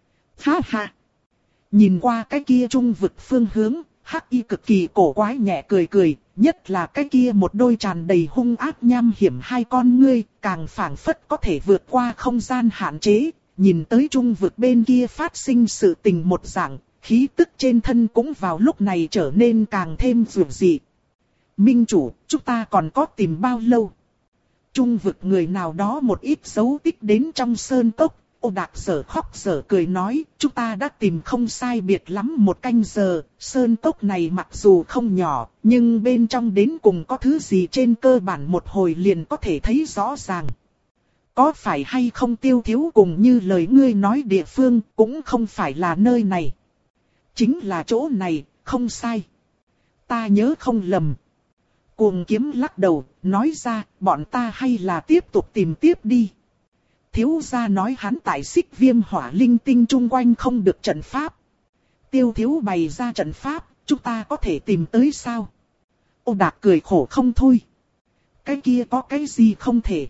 Ha ha! Nhìn qua cái kia Trung Vực phương hướng, Hắc Y cực kỳ cổ quái nhẹ cười cười, nhất là cái kia một đôi tràn đầy hung ác nham hiểm hai con ngươi, càng phảng phất có thể vượt qua không gian hạn chế, nhìn tới Trung Vực bên kia phát sinh sự tình một dạng, khí tức trên thân cũng vào lúc này trở nên càng thêm dữ dị. Minh chủ, chúng ta còn có tìm bao lâu? Trung Vực người nào đó một ít dấu tích đến trong sơn cốc. Ô Đạc sở khóc sở cười nói, chúng ta đã tìm không sai biệt lắm một canh giờ, sơn cốc này mặc dù không nhỏ, nhưng bên trong đến cùng có thứ gì trên cơ bản một hồi liền có thể thấy rõ ràng. Có phải hay không Tiêu thiếu cùng như lời ngươi nói địa phương, cũng không phải là nơi này. Chính là chỗ này, không sai. Ta nhớ không lầm. Cuồng Kiếm lắc đầu, nói ra, bọn ta hay là tiếp tục tìm tiếp đi. Thiếu gia nói hắn tại Xích Viêm Hỏa Linh Tinh chung quanh không được trận pháp. Tiêu thiếu bày ra trận pháp, chúng ta có thể tìm tới sao? Ô Đạc cười khổ không thôi. Cái kia có cái gì không thể?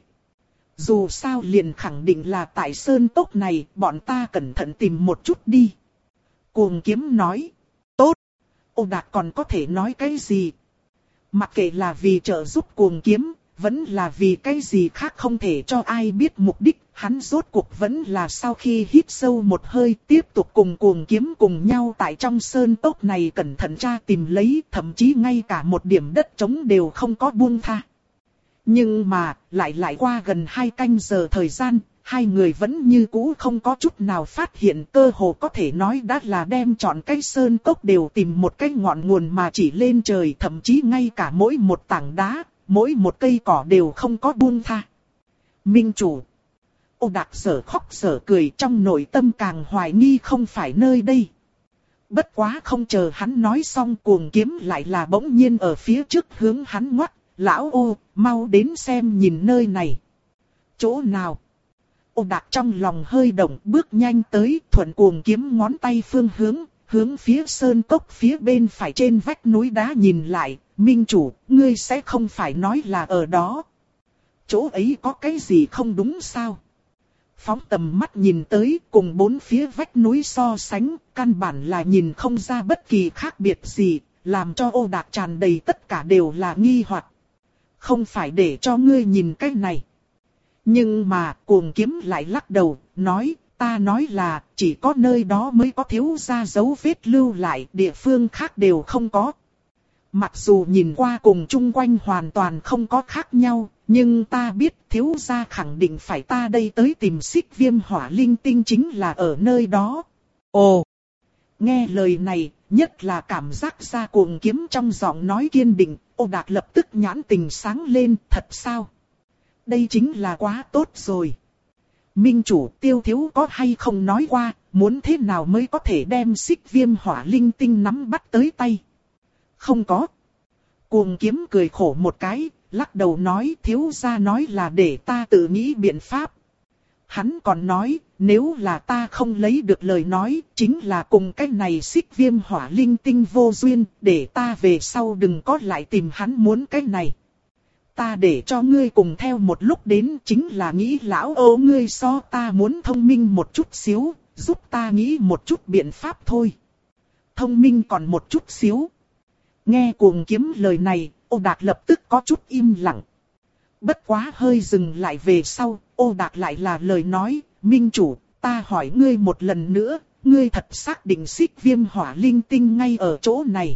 Dù sao liền khẳng định là tại sơn cốc này, bọn ta cẩn thận tìm một chút đi. Cuồng Kiếm nói. Tốt. Ô Đạc còn có thể nói cái gì? Mặc kệ là vì trợ giúp Cuồng Kiếm, vẫn là vì cái gì khác không thể cho ai biết mục đích, hắn rốt cuộc vẫn là sau khi hít sâu một hơi tiếp tục cùng Cuồng Kiếm cùng nhau tại trong sơn cốc này cẩn thận tra tìm lấy, thậm chí ngay cả một điểm đất trống đều không có buông tha. Nhưng mà, lại lại qua gần hai canh giờ thời gian, hai người vẫn như cũ không có chút nào phát hiện, cơ hồ có thể nói đã là đem chọn cái sơn cốc đều tìm một cái ngọn nguồn mà chỉ lên trời, thậm chí ngay cả mỗi một tảng đá, mỗi một cây cỏ đều không có buông tha. Minh chủ. Ô Đạc sở khóc sở cười, trong nội tâm càng hoài nghi không phải nơi đây. Bất quá không chờ hắn nói xong, Cuồng Kiếm lại là bỗng nhiên ở phía trước hướng hắn ngoắt, Lão ô, mau đến xem nhìn nơi này. Chỗ nào? Ô Đạc trong lòng hơi động, bước nhanh tới, thuận cuồng kiếm ngón tay phương hướng, hướng phía sơn cốc phía bên phải trên vách núi đá nhìn lại. Minh chủ, ngươi sẽ không phải nói là ở đó. Chỗ ấy có cái gì không đúng sao? Phóng tầm mắt nhìn tới, cùng bốn phía vách núi so sánh, căn bản là nhìn không ra bất kỳ khác biệt gì, làm cho Ô Đạc tràn đầy tất cả đều là nghi hoặc. Không phải để cho ngươi nhìn cái này. Nhưng mà cuồng kiếm lại lắc đầu, nói, ta nói là chỉ có nơi đó mới có thiếu gia dấu vết lưu lại, địa phương khác đều không có. Mặc dù nhìn qua cùng chung quanh hoàn toàn không có khác nhau, nhưng ta biết thiếu gia khẳng định phải ta đây tới tìm xích viêm hỏa linh tinh chính là ở nơi đó. Ồ! Nghe lời này, nhất là cảm giác ra cuồng kiếm trong giọng nói kiên định, Ô Đạc lập tức nhãn tình sáng lên, thật sao? Đây chính là quá tốt rồi. Minh chủ Tiêu thiếu có hay không nói qua, muốn thế nào mới có thể đem xích viêm hỏa linh tinh nắm bắt tới tay? Không có. Cuồng kiếm cười khổ một cái, lắc đầu nói thiếu gia nói là để ta tự nghĩ biện pháp. Hắn còn nói, nếu là ta không lấy được lời nói, chính là cùng cái này xích viêm hỏa linh tinh vô duyên, để ta về sau đừng có lại tìm hắn muốn cái này. Ta để cho ngươi cùng theo một lúc đến chính là nghĩ lão ô ngươi so ta muốn thông minh một chút xíu, giúp ta nghĩ một chút biện pháp thôi. Thông minh còn một chút xíu. Nghe cuồng kiếm lời này, Ô Đạc lập tức có chút im lặng. Bất quá hơi dừng lại về sau, Ô Đạc lại là lời nói, Minh chủ, ta hỏi ngươi một lần nữa, ngươi thật xác định xích viêm hỏa linh tinh ngay ở chỗ này?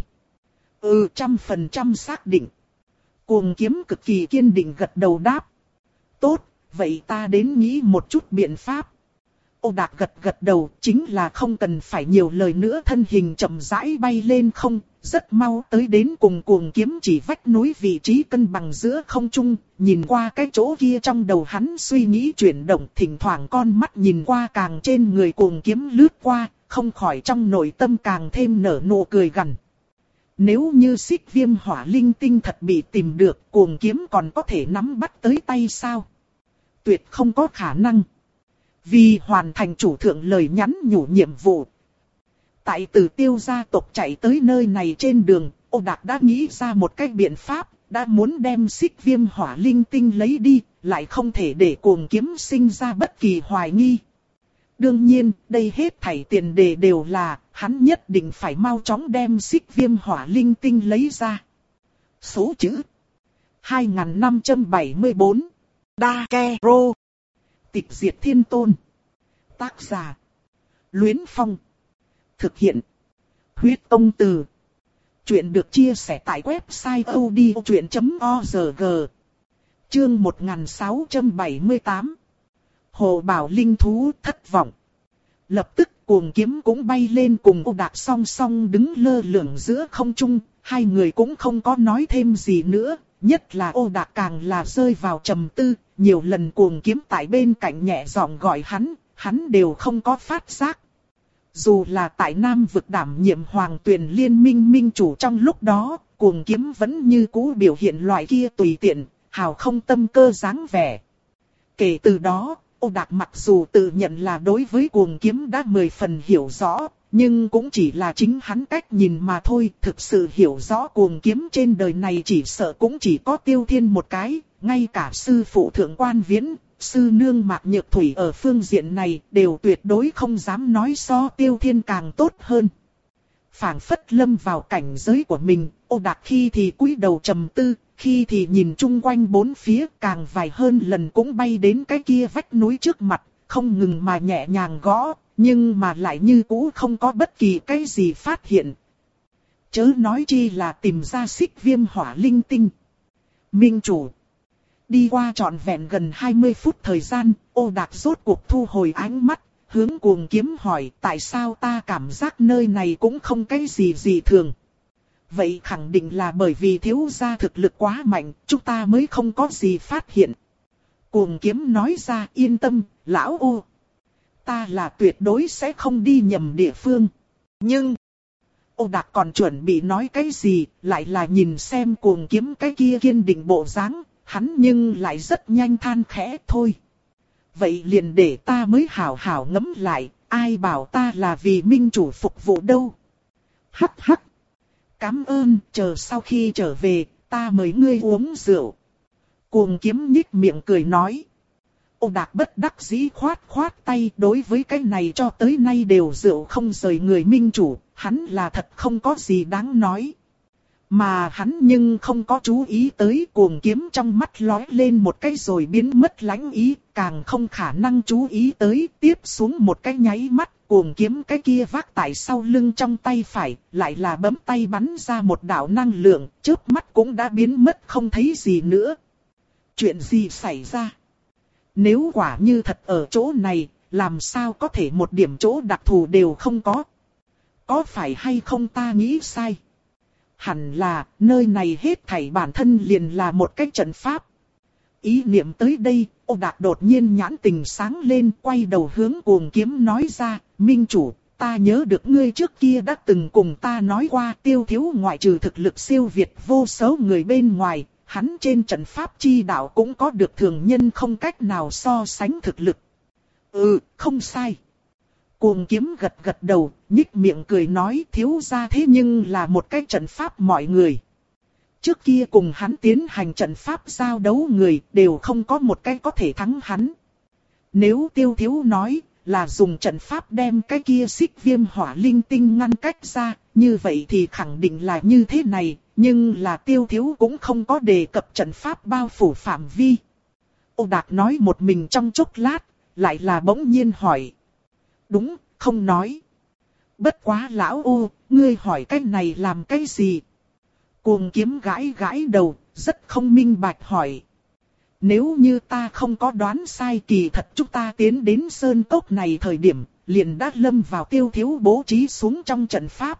Ừ, trăm phần trăm xác định. Cuồng kiếm cực kỳ kiên định gật đầu đáp. Tốt, vậy ta đến nghĩ một chút biện pháp. Ô Đạc gật gật đầu, chính là không cần phải nhiều lời nữa, thân hình chậm rãi bay lên không, rất mau tới đến cùng cuồng kiếm chỉ vách núi vị trí cân bằng giữa không trung, nhìn qua cái chỗ kia trong đầu hắn suy nghĩ chuyển động, thỉnh thoảng con mắt nhìn qua càng trên người cuồng kiếm lướt qua, không khỏi trong nội tâm càng thêm nở nụ cười gằn. Nếu như xích viêm hỏa linh tinh thật bị tìm được, cuồng kiếm còn có thể nắm bắt tới tay sao? Tuyệt không có khả năng. Vì hoàn thành chủ thượng lời nhắn nhủ nhiệm vụ. Tại Từ Tiêu gia tộc chạy tới nơi này trên đường, Ô Đạc đã nghĩ ra một cách biện pháp, đã muốn đem xích viêm hỏa linh tinh lấy đi, lại không thể để cuồng kiếm sinh ra bất kỳ hoài nghi. Đương nhiên, đây hết thảy tiền đề đều là, hắn nhất định phải mau chóng đem xích viêm hỏa linh tinh lấy ra. Số chữ hai nghìn năm trăm bảy mươi tư Đa Ke Rô. Tịch diệt thiên tôn. Tác giả Luyến Phong. Thực hiện Huyết Tông Từ. Chuyện được chia sẻ tại website odchuyện chấm org. Chương một nghìn sáu trăm bảy mươi tám. Hồ Bảo Linh thú thất vọng. Lập tức cuồng kiếm cũng bay lên cùng Ô Đạc song song đứng lơ lửng giữa không trung. Hai người cũng không có nói thêm gì nữa. Nhất là Ô Đạc càng là rơi vào trầm tư. Nhiều lần cuồng kiếm tại bên cạnh nhẹ giọng gọi hắn, hắn đều không có phát giác. Dù là tại Nam vực đảm nhiệm Hoàng Tuyền Liên minh minh chủ trong lúc đó, cuồng kiếm vẫn như cũ biểu hiện loại kia tùy tiện, hào không tâm cơ dáng vẻ. Kể từ đó, Ô Đạc mặc dù tự nhận là đối với cuồng kiếm đã mười phần hiểu rõ, nhưng cũng chỉ là chính hắn cách nhìn mà thôi. Thực sự hiểu rõ cuồng kiếm trên đời này chỉ sợ cũng chỉ có Tiêu Thiên một cái, ngay cả sư phụ Thượng Quan Viễn, sư nương Mạc Nhược Thủy ở phương diện này đều tuyệt đối không dám nói so Tiêu Thiên càng tốt hơn. Phảng phất lâm vào cảnh giới của mình, Ô Đạc khi thì cúi đầu trầm tư, khi thì nhìn chung quanh bốn phía, càng vài hơn lần cũng bay đến cái kia vách núi trước mặt, không ngừng mà nhẹ nhàng gõ, nhưng mà lại như cũ không có bất kỳ cái gì phát hiện. Chớ nói chi là tìm ra xích viêm hỏa linh tinh. Minh chủ. Đi qua trọn vẹn gần hai mươi phút thời gian, Ô Đạc rốt cuộc thu hồi ánh mắt, hướng cuồng kiếm hỏi tại sao ta cảm giác nơi này cũng không cái gì gì thường. Vậy khẳng định là bởi vì thiếu gia thực lực quá mạnh, chúng ta mới không có gì phát hiện. Cuồng kiếm nói ra yên tâm, lão Ô. Ta là tuyệt đối sẽ không đi nhầm địa phương. Nhưng, Ô Đạc còn chuẩn bị nói cái gì, lại là nhìn xem Cuồng Kiếm cái kia kiên định bộ dáng, hắn nhưng lại rất nhanh than khẽ thôi. Vậy liền để ta mới hảo hảo ngẫm lại, ai bảo ta là vì minh chủ phục vụ đâu. Hắc hắc. Cảm ơn, chờ sau khi trở về, ta mời ngươi uống rượu. Cuồng Kiếm nhích miệng cười nói. Ô Đạc bất đắc dĩ khoát khoát tay, đối với cái này cho tới nay đều rượu không rời người minh chủ, hắn là thật không có gì đáng nói. Mà hắn nhưng không có chú ý tới Cuồng Kiếm trong mắt lóe lên một cái rồi biến mất lãnh ý, càng không khả năng chú ý tới tiếp xuống một cái nháy mắt, Cuồng Kiếm cái kia vác tại sau lưng trong tay phải, lại là bấm tay bắn ra một đạo năng lượng, chớp mắt cũng đã biến mất không thấy gì nữa. Chuyện gì xảy ra? Nếu quả như thật ở chỗ này, làm sao có thể một điểm chỗ đặc thù đều không có? Có phải hay không ta nghĩ sai? Hẳn là, nơi này hết thảy bản thân liền là một cái trận pháp. Ý niệm tới đây, Ô Đạc đột nhiên nhãn tình sáng lên, quay đầu hướng Cuồng Kiếm nói ra, minh chủ, ta nhớ được ngươi trước kia đã từng cùng ta nói qua Tiêu Thiếu ngoại trừ thực lực siêu việt vô số người bên ngoài, hắn trên trận pháp chi đạo cũng có được thường nhân không cách nào so sánh thực lực. Ừ, không sai. Cuồng Kiếm gật gật đầu, nhích miệng cười nói thiếu gia thế nhưng là một cái trận pháp mọi người. Trước kia cùng hắn tiến hành trận pháp giao đấu người đều không có một cái có thể thắng hắn. Nếu Tiêu Thiếu nói là dùng trận pháp đem cái kia xích viêm hỏa linh tinh ngăn cách ra, như vậy thì khẳng định là như thế này, nhưng là Tiêu Thiếu cũng không có đề cập trận pháp bao phủ phạm vi. Ô Đạc nói một mình trong chốc lát, lại là bỗng nhiên hỏi. Đúng, không nói. Bất quá lão Ô, ngươi hỏi cái này làm cái gì? Cuồng Kiếm gãi gãi đầu, rất không minh bạch hỏi. Nếu như ta không có đoán sai kỳ thật chúng ta tiến đến sơn cốc này thời điểm, liền đã lâm vào Tiêu Thiếu bố trí xuống trong trận pháp.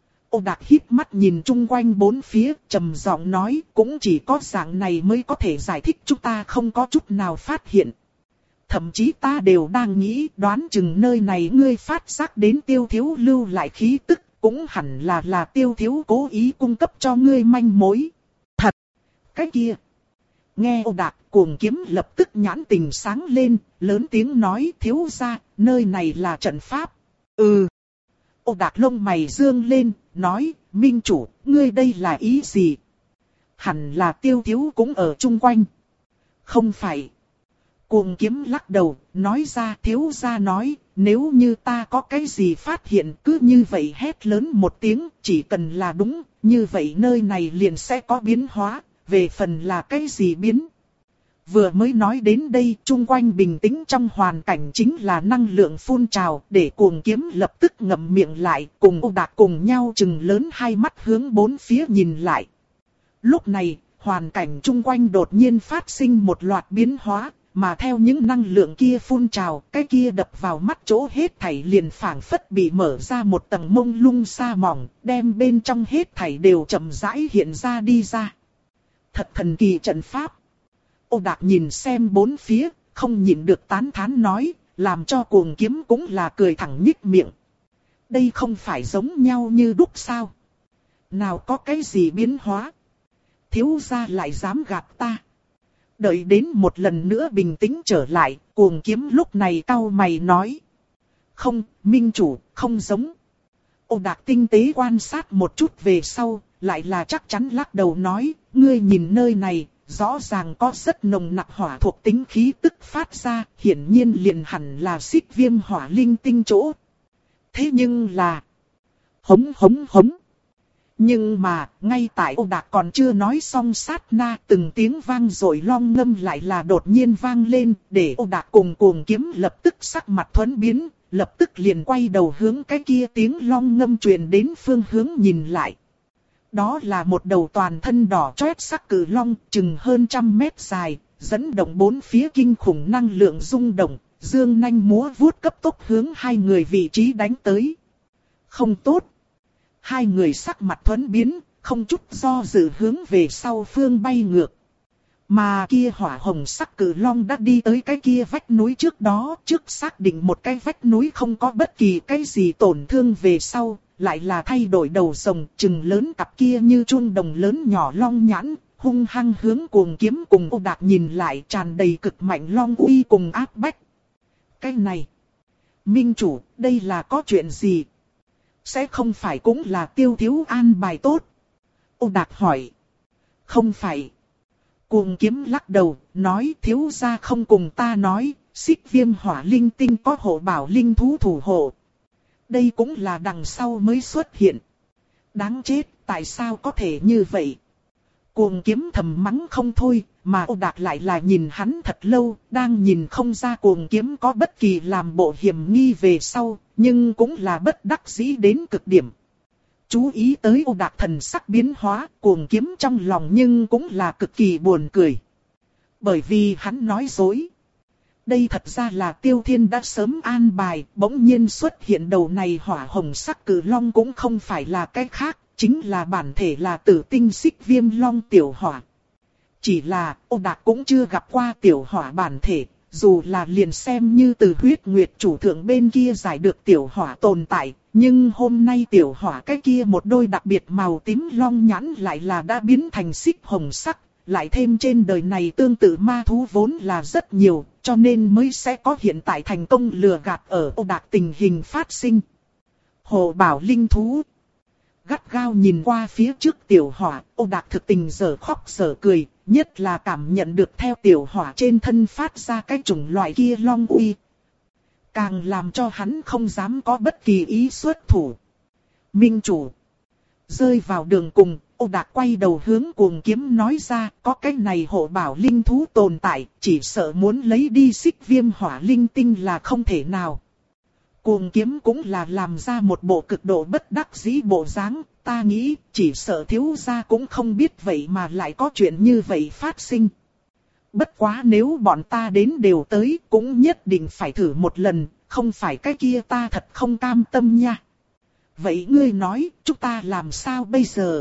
Ô Đạc híp mắt nhìn chung quanh bốn phía, trầm giọng nói, cũng chỉ có dạng này mới có thể giải thích chúng ta không có chút nào phát hiện. Thậm chí ta đều đang nghĩ đoán chừng nơi này ngươi phát giác đến Tiêu Thiếu lưu lại khí tức, cũng hẳn là là Tiêu Thiếu cố ý cung cấp cho ngươi manh mối. Thật! Cái kia! Nghe Ô Đạc, Cuồng Kiếm lập tức nhãn tình sáng lên, lớn tiếng nói thiếu gia, nơi này là trận pháp. Ừ! Ô Đạc lông mày dương lên, nói, minh chủ, ngươi đây là ý gì? Hẳn là Tiêu Thiếu cũng ở chung quanh. Không phải. Cuồng Kiếm lắc đầu, nói ra thiếu gia nói, nếu như ta có cái gì phát hiện cứ như vậy hét lớn một tiếng, chỉ cần là đúng, như vậy nơi này liền sẽ có biến hóa, về phần là cái gì biến. Vừa mới nói đến đây, chung quanh bình tĩnh trong hoàn cảnh chính là năng lượng phun trào, để Cuồng Kiếm lập tức ngậm miệng lại, cùng Ô Đạc cùng nhau chừng lớn hai mắt hướng bốn phía nhìn lại. Lúc này, hoàn cảnh chung quanh đột nhiên phát sinh một loạt biến hóa, mà theo những năng lượng kia phun trào, cái kia đập vào mắt chỗ hết thảy liền phảng phất bị mở ra một tầng mông lung sa mỏng, đem bên trong hết thảy đều chậm rãi hiện ra đi ra. Thật thần kỳ trận pháp. Ô Đạc nhìn xem bốn phía, không nhịn được tán thán nói, làm cho Cuồng Kiếm cũng là cười thẳng nhích miệng. Đây không phải giống nhau như đúc sao? Nào có cái gì biến hóa? Thiếu gia lại dám gạt ta. Đợi đến một lần nữa bình tĩnh trở lại, Cuồng Kiếm lúc này cau mày nói. Không, minh chủ, không giống. Ô Đạc tinh tế quan sát một chút về sau, lại là chắc chắn lắc đầu nói, ngươi nhìn nơi này, rõ ràng có rất nồng nặc hỏa thuộc tính khí tức phát ra, hiển nhiên liền hẳn là xích viêm hỏa linh tinh chỗ. Thế nhưng là... Hống hống hống. Nhưng mà, ngay tại Ô Đạc còn chưa nói xong sát na, từng tiếng vang rồi long ngâm lại là đột nhiên vang lên, để Ô Đạc cùng Cuồng Kiếm lập tức sắc mặt thuẫn biến, lập tức liền quay đầu hướng cái kia tiếng long ngâm truyền đến phương hướng nhìn lại. Đó là một đầu toàn thân đỏ chót sắc cử long, chừng hơn trăm mét dài, dẫn động bốn phía kinh khủng năng lượng rung động, dương nanh múa vuốt cấp tốc hướng hai người vị trí đánh tới. Không tốt. Hai người sắc mặt thuẫn biến, không chút do dự hướng về sau phương bay ngược. Mà kia hỏa hồng sắc cử long đã đi tới cái kia vách núi trước đó, trước xác định một cái vách núi không có bất kỳ cái gì tổn thương về sau, lại là thay đổi đầu rồng, trừng lớn cặp kia như chuông đồng lớn nhỏ long nhãn, hung hăng hướng Cuồng Kiếm cùng Ô Đạc nhìn lại, tràn đầy cực mạnh long uy cùng áp bách. Cái này, minh chủ, đây là có chuyện gì? Sẽ không phải cũng là Tiêu thiếu an bài tốt? Ô Đạc hỏi. Không phải. Cuồng Kiếm lắc đầu, nói thiếu gia không cùng ta nói, Xích Viêm Hỏa Linh Tinh có hộ bảo linh thú thủ hộ. Đây cũng là đằng sau mới xuất hiện. Đáng chết, tại sao có thể như vậy? Cuồng Kiếm thầm mắng không thôi, mà Ô Đạc lại là nhìn hắn thật lâu, đang nhìn không ra Cuồng Kiếm có bất kỳ làm bộ hiểm nghi về sau, nhưng cũng là bất đắc dĩ đến cực điểm. Chú ý tới Ô Đạc thần sắc biến hóa, Cuồng Kiếm trong lòng nhưng cũng là cực kỳ buồn cười. Bởi vì hắn nói dối. Đây thật ra là Tiêu Thiên đã sớm an bài, bỗng nhiên xuất hiện đầu này hỏa hồng sắc cử long cũng không phải là cái khác, chính là bản thể là tử tinh Xích Viêm Long tiểu hỏa. Chỉ là, Ô Đạc cũng chưa gặp qua tiểu hỏa bản thể, dù là liền xem như từ huyết nguyệt chủ thượng bên kia giải được tiểu hỏa tồn tại, nhưng hôm nay tiểu hỏa cái kia một đôi đặc biệt màu tím long nhãn lại là đã biến thành xích hồng sắc, lại thêm trên đời này tương tự ma thú vốn là rất nhiều, cho nên mới sẽ có hiện tại thành công lừa gạt ở Ô Đạc tình hình phát sinh. Hộ bảo linh thú. Gắt gao nhìn qua phía trước tiểu hỏa, Ô Đạc thực tình giờ khóc giờ cười, nhất là cảm nhận được theo tiểu hỏa trên thân phát ra cái chủng loại kia long uy. Càng làm cho hắn không dám có bất kỳ ý xuất thủ. Minh chủ. Rơi vào đường cùng, Ô Đạc quay đầu hướng Cuồng Kiếm nói ra, có cái này hộ bảo linh thú tồn tại, chỉ sợ muốn lấy đi Xích Viêm Hỏa Linh Tinh là không thể nào. Cuồng Kiếm cũng là làm ra một bộ cực độ bất đắc dĩ bộ dáng, ta nghĩ chỉ sợ thiếu gia cũng không biết vậy mà lại có chuyện như vậy phát sinh. Bất quá nếu bọn ta đến đều tới cũng nhất định phải thử một lần, không phải cái kia ta thật không cam tâm nha. Vậy ngươi nói, chúng ta làm sao bây giờ?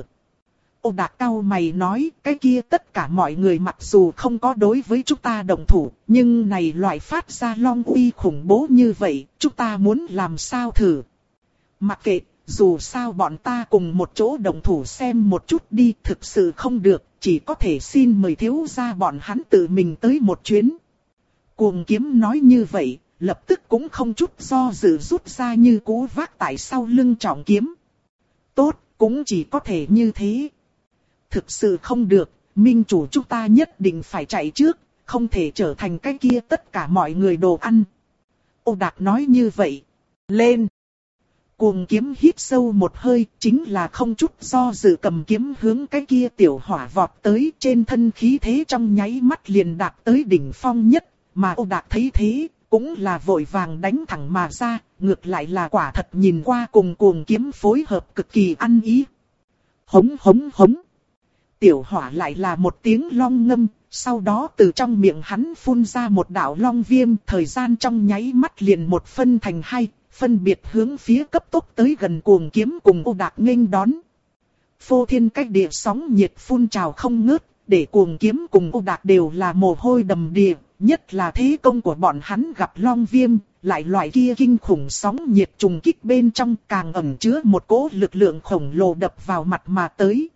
Ô Đạc cau mày nói, cái kia tất cả mọi người mặc dù không có đối với chúng ta động thủ, nhưng này loại phát ra long uy khủng bố như vậy, chúng ta muốn làm sao thử? Mặc kệ, dù sao bọn ta cùng một chỗ động thủ xem một chút đi, thực sự không được, chỉ có thể xin mời thiếu gia bọn hắn tự mình tới một chuyến. Cuồng Kiếm nói như vậy, lập tức cũng không chút do dự rút ra như cú vác tại sau lưng trọng kiếm. Tốt, cũng chỉ có thể như thế. Thực sự không được, minh chủ chúng ta nhất định phải chạy trước, không thể trở thành cái kia tất cả mọi người đồ ăn. Ô Đạc nói như vậy. Lên! Cuồng Kiếm hít sâu một hơi, chính là không chút do dự cầm kiếm hướng cái kia tiểu hỏa vọt tới, trên thân khí thế trong nháy mắt liền đạt tới đỉnh phong nhất, mà Ô Đạc thấy thế, cũng là vội vàng đánh thẳng mà ra, ngược lại là quả thật nhìn qua cùng Cuồng Kiếm phối hợp cực kỳ ăn ý. Hống hống hống. Tiểu hỏa lại là một tiếng long ngâm, sau đó từ trong miệng hắn phun ra một đạo long viêm, thời gian trong nháy mắt liền một phân thành hai, phân biệt hướng phía cấp tốc tới gần Cuồng Kiếm cùng Ô Đạc nghênh đón. Phô thiên cách địa sóng nhiệt phun trào không ngớt, để Cuồng Kiếm cùng Ô Đạc đều là mồ hôi đầm đìa, nhất là thế công của bọn hắn gặp long viêm, lại loại kia kinh khủng sóng nhiệt trùng kích bên trong càng ẩn chứa một cỗ lực lượng khổng lồ đập vào mặt mà tới.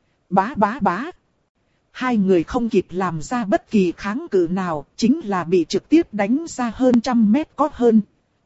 Bá bá bá. Hai người không kịp làm ra bất kỳ kháng cự nào, chính là bị trực tiếp đánh ra hơn trăm mét có hơn.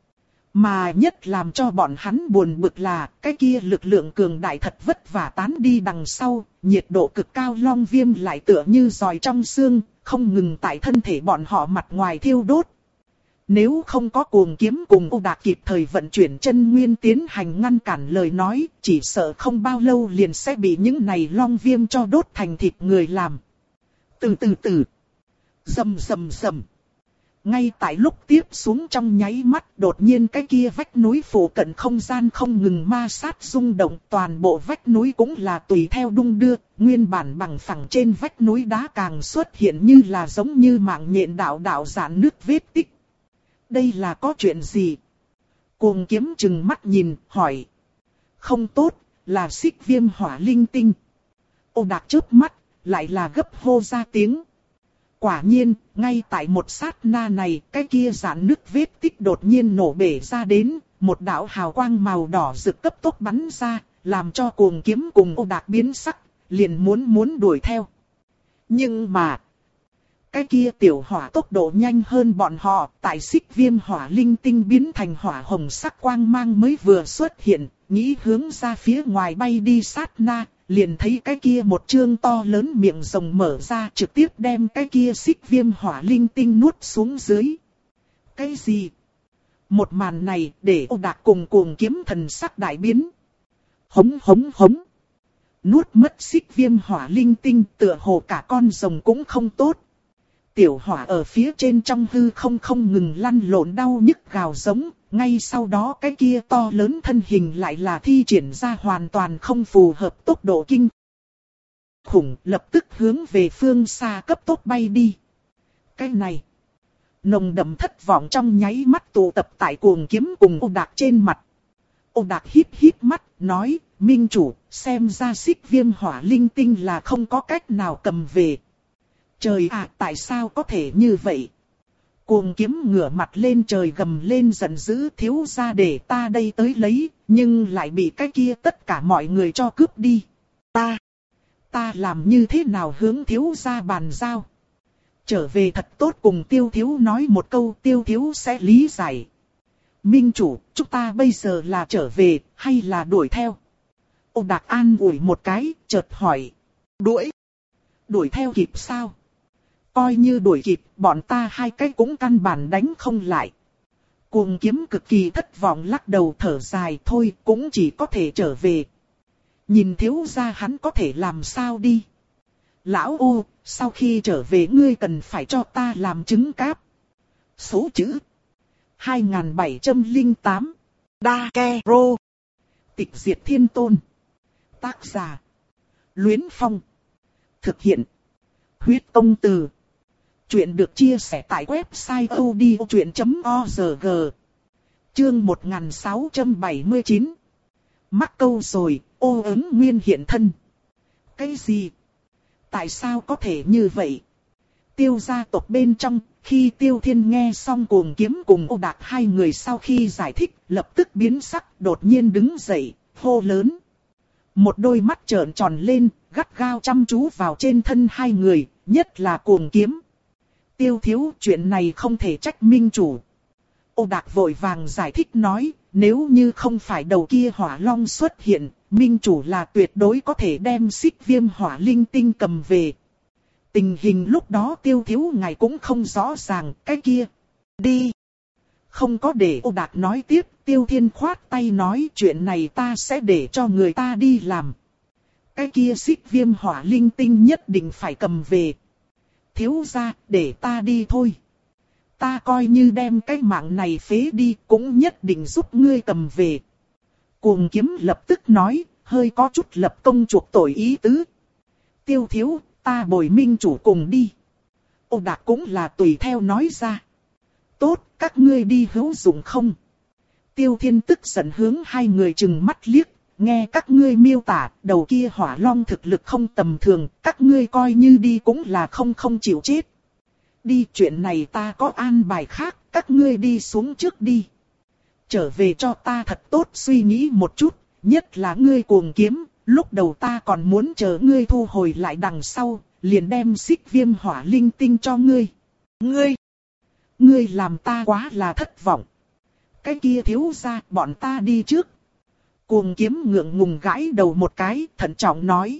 Mà nhất làm cho bọn hắn buồn bực là, cái kia lực lượng cường đại thật vất vả tán đi đằng sau, nhiệt độ cực cao long viêm lại tựa như giòi trong xương, không ngừng tại thân thể bọn họ mặt ngoài thiêu đốt. Nếu không có Cuồng Kiếm cùng Ô Đạc kịp thời vận chuyển chân nguyên tiến hành ngăn cản lời nói, chỉ sợ không bao lâu liền sẽ bị những này long viêm cho đốt thành thịt người làm. Từ từ từ. Rầm rầm rầm. Ngay tại lúc tiếp xuống trong nháy mắt, đột nhiên cái kia vách núi phủ cận không gian không ngừng ma sát rung động, toàn bộ vách núi cũng là tùy theo đung đưa, nguyên bản bằng phẳng trên vách núi đá càng xuất hiện như là giống như mạng nhện đạo đạo rạn nước vết tích. Đây là có chuyện gì? Cuồng Kiếm chừng mắt nhìn, hỏi. Không tốt, là Xích Viêm Hỏa Linh Tinh. Ô Đạc chớp mắt, lại là gấp hô ra tiếng. Quả nhiên, ngay tại một sát na này, cái kia rạn nứt vết tích đột nhiên nổ bể ra đến, một đạo hào quang màu đỏ rực cấp tốc bắn ra, làm cho Cuồng Kiếm cùng Ô Đạc biến sắc, liền muốn muốn đuổi theo. Nhưng mà, cái kia tiểu hỏa tốc độ nhanh hơn bọn họ, tại xích viêm hỏa linh tinh biến thành hỏa hồng sắc quang mang mới vừa xuất hiện, nghĩ hướng ra phía ngoài bay đi sát na, liền thấy cái kia một chương to lớn miệng rồng mở ra trực tiếp đem cái kia xích viêm hỏa linh tinh nuốt xuống dưới. Cái gì? Một màn này để Ô Đạc cùng Cuồng Kiếm thần sắc đại biến. Hống hống hống. Nuốt mất xích viêm hỏa linh tinh tựa hồ cả con rồng cũng không tốt. Tiểu hỏa ở phía trên trong hư không không ngừng lăn lộn đau nhức gào giống, ngay sau đó cái kia to lớn thân hình lại là thi triển ra hoàn toàn không phù hợp tốc độ kinh khủng, lập tức hướng về phương xa cấp tốc bay đi. Cái này, nồng đậm thất vọng trong nháy mắt tụ tập tại Cuồng Kiếm cùng Ô Đạc trên mặt. Ô Đạc híp híp mắt, nói, Minh chủ, xem ra xích viêm hỏa linh tinh là không có cách nào cầm về. Trời ạ, tại sao có thể như vậy? Cuồng Kiếm ngửa mặt lên trời gầm lên giận dữ, thiếu gia để ta đây tới lấy, nhưng lại bị cái kia tất cả mọi người cho cướp đi. Ta, ta làm như thế nào hướng thiếu gia bàn giao? Trở về thật tốt cùng Tiêu thiếu nói một câu, Tiêu thiếu sẽ lý giải. Minh chủ, chúng ta bây giờ là trở về, hay là đuổi theo? Ô Đạc an ủi một cái, chợt hỏi. Đuổi? Đuổi theo kịp sao? Coi như đuổi kịp, bọn ta hai cái cũng căn bản đánh không lại. Cuồng Kiếm cực kỳ thất vọng lắc đầu thở dài, thôi cũng chỉ có thể trở về. Nhìn thiếu gia hắn có thể làm sao đi? Lão Ô, sau khi trở về ngươi cần phải cho ta làm trứng cáp. Số chữ hai nghìn bảy trăm lẻ tám Đa Ke Rô. Tịch diệt thiên tôn. Tác giả Luyến Phong. Thực hiện Huyết Công Từ. Chuyện được chia sẻ tại website odchuyện chấm org. Chương một nghìn sáu trăm bảy mươi chín. Mắc câu rồi, Ô Ứng Nguyên hiện thân. Cái gì? Tại sao có thể như vậy? Tiêu gia tộc bên trong, khi Tiêu Thiên nghe xong Cuồng Kiếm cùng Ô Đạc hai người sau khi giải thích, lập tức biến sắc, đột nhiên đứng dậy, hô lớn. Một đôi mắt trợn tròn lên, gắt gao chăm chú vào trên thân hai người, nhất là Cuồng Kiếm. Tiêu thiếu, chuyện này không thể trách Minh chủ. Ô Đạc vội vàng giải thích nói, nếu như không phải đầu kia hỏa long xuất hiện, Minh chủ là tuyệt đối có thể đem xích viêm hỏa linh tinh cầm về. Tình hình lúc đó Tiêu thiếu ngài cũng không rõ ràng, cái kia. Đi. Không có để Ô Đạc nói tiếp, Tiêu Thiên khoát tay nói chuyện này ta sẽ để cho người ta đi làm. Cái kia xích viêm hỏa linh tinh nhất định phải cầm về. Thiếu gia, để ta đi thôi. Ta coi như đem cái mạng này phế đi, cũng nhất định giúp ngươi cầm về. Cuồng Kiếm lập tức nói, hơi có chút lập công chuộc tội ý tứ. Tiêu thiếu, ta bồi Minh chủ cùng đi. Ô Đạc cũng là tùy theo nói ra. Tốt, các ngươi đi hữu dụng không? Tiêu Thiên tức giận hướng hai người chừng mắt liếc. Nghe các ngươi miêu tả, đầu kia hỏa long thực lực không tầm thường, các ngươi coi như đi cũng là không không chịu chết. Đi, chuyện này ta có an bài khác, các ngươi đi xuống trước đi. Trở về cho ta thật tốt suy nghĩ một chút, nhất là ngươi Cuồng Kiếm, lúc đầu ta còn muốn chờ ngươi thu hồi lại đằng sau, liền đem xích viêm hỏa linh tinh cho ngươi. Ngươi, ngươi làm ta quá là thất vọng. Cái kia thiếu gia, bọn ta đi trước. Cuồng Kiếm ngượng ngùng gãi đầu một cái, thận trọng nói.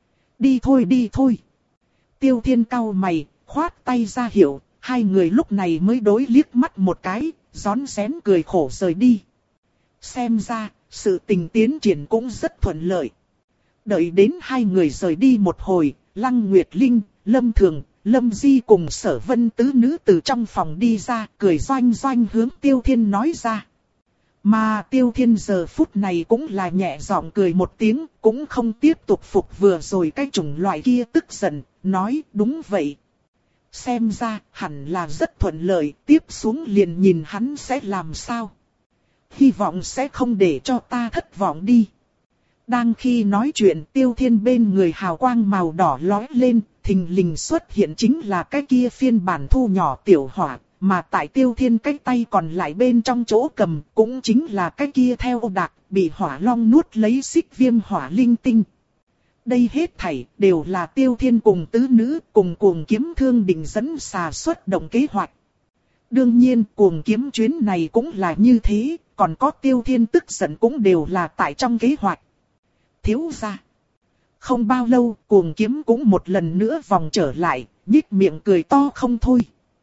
Đi thôi đi thôi. Tiêu Thiên cau mày, khoát tay ra hiệu, hai người lúc này mới đối liếc mắt một cái, rón rén cười khổ rời đi. Xem ra, sự tình tiến triển cũng rất thuận lợi. Đợi đến hai người rời đi một hồi, Lăng Nguyệt Linh, Lâm Thường, Lâm Di cùng Sở Vân tứ nữ từ trong phòng đi ra, cười doanh doanh hướng Tiêu Thiên nói ra. Mà Tiêu Thiên giờ phút này cũng là nhẹ giọng cười một tiếng, cũng không tiếp tục phục vừa rồi cái chủng loại kia tức giận, nói đúng vậy. Xem ra hẳn là rất thuận lợi, tiếp xuống liền nhìn hắn sẽ làm sao. Hy vọng sẽ không để cho ta thất vọng đi. Đang khi nói chuyện Tiêu Thiên bên người hào quang màu đỏ lóe lên, thình lình xuất hiện chính là cái kia phiên bản thu nhỏ tiểu hỏa, mà tại Tiêu Thiên cái tay còn lại bên trong chỗ cầm cũng chính là cái kia theo đạc bị hỏa long nuốt lấy xích viêm hỏa linh tinh. Đây hết thảy đều là Tiêu Thiên cùng tứ nữ cùng Cuồng Kiếm Thương định dẫn xà xuất động kế hoạch. Đương nhiên Cuồng Kiếm chuyến này cũng là như thế, còn có Tiêu Thiên tức giận cũng đều là tại trong kế hoạch. Thiếu gia. Không bao lâu Cuồng Kiếm cũng một lần nữa vòng trở lại, nhích miệng cười to không thôi.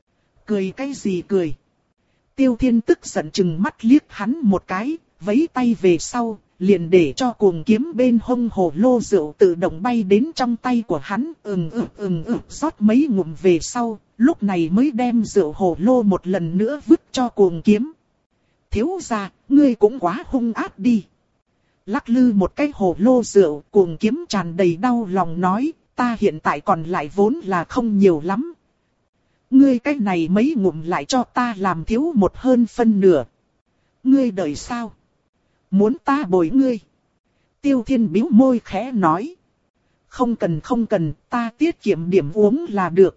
Cười cái gì cười? Tiêu Thiên tức giận chừng mắt liếc hắn một cái, vẫy tay về sau, liền để cho Cuồng Kiếm bên hông hồ lô rượu tự động bay đến trong tay của hắn, ừm ừm ừm ừm rót mấy ngụm về sau, lúc này mới đem rượu hồ lô một lần nữa vứt cho Cuồng Kiếm. Thiếu gia, ngươi cũng quá hung ác đi. Lắc lư một cái hồ lô rượu, Cuồng Kiếm tràn đầy đau lòng nói, ta hiện tại còn lại vốn là không nhiều lắm. Ngươi cái này mấy ngụm lại cho ta làm thiếu một hơn phân nửa. Ngươi đợi sao? Muốn ta bồi ngươi? Tiêu Thiên bĩu môi khẽ nói. Không cần không cần, ta tiết kiệm điểm uống là được.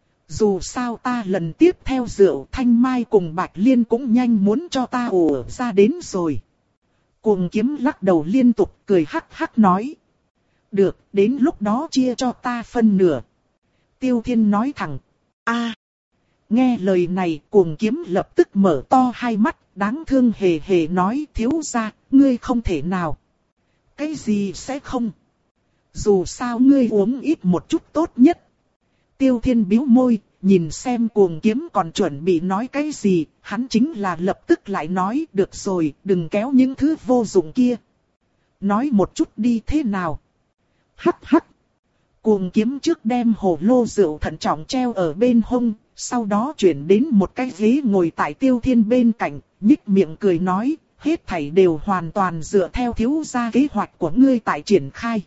Dù sao ta lần tiếp theo rượu Thanh Mai cùng Bạch Liên cũng nhanh muốn cho ta ủa ra đến rồi. Cuồng Kiếm lắc đầu liên tục cười hắc hắc nói. Được, đến lúc đó chia cho ta phân nửa. Tiêu Thiên nói thẳng. A. Nghe lời này Cuồng Kiếm lập tức mở to hai mắt, đáng thương hề hề nói thiếu gia, ngươi không thể nào. Cái gì sẽ không? Dù sao ngươi uống ít một chút tốt nhất. Tiêu Thiên bĩu môi, nhìn xem Cuồng Kiếm còn chuẩn bị nói cái gì, hắn chính là lập tức lại nói được rồi, đừng kéo những thứ vô dụng kia. Nói một chút đi thế nào? Hắc hắc. Cuồng Kiếm trước đem hồ lô rượu thận trọng treo ở bên hông, sau đó chuyển đến một cái ghế ngồi tại Tiêu Thiên bên cạnh, nhích miệng cười nói, hết thảy đều hoàn toàn dựa theo thiếu gia kế hoạch của ngươi tại triển khai.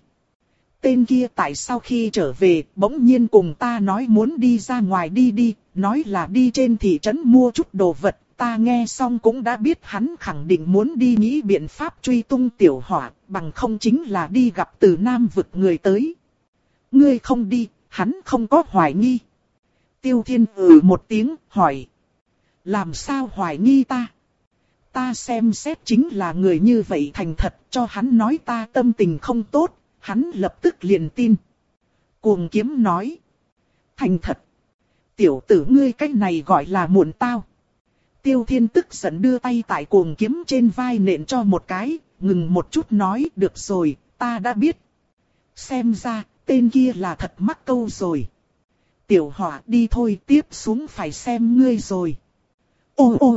Tên kia tại sau khi trở về, bỗng nhiên cùng ta nói muốn đi ra ngoài đi đi, nói là đi trên thị trấn mua chút đồ vật, ta nghe xong cũng đã biết hắn khẳng định muốn đi nghĩ biện pháp truy tung tiểu hỏa, bằng không chính là đi gặp từ Nam vực người tới. Ngươi không đi, hắn không có hoài nghi. Tiêu Thiên ừ một tiếng, hỏi. Làm sao hoài nghi ta? Ta xem xét chính là người như vậy thành thật, cho hắn nói ta tâm tình không tốt, hắn lập tức liền tin. Cuồng Kiếm nói. Thành thật. Tiểu tử ngươi cách này gọi là muộn tao. Tiêu Thiên tức giận đưa tay tại Cuồng Kiếm trên vai nện cho một cái, ngừng một chút nói, được rồi, ta đã biết. Xem ra, tên kia là thật mắc câu rồi. Tiểu Hỏa đi thôi, tiếp xuống phải xem ngươi rồi. Ô ô.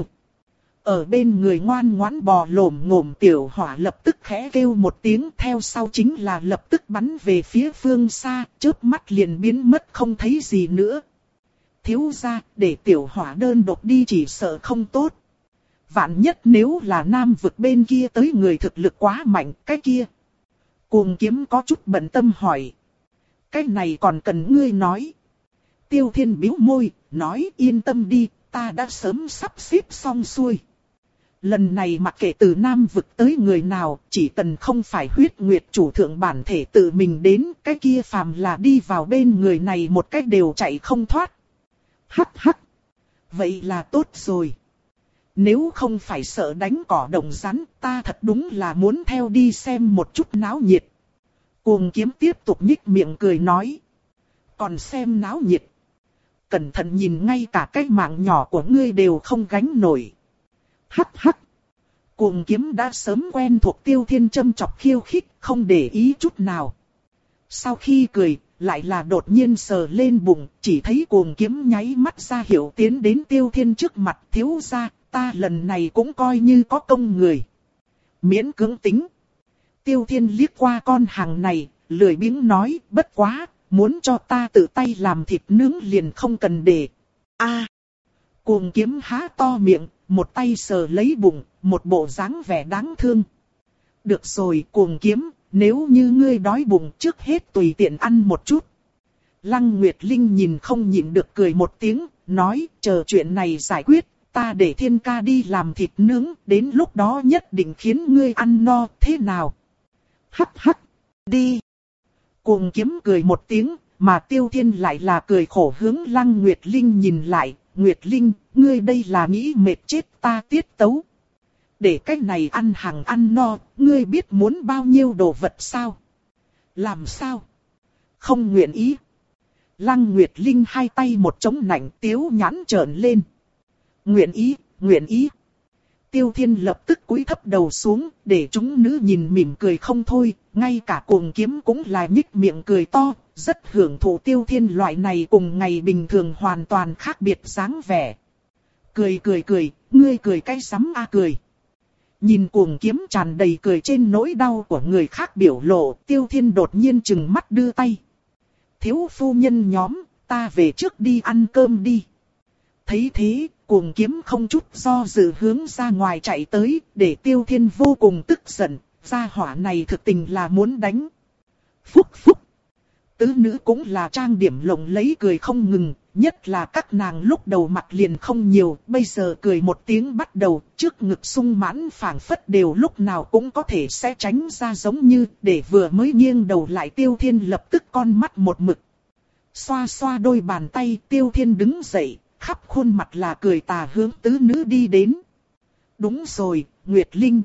Ở bên người ngoan ngoãn bò lổm ngổm Tiểu Hỏa lập tức khẽ kêu một tiếng, theo sau chính là lập tức bắn về phía phương xa, chớp mắt liền biến mất không thấy gì nữa. Thiếu gia, để Tiểu Hỏa đơn độc đi chỉ sợ không tốt. Vạn nhất nếu là Nam vực bên kia tới người thực lực quá mạnh, cái kia. Cuồng Kiếm có chút bận tâm hỏi. Cái này còn cần ngươi nói. Tiêu Thiên bĩu môi, nói yên tâm đi, ta đã sớm sắp xếp xong xuôi. Lần này mặc kệ từ Nam vực tới người nào, chỉ cần không phải huyết nguyệt chủ thượng bản thể tự mình đến, cái kia phàm là đi vào bên người này một cách đều chạy không thoát. Hắc hắc. Vậy là tốt rồi. Nếu không phải sợ đánh cỏ động rắn, ta thật đúng là muốn theo đi xem một chút náo nhiệt. Cuồng Kiếm tiếp tục nhích miệng cười nói. Còn xem náo nhiệt. Cẩn thận nhìn ngay cả cái mạng nhỏ của ngươi đều không gánh nổi. Hắc hắc. Cuồng Kiếm đã sớm quen thuộc Tiêu Thiên châm chọc khiêu khích, không để ý chút nào. Sau khi cười, lại là đột nhiên sờ lên bụng, chỉ thấy Cuồng Kiếm nháy mắt ra hiệu tiến đến Tiêu Thiên trước mặt, thiếu gia, ta lần này cũng coi như có công người. Miễn cưỡng tính. Tiêu Thiên liếc qua con hàng này, lười biếng nói, bất quá, muốn cho ta tự tay làm thịt nướng liền không cần để. A. À. Cuồng Kiếm há to miệng, một tay sờ lấy bụng, một bộ dáng vẻ đáng thương. Được rồi Cuồng Kiếm, nếu như ngươi đói bụng trước hết tùy tiện ăn một chút. Lăng Nguyệt Linh nhìn không nhịn được cười một tiếng, nói chờ chuyện này giải quyết, ta để Thiên ca đi làm thịt nướng, đến lúc đó nhất định khiến ngươi ăn no, thế nào? Hắc hắc, đi. Cuồng Kiếm cười một tiếng, mà Tiêu Thiên lại là cười khổ hướng Lăng Nguyệt Linh nhìn lại. Nguyệt Linh, ngươi đây là nghĩ mệt chết ta tiết tấu. Để cái này ăn hàng ăn no, ngươi biết muốn bao nhiêu đồ vật sao? Làm sao? Không nguyện ý. Lăng Nguyệt Linh hai tay một trống nạnh tiếu nhãn trợn lên. Nguyện ý, nguyện ý. Tiêu Thiên lập tức cúi thấp đầu xuống, để chúng nữ nhìn mỉm cười không thôi, ngay cả Cuồng Kiếm cũng là nhích miệng cười to, rất hưởng thụ Tiêu Thiên loại này cùng ngày bình thường hoàn toàn khác biệt dáng vẻ. Cười cười cười, ngươi cười cái sắm a cười. Nhìn Cuồng Kiếm tràn đầy cười trên nỗi đau của người khác biểu lộ, Tiêu Thiên đột nhiên trừng mắt đưa tay. Thiếu phu nhân nhóm, ta về trước đi ăn cơm đi. Thấy thế, Cuồng Kiếm không chút do dự hướng ra ngoài chạy tới, để Tiêu Thiên vô cùng tức giận, gia hỏa này thực tình là muốn đánh. Phúc phúc. Tứ nữ cũng là trang điểm lộng lẫy cười không ngừng, nhất là các nàng lúc đầu mặt liền không nhiều, bây giờ cười một tiếng bắt đầu, trước ngực sung mãn phảng phất đều lúc nào cũng có thể sẽ tránh ra giống như, để vừa mới nghiêng đầu lại Tiêu Thiên lập tức con mắt một mực. Xoa xoa đôi bàn tay, Tiêu Thiên đứng dậy, khắp khuôn mặt là cười tà hướng tứ nữ đi đến. Đúng rồi, Nguyệt Linh.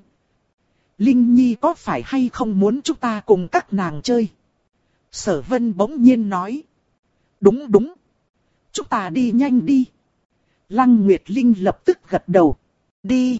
Linh Nhi có phải hay không muốn chúng ta cùng các nàng chơi? Sở Vân bỗng nhiên nói. Đúng đúng. Chúng ta đi nhanh đi. Lăng Nguyệt Linh lập tức gật đầu. Đi.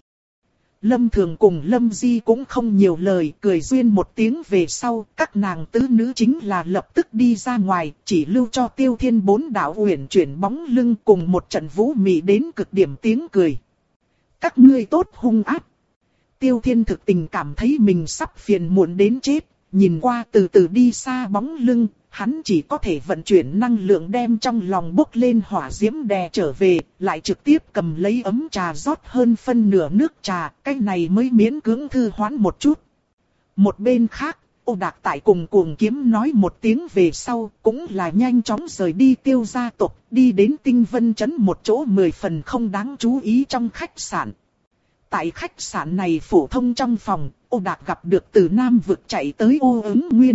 Lâm Thường cùng Lâm Di cũng không nhiều lời, cười duyên một tiếng về sau, các nàng tứ nữ chính là lập tức đi ra ngoài, chỉ lưu cho Tiêu Thiên bốn đạo uyển chuyển bóng lưng cùng một trận vũ mị đến cực điểm tiếng cười. Các ngươi tốt hung ác. Tiêu Thiên thực tình cảm thấy mình sắp phiền muộn đến chết, nhìn qua từ từ đi xa bóng lưng, hắn chỉ có thể vận chuyển năng lượng đem trong lòng bốc lên hỏa diễm đè trở về, lại trực tiếp cầm lấy ấm trà rót hơn phân nửa nước trà, cái này mới miễn cưỡng thư hoán một chút. Một bên khác, Ô Đạc tại cùng Cuồng Kiếm nói một tiếng về sau, cũng là nhanh chóng rời đi Tiêu gia tộc, đi đến Tinh Vân Trấn một chỗ mười phần không đáng chú ý trong khách sạn. Tại khách sạn này phổ thông trong phòng, Ô Đạc gặp được từ Nam vực chạy tới Ô Ứng Nguyên.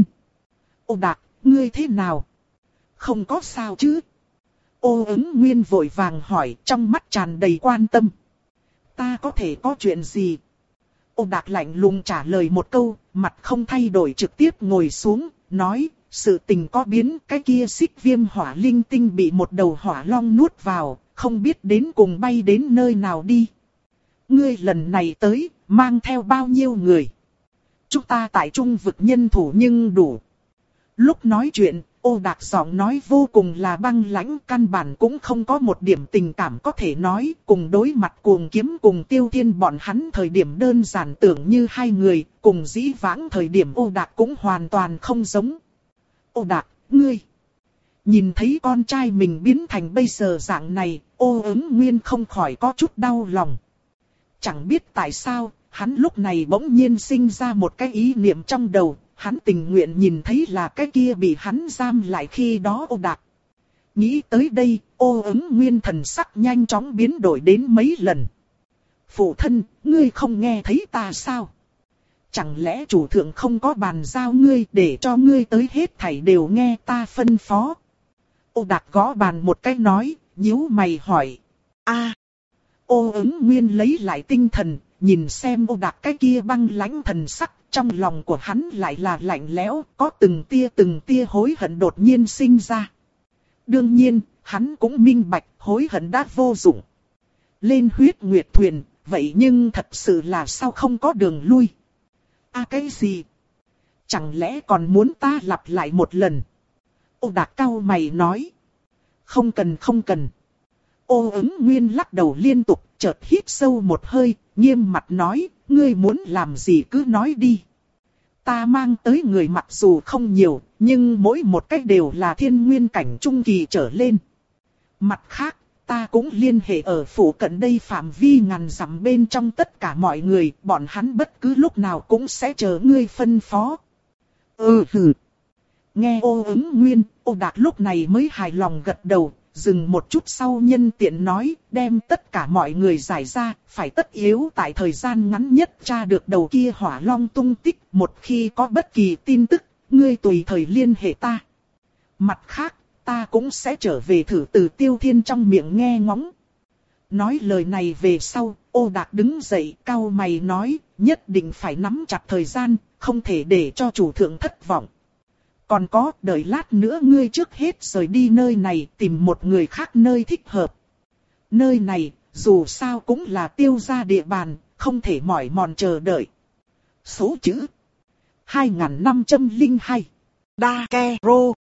Ô Đạc, ngươi thế nào? Không có sao chứ? Ô Ứng Nguyên vội vàng hỏi, trong mắt tràn đầy quan tâm. Ta có thể có chuyện gì? Ô Đạc lạnh lùng trả lời một câu, mặt không thay đổi trực tiếp ngồi xuống, nói, sự tình có biến, cái kia xích viêm hỏa linh tinh bị một đầu hỏa long nuốt vào, không biết đến cùng bay đến nơi nào đi. Ngươi lần này tới, mang theo bao nhiêu người? Chúng ta tại trung vực nhân thủ nhưng đủ. Lúc nói chuyện, Ô Đạc giọng nói vô cùng là băng lãnh, căn bản cũng không có một điểm tình cảm có thể nói, cùng đối mặt Cuồng Kiếm cùng Tiêu Thiên bọn hắn thời điểm đơn giản tưởng như hai người, cùng dĩ vãng thời điểm Ô Đạc cũng hoàn toàn không giống. Ô Đạc, ngươi! Nhìn thấy con trai mình biến thành bây giờ dạng này, Ô Ứng Nguyên không khỏi có chút đau lòng. Chẳng biết tại sao, hắn lúc này bỗng nhiên sinh ra một cái ý niệm trong đầu, hắn tình nguyện nhìn thấy là cái kia bị hắn giam lại khi đó Ô Đạc. Nghĩ tới đây, Ô Ứng Nguyên thần sắc nhanh chóng biến đổi đến mấy lần. Phụ thân, ngươi không nghe thấy ta sao? Chẳng lẽ chủ thượng không có bàn giao ngươi để cho ngươi tới hết thảy đều nghe ta phân phó? Ô Đạc gõ bàn một cái nói, nhíu mày hỏi. A. Ô Ứng Nguyên lấy lại tinh thần, nhìn xem Ô Đạc cái kia băng lãnh thần sắc, trong lòng của hắn lại là lạnh lẽo, có từng tia từng tia hối hận đột nhiên sinh ra. Đương nhiên, hắn cũng minh bạch hối hận đã vô dụng. Lên huyết nguyệt thuyền, vậy nhưng thật sự là sao không có đường lui? À cái gì? Chẳng lẽ còn muốn ta lặp lại một lần? Ô Đạc cau mày nói. Không cần không cần. Ô Ứng Nguyên lắc đầu liên tục, chợt hít sâu một hơi, nghiêm mặt nói, ngươi muốn làm gì cứ nói đi. Ta mang tới người mặc dù không nhiều, nhưng mỗi một cách đều là thiên nguyên cảnh trung kỳ trở lên. Mặt khác, ta cũng liên hệ ở phủ cận đây phạm vi ngàn dặm bên trong tất cả mọi người, bọn hắn bất cứ lúc nào cũng sẽ chờ ngươi phân phó. Ừ hừ. Nghe Ô Ứng Nguyên, Ô Đạc lúc này mới hài lòng gật đầu. Dừng một chút sau nhân tiện nói, đem tất cả mọi người giải ra, phải tất yếu tại thời gian ngắn nhất tra được đầu kia hỏa long tung tích, một khi có bất kỳ tin tức, ngươi tùy thời liên hệ ta. Mặt khác, ta cũng sẽ trở về thử từ Tiêu Thiên trong miệng nghe ngóng. Nói lời này về sau, Ô Đạc đứng dậy cau mày nói, nhất định phải nắm chặt thời gian, không thể để cho chủ thượng thất vọng. Còn có, đợi lát nữa ngươi trước hết rời đi nơi này, tìm một người khác nơi thích hợp. Nơi này, dù sao cũng là Tiêu gia địa bàn, không thể mỏi mòn chờ đợi. Số chữ hai nghìn năm trăm lẻ hai Đa Ke Rô